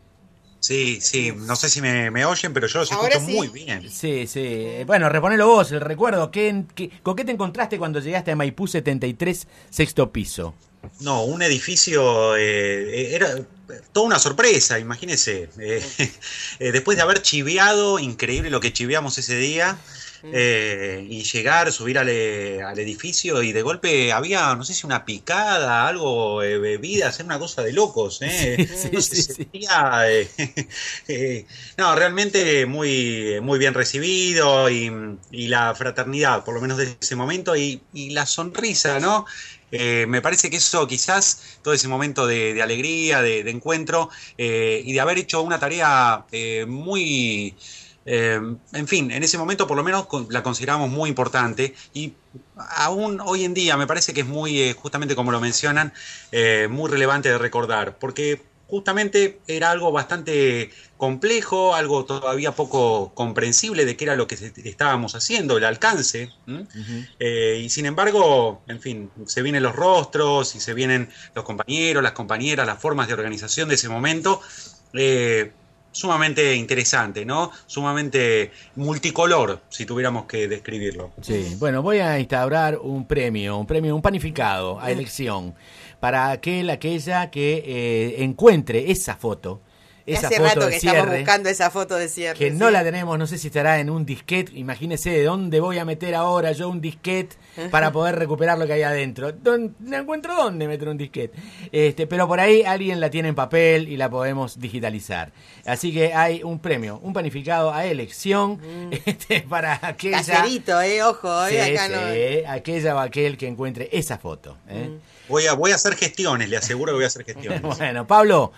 Sí, sí, no sé si me, me oyen, pero yo los Ahora escucho sí. muy bien. Sí, sí. Bueno, reponelo vos, el recuerdo. ¿Qué, qué, ¿Con qué te encontraste cuando llegaste a Maipú setenta y tres, sexto piso? No, un edificio, eh, era toda una sorpresa, imagínese. Eh, eh, después de haber chiveado, increíble lo que chiveamos ese día, eh, y llegar, subir al, eh, al edificio y de golpe había, no sé si una picada, algo, eh, bebida, hacer una cosa de locos. Eh. Sí, No sí, se sí, sentía, eh, eh, no, realmente muy, muy bien recibido y, y la fraternidad, por lo menos de ese momento, y, y la sonrisa, ¿no? Eh, me parece que eso quizás, todo ese momento de, de alegría, de, de encuentro, eh, y de haber hecho una tarea eh, muy, eh, en fin, en ese momento por lo menos con- la consideramos muy importante, y aún hoy en día me parece que es muy, eh, justamente como lo mencionan, eh, muy relevante de recordar, porque justamente era algo bastante complejo, algo todavía poco comprensible de qué era lo que se- estábamos haciendo, el alcance. ¿m? Eh, y sin embargo, en fin, se vienen los rostros y se vienen los compañeros, las compañeras, las formas de organización de ese momento. eh, sumamente interesante, ¿no? Sumamente multicolor, si tuviéramos que describirlo. Sí, bueno, voy a instaurar un premio, un premio, un panificado a elección para aquel, aquella que eh, encuentre esa foto. Esa Hace foto rato de que estamos cierre, buscando esa foto de cierre. que no sí. la tenemos, no sé si estará en un disquete. Imagínese de dónde voy a meter ahora yo un disquete para poder recuperar lo que hay adentro. ¿Dónde- No encuentro dónde meter un disquete. Este, pero por ahí alguien la tiene en papel y la podemos digitalizar. Así que hay un premio, un panificado a elección este, para aquella... Caserito, eh, ojo, eh, Sí, acá no. sí, aquella o aquel que encuentre esa foto. ¿eh? Voy a, voy a hacer gestiones, le aseguro que voy a hacer gestiones. Bueno, Pablo,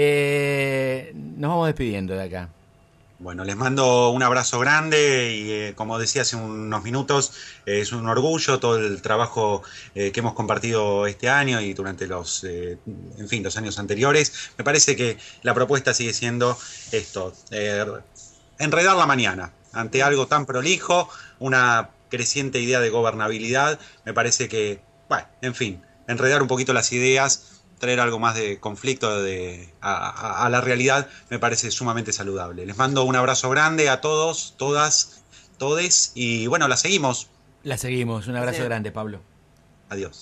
eh, nos vamos despidiendo de acá. Bueno, les mando un abrazo grande y eh, como decía hace unos minutos, eh, es un orgullo todo el trabajo eh, que hemos compartido este año y durante los, eh, en fin, los años anteriores. Me parece que la propuesta sigue siendo esto, eh, enredar la mañana ante algo tan prolijo, una creciente idea de gobernabilidad. Me parece que, bueno, en fin, enredar un poquito las ideas, traer algo más de conflicto de, a, a- a la realidad, me parece sumamente saludable. Les mando un abrazo grande a todos, todas, todes, y bueno, la seguimos. La seguimos, un abrazo Sí. grande, Pablo. Adiós.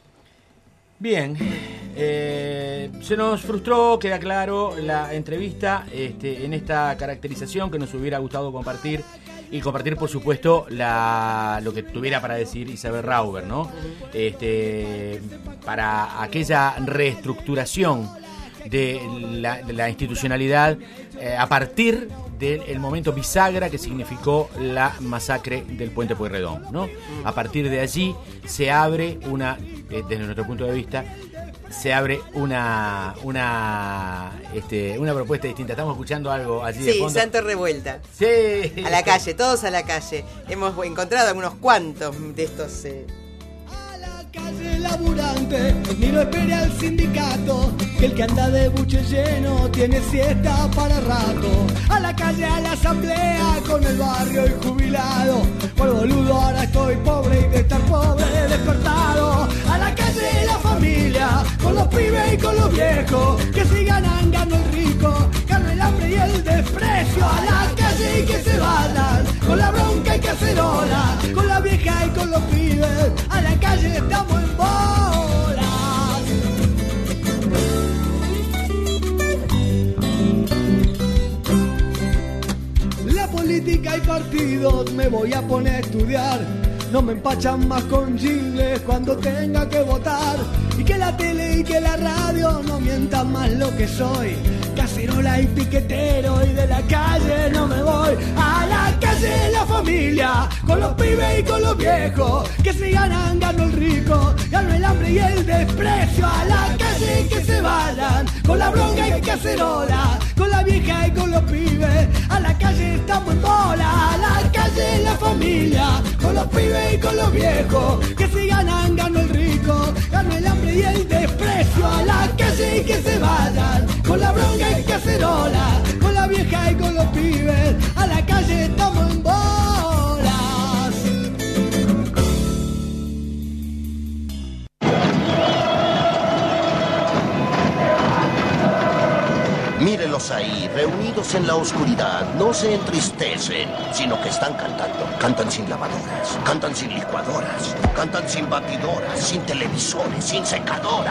Bien, eh, se nos frustró, queda claro, la entrevista este, en esta caracterización que nos hubiera gustado compartir y compartir, por supuesto, la, lo que tuviera para decir Isabel Rauber, ¿no? Este, para aquella reestructuración de la, de la institucionalidad eh, a partir del momento bisagra que significó la masacre del Puente Pueyrredón, ¿no? A partir de allí se abre una, eh, desde nuestro punto de vista, se abre una una este, una propuesta distinta. Estamos escuchando algo allí de Sí, fondo. Santo Revuelta. Sí. A la calle, todos a la calle. Hemos encontrado algunos cuantos de estos... eh, Calle laburante, ni lo espere al sindicato, que el que anda de buche lleno tiene siesta para rato. A la calle, a la asamblea, con el barrio y jubilado. Por boludo ahora estoy pobre y de estar pobre despertado. A la calle, la familia, con los pibes y con los viejos, que sigan angando el rico, gano el hambre y el desprecio. A la calle y que se vayan, con la bronca y cacerola, con la vieja y con los pibes. A la calle estamos en bolas. La política y partidos me voy a poner a estudiar. No me empachan más con jingles cuando tenga que votar. Y que la tele y que la radio no mientan más lo que soy. Cacerola y piquetero y de la calle no me voy. A la calle de la familia, con los pibes y con los viejos. Que si ganan, gano el rico, gano el hambre y el desprecio. A la calle y que se vayan, con la bronca y cacerola, con la vieja y con los pibes. A la calle estamos en bola. A la calle de la familia, con los pibes y con los viejos. Que si ganan, gano el rico, gano el hambre y el desprecio. A la calle y que se vayan, con la bronca y cacerola, con la vieja y con los pibes. A la calle estamos en bolas. Mírenlos ahí, reunidos en la oscuridad. No se entristecen, sino que están cantando. Cantan sin lavadoras, cantan sin licuadoras, cantan sin batidoras, sin televisores, sin secadoras.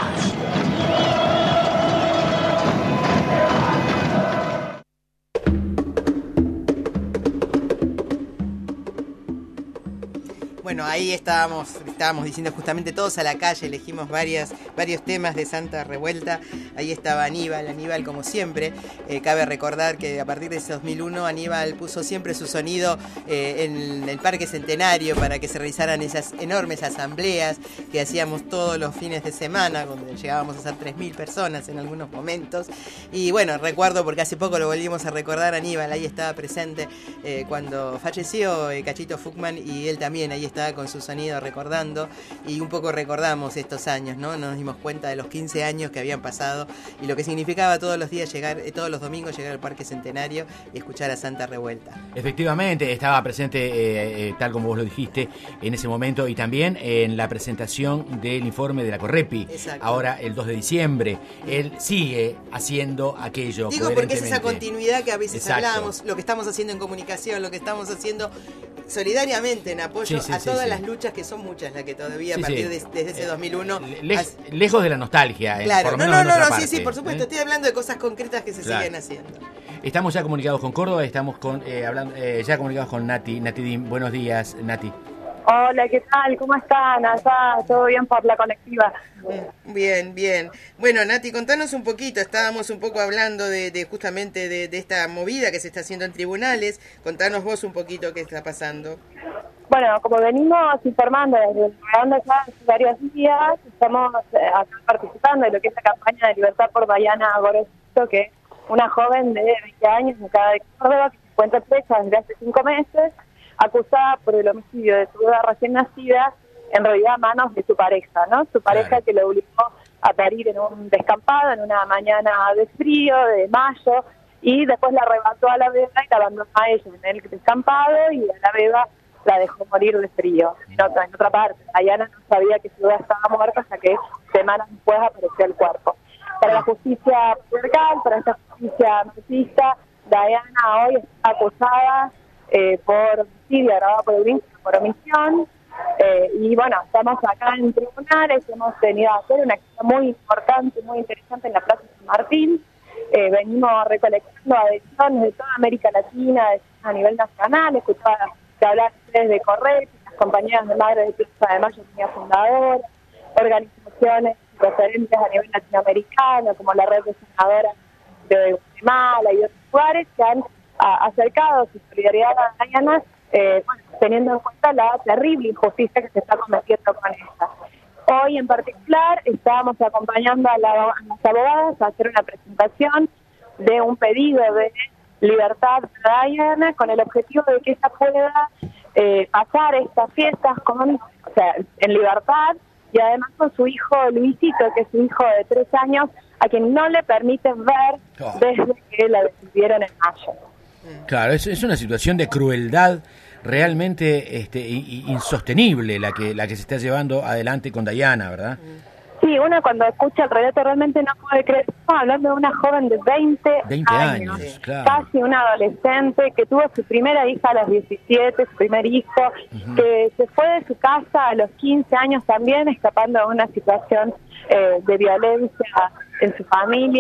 Bueno, ahí estábamos, estábamos diciendo justamente todos a la calle, elegimos varias, varios temas de Santa Revuelta. Ahí estaba Aníbal, Aníbal como siempre. Eh, cabe recordar que a partir de ese dos mil uno Aníbal puso siempre su sonido eh, en el Parque Centenario para que se realizaran esas enormes asambleas que hacíamos todos los fines de semana, donde llegábamos a ser tres mil personas en algunos momentos. Y bueno, recuerdo porque hace poco lo volvimos a recordar, Aníbal ahí estaba presente eh, cuando falleció eh, Cachito Fuchman, y él también ahí estaba con su sonido recordando, y un poco recordamos estos años, ¿no? Nos dimos cuenta de los quince años que habían pasado y lo que significaba todos los días llegar, eh, todos los domingos llegar al Parque Centenario y escuchar a Santa Revuelta. Efectivamente, estaba presente, eh, eh, tal como vos lo dijiste, en ese momento, y también en la presentación del informe de la Correpi. Exacto. Ahora el dos de diciembre. Él sigue haciendo aquello. Digo porque es esa continuidad que a veces Exacto. hablamos, lo que estamos haciendo en comunicación, lo que estamos haciendo solidariamente en apoyo sí, sí, a sí, todas sí. las luchas, que son muchas las que todavía Sí, a partir sí. de desde ese dos mil uno Le- has- lejos de la nostalgia, claro, eh, por lo no, menos no, de no, nuestra no, sí, sí, parte, por supuesto, ¿eh? estoy hablando de cosas concretas que se Claro. siguen haciendo. Estamos ya comunicados con Córdoba, estamos con eh, hablando, eh, ya comunicados con Nati, Nati Dim. Buenos días, Nati. Hola, ¿qué tal? ¿Cómo están? Allá, ¿todo bien por la conectiva? Bien, bien. Bueno, Nati, contanos un poquito, estábamos un poco hablando de, de justamente de, de esta movida que se está haciendo en tribunales, contanos vos un poquito qué está pasando. Bueno, como venimos informando desde el ya hace varios días, estamos eh, acá participando de lo que es la campaña de libertad por Diana Gorosito, que es una joven de veinte años de acá de Córdoba, que se encuentra presa desde hace cinco meses, acusada por el homicidio de su bebé recién nacida, en realidad a manos de su pareja, ¿no? Su pareja claro. que lo obligó a parir en un descampado, en una mañana de frío, de mayo, y después la arrebató a la beba y la abandonó a ella en el descampado, y a la beba la dejó morir de frío. En otra, en otra parte, Diana no sabía que su bebé estaba muerta hasta que semanas después apareció el cuerpo. Para la justicia patriarcal, para esta justicia machista, Diana hoy está acusada eh, por homicidio agravado por el por omisión. Eh, y bueno, estamos acá en tribunales, hemos tenido a hacer una acción muy importante, muy interesante en la Plaza San Martín. Eh, venimos recolectando adhesiones de toda América Latina, a nivel nacional, escuchaba que hablar ustedes de Correpi, las compañeras de Madres de Plaza de Mayo, Unidad Fundadora, organizaciones referentes a nivel latinoamericano, como la Red de Senadoras de Guatemala y otros lugares, que han a, acercado su solidaridad a Diana, eh, bueno, teniendo en cuenta la terrible injusticia que se está cometiendo con esta. Hoy en particular estábamos acompañando a, la, a las abogadas a hacer una presentación de un pedido de libertad para Diana, con el objetivo de que ella pueda eh, pasar estas fiestas con, o sea, en libertad, y además con su hijo Luisito, que es su hijo de tres años, a quien no le permiten ver oh. desde que la detuvieron en mayo. Claro, es, es una situación de crueldad realmente este, insostenible la que la que se está llevando adelante con Diana, ¿verdad? Sí, uno cuando escucha el relato realmente no puede creer. Estamos hablando de una joven de veinte, veinte años, años claro. casi una adolescente, que tuvo su primera hija a los diecisiete, su primer hijo, uh-huh. que se fue de su casa a los quince años también, escapando de una situación eh, de violencia en su familia.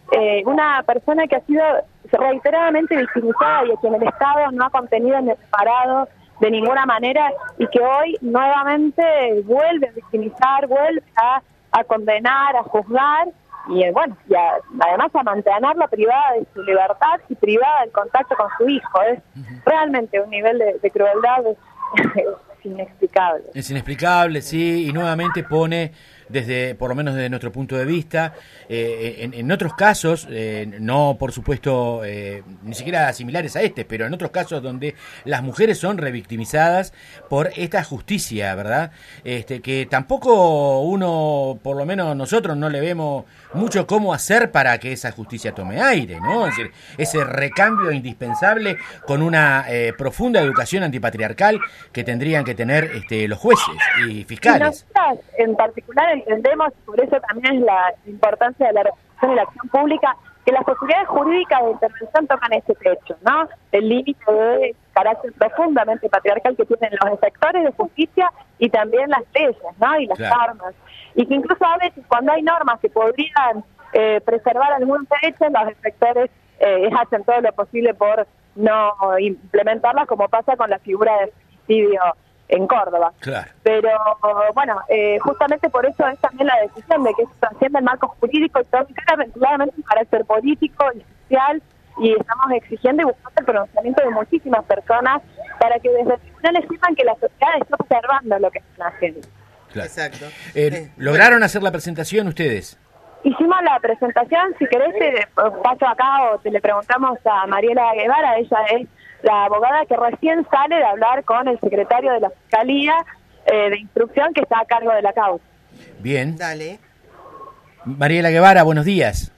eh, una persona que ha sido reiteradamente victimizada y a quien el Estado no ha contenido ni reparado de ninguna manera, y que hoy nuevamente vuelve a victimizar, vuelve a, a condenar, a juzgar, y eh, bueno, y a, además a mantenerla privada de su libertad y privada del contacto con su hijo. Es uh-huh. realmente un nivel de, de crueldad es inexplicable. Es inexplicable, sí, y nuevamente pone, desde por lo menos desde nuestro punto de vista, eh, en, en otros casos, eh, no por supuesto eh, ni siquiera similares a este, pero en otros casos donde las mujeres son revictimizadas por esta justicia, ¿verdad? Este, que tampoco uno, por lo menos nosotros, no le vemos mucho cómo hacer para que esa justicia tome aire, ¿no? Es decir, ese recambio indispensable con una eh, profunda educación antipatriarcal que tendrían que tener este, los jueces y fiscales. Y nosotras, en particular, entendemos, y por eso también es la importancia de la reflexión y la acción pública, que las posibilidades jurídicas de intervención tocan ese techo, ¿no? El límite de carácter profundamente patriarcal que tienen los efectores de justicia y también las leyes, ¿no? Y las claro. normas. Y que incluso a veces cuando hay normas que podrían eh, preservar algunos derechos, los efectores eh, hacen todo lo posible por no implementarlas, como pasa con la figura de femicidio en Córdoba. Claro. Pero bueno, eh, justamente por eso es también la decisión de que se trascienda el marco jurídico y todo claramente, claramente un carácter político y social, y estamos exigiendo y buscando el pronunciamiento de muchísimas personas para que desde tribunales sepan que la sociedad está observando lo que están haciendo. Claro. Exacto. Eh, eh, ¿Lograron bueno. hacer la presentación ustedes? Hicimos la presentación, si querés te paso acá o te le preguntamos a Mariela Guevara, ella es la abogada que recién sale de hablar con el secretario de la Fiscalía eh, de Instrucción que está a cargo de la causa. Bien. Dale. Mariela Guevara, buenos días.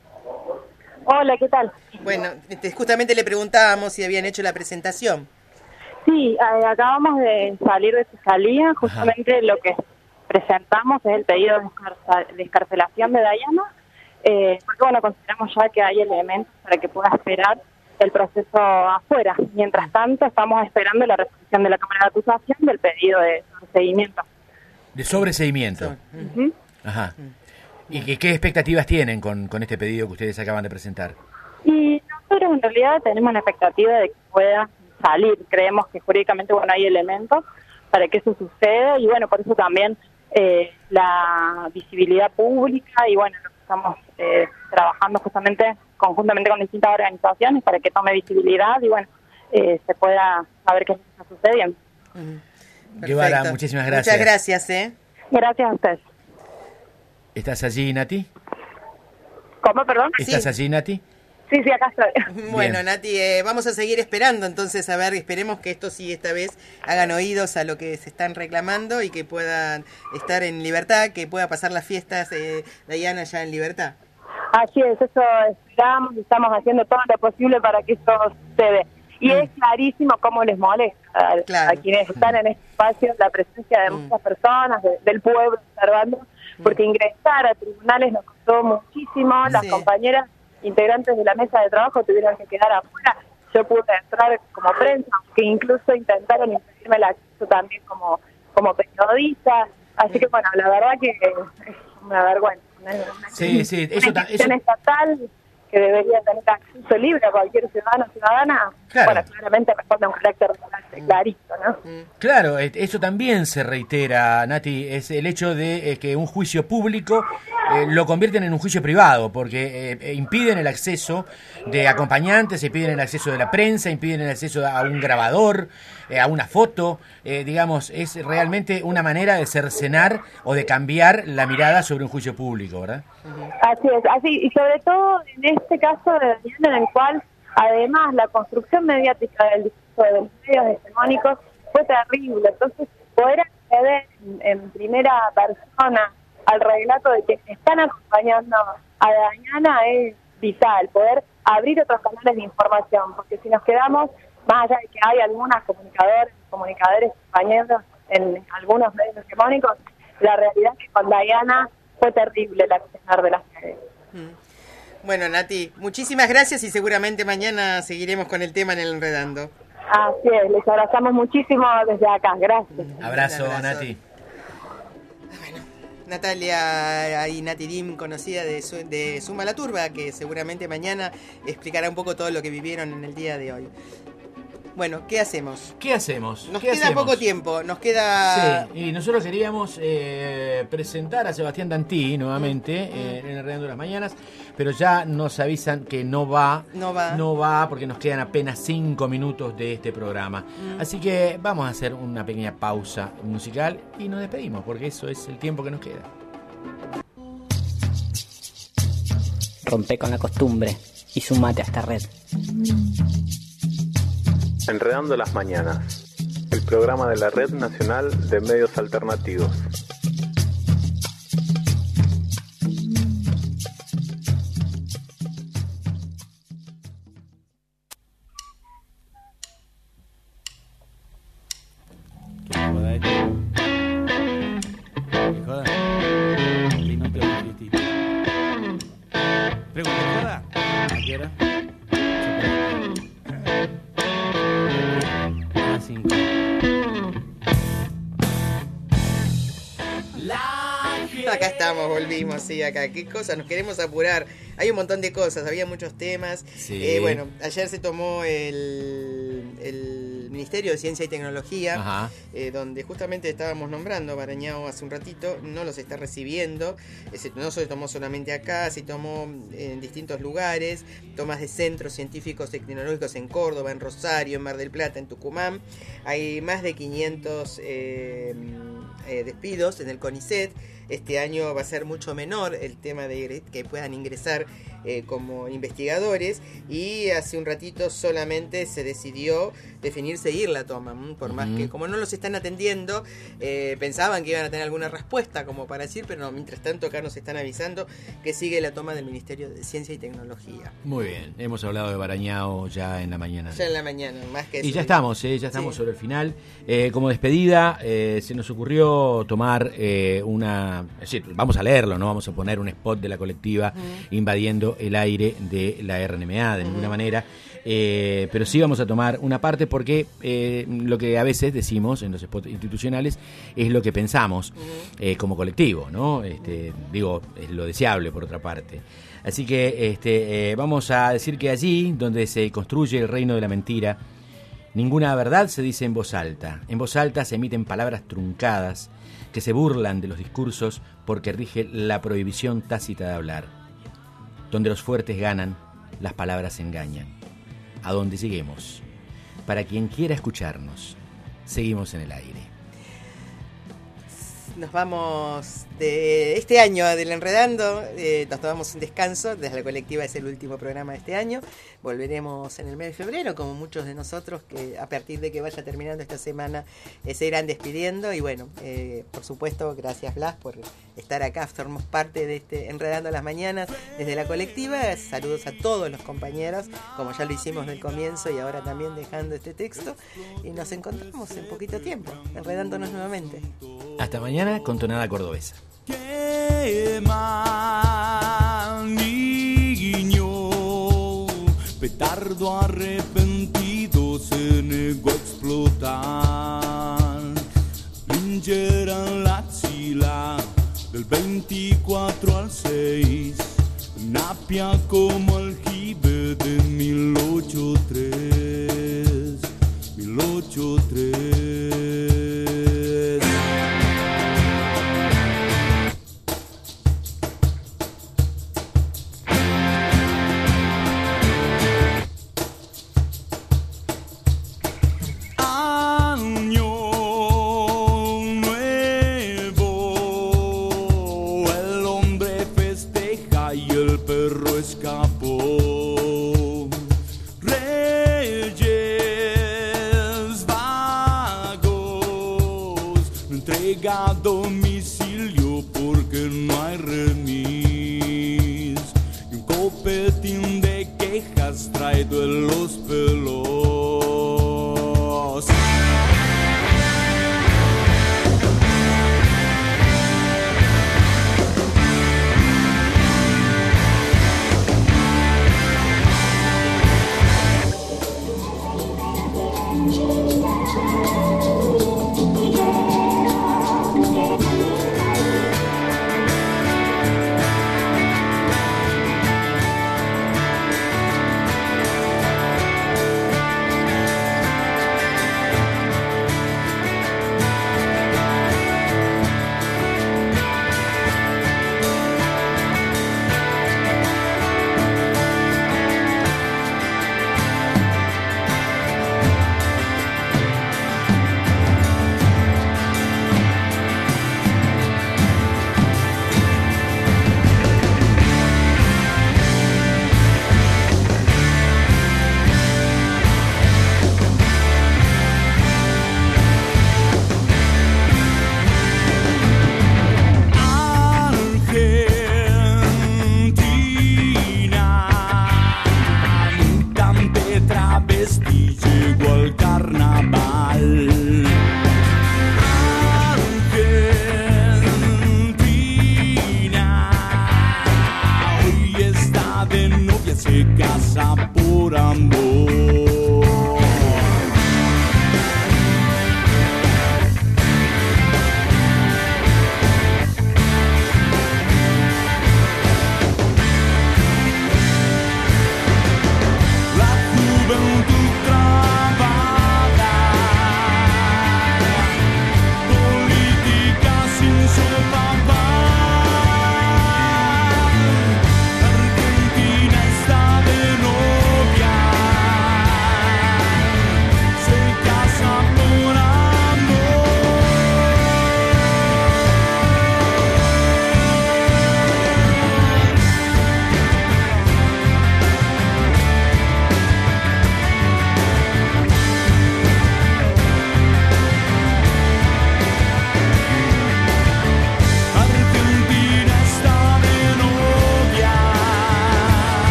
Hola, ¿qué tal? Bueno, justamente le preguntábamos si habían hecho la presentación. Sí, eh, acabamos de salir de Fiscalía, justamente Ajá. lo que presentamos es el pedido de excarcelación de Dayana, eh, porque bueno, consideramos ya que hay elementos para que pueda esperar el proceso afuera. Mientras tanto, estamos esperando la resolución de la Cámara de Acusación del pedido de sobreseguimiento. De sobreseguimiento. Uh-huh. Ajá. ¿Y qué, qué expectativas tienen con, con este pedido que ustedes acaban de presentar? Y nosotros en realidad tenemos la expectativa de que pueda salir. Creemos que jurídicamente bueno hay elementos para que eso suceda, y bueno, por eso también eh, la visibilidad pública, y bueno, estamos eh, trabajando justamente conjuntamente con distintas organizaciones para que tome visibilidad y bueno, eh, se pueda saber qué está sucediendo. Uh-huh. Guevara, muchísimas gracias. Muchas gracias, ¿eh? Gracias a ustedes. ¿Estás allí, Nati? ¿Cómo, perdón? ¿Estás sí. allí, Nati? Sí, sí, acá estoy. Bueno, Bien. Nati, eh, vamos a seguir esperando, entonces, a ver, esperemos que esto sí esta vez hagan oídos a lo que se están reclamando y que puedan estar en libertad, que pueda pasar las fiestas eh, Dayana ya en libertad. Así es, eso esperamos y estamos haciendo todo lo posible para que eso suceda. Y mm. es clarísimo cómo les molesta a, claro. a quienes están en este espacio la presencia de mm. muchas personas, de, del pueblo observando, mm. porque ingresar a tribunales nos costó muchísimo, las sí. compañeras integrantes de la mesa de trabajo tuvieron que quedar afuera. Yo pude entrar como prensa, que incluso intentaron impedirme el acceso también como, como periodista. Así que bueno, la verdad que es una vergüenza. Una, una sí, sí, eso, una eso... estatal que debería tener acceso libre a cualquier ciudadano o ciudadana, claro. bueno, claramente responde a un carácter clarito, ¿no? Claro, eso también se reitera, Nati, es el hecho de eh, que un juicio público eh, lo convierten en un juicio privado, porque eh, impiden el acceso de acompañantes, impiden el acceso de la prensa, impiden el acceso a un grabador, eh, a una foto, eh, digamos, es realmente una manera de cercenar o de cambiar la mirada sobre un juicio público, ¿verdad? Así es, así, y sobre todo en este caso de Dayana, en el cual además la construcción mediática del discurso de los medios hegemónicos fue terrible. Entonces, poder acceder en, en primera persona al relato de que están acompañando a Dayana es vital, poder abrir otros canales de información, porque si nos quedamos, más allá de que hay algunas comunicadores, comunicadores compañeros en algunos medios hegemónicos, la realidad es que con Dayana fue terrible el accionar de las redes. Bueno, Nati, muchísimas gracias y seguramente mañana seguiremos con el tema en el Enredando. Así es, les abrazamos muchísimo desde acá, gracias. Abrazo, Abrazo. Nati. Bueno, Natalia y Nati Dim, conocida de, su, de Suma la Turba, que seguramente mañana explicará un poco todo lo que vivieron en el día de hoy. Bueno, ¿qué hacemos? ¿Qué hacemos? Nos ¿Qué queda hacemos? poco tiempo, nos queda... Sí, y nosotros queríamos eh, presentar a Sebastián Dantí nuevamente mm. eh, en Enredando las Mañanas, pero ya nos avisan que no va, no va, no va porque nos quedan apenas cinco minutos de este programa. Mm. Así que vamos a hacer una pequeña pausa musical y nos despedimos, porque eso es el tiempo que nos queda. Rompe con la costumbre y sumate a esta red. Enredando las Mañanas, el programa de la Red Nacional de Medios Alternativos. Acá estamos, volvimos, sí, acá. ¿Qué cosa? Nos queremos apurar. Hay un montón de cosas, había muchos temas. Sí. Eh, bueno, ayer se tomó el, el Ministerio de Ciencia y Tecnología, eh, donde justamente estábamos nombrando a Barañao hace un ratito. No los está recibiendo. No se tomó solamente acá, se tomó en distintos lugares. Tomas de centros científicos y tecnológicos en Córdoba, en Rosario, en Mar del Plata, en Tucumán. Hay más de quinientos eh, eh, despidos en el CONICET. Este año va a ser mucho menor el tema de que puedan ingresar eh, como investigadores, y hace un ratito solamente se decidió definir seguir la toma, por más uh-huh. que como no los están atendiendo, eh, pensaban que iban a tener alguna respuesta como para decir, pero no, mientras tanto acá nos están avisando que sigue la toma del Ministerio de Ciencia y Tecnología. Muy bien, hemos hablado de Barañao ya en la mañana. Ya en la mañana, más que eso. Y ya estamos, eh, ya estamos sí. sobre el final. Eh, como despedida, eh, se nos ocurrió tomar eh, una... Es decir, vamos a leerlo, no vamos a poner un spot de la colectiva uh-huh. invadiendo el aire de la R N M A de uh-huh. ninguna manera, eh, pero sí vamos a tomar una parte porque eh, lo que a veces decimos en los spots institucionales es lo que pensamos uh-huh. eh, como colectivo, ¿no? Este, digo, es lo deseable por otra parte. Así que este, eh, vamos a decir que allí donde se construye el reino de la mentira, ninguna verdad se dice en voz alta. En voz alta se emiten palabras truncadas que se burlan de los discursos porque rige la prohibición tácita de hablar. Donde los fuertes ganan, las palabras engañan. A donde lleguemos, para quien quiera escucharnos, seguimos en el aire. Nos vamos de este año del Enredando, eh, nos tomamos un descanso, desde la colectiva es el último programa de este año, volveremos en el mes de febrero, como muchos de nosotros que a partir de que vaya terminando esta semana eh, se irán despidiendo, y bueno, eh, por supuesto, gracias Blas por estar acá, formamos parte de este Enredando las Mañanas desde la colectiva, saludos a todos los compañeros, como ya lo hicimos del comienzo y ahora también dejando este texto, y nos encontramos en poquito tiempo, enredándonos nuevamente. Hasta mañana con tonada cordobesa. Quema, niño, petardo arrepentido se negó a explotar. Linchera en la Chila, del veinticuatro al seis, Napia como aljibe de mil ochocientos tres, mil ochocientos tres. Escapó. Reyes vagos, entrega a domicilio porque no hay remis. Y un copetín de quejas traído en los pelos. Thank you.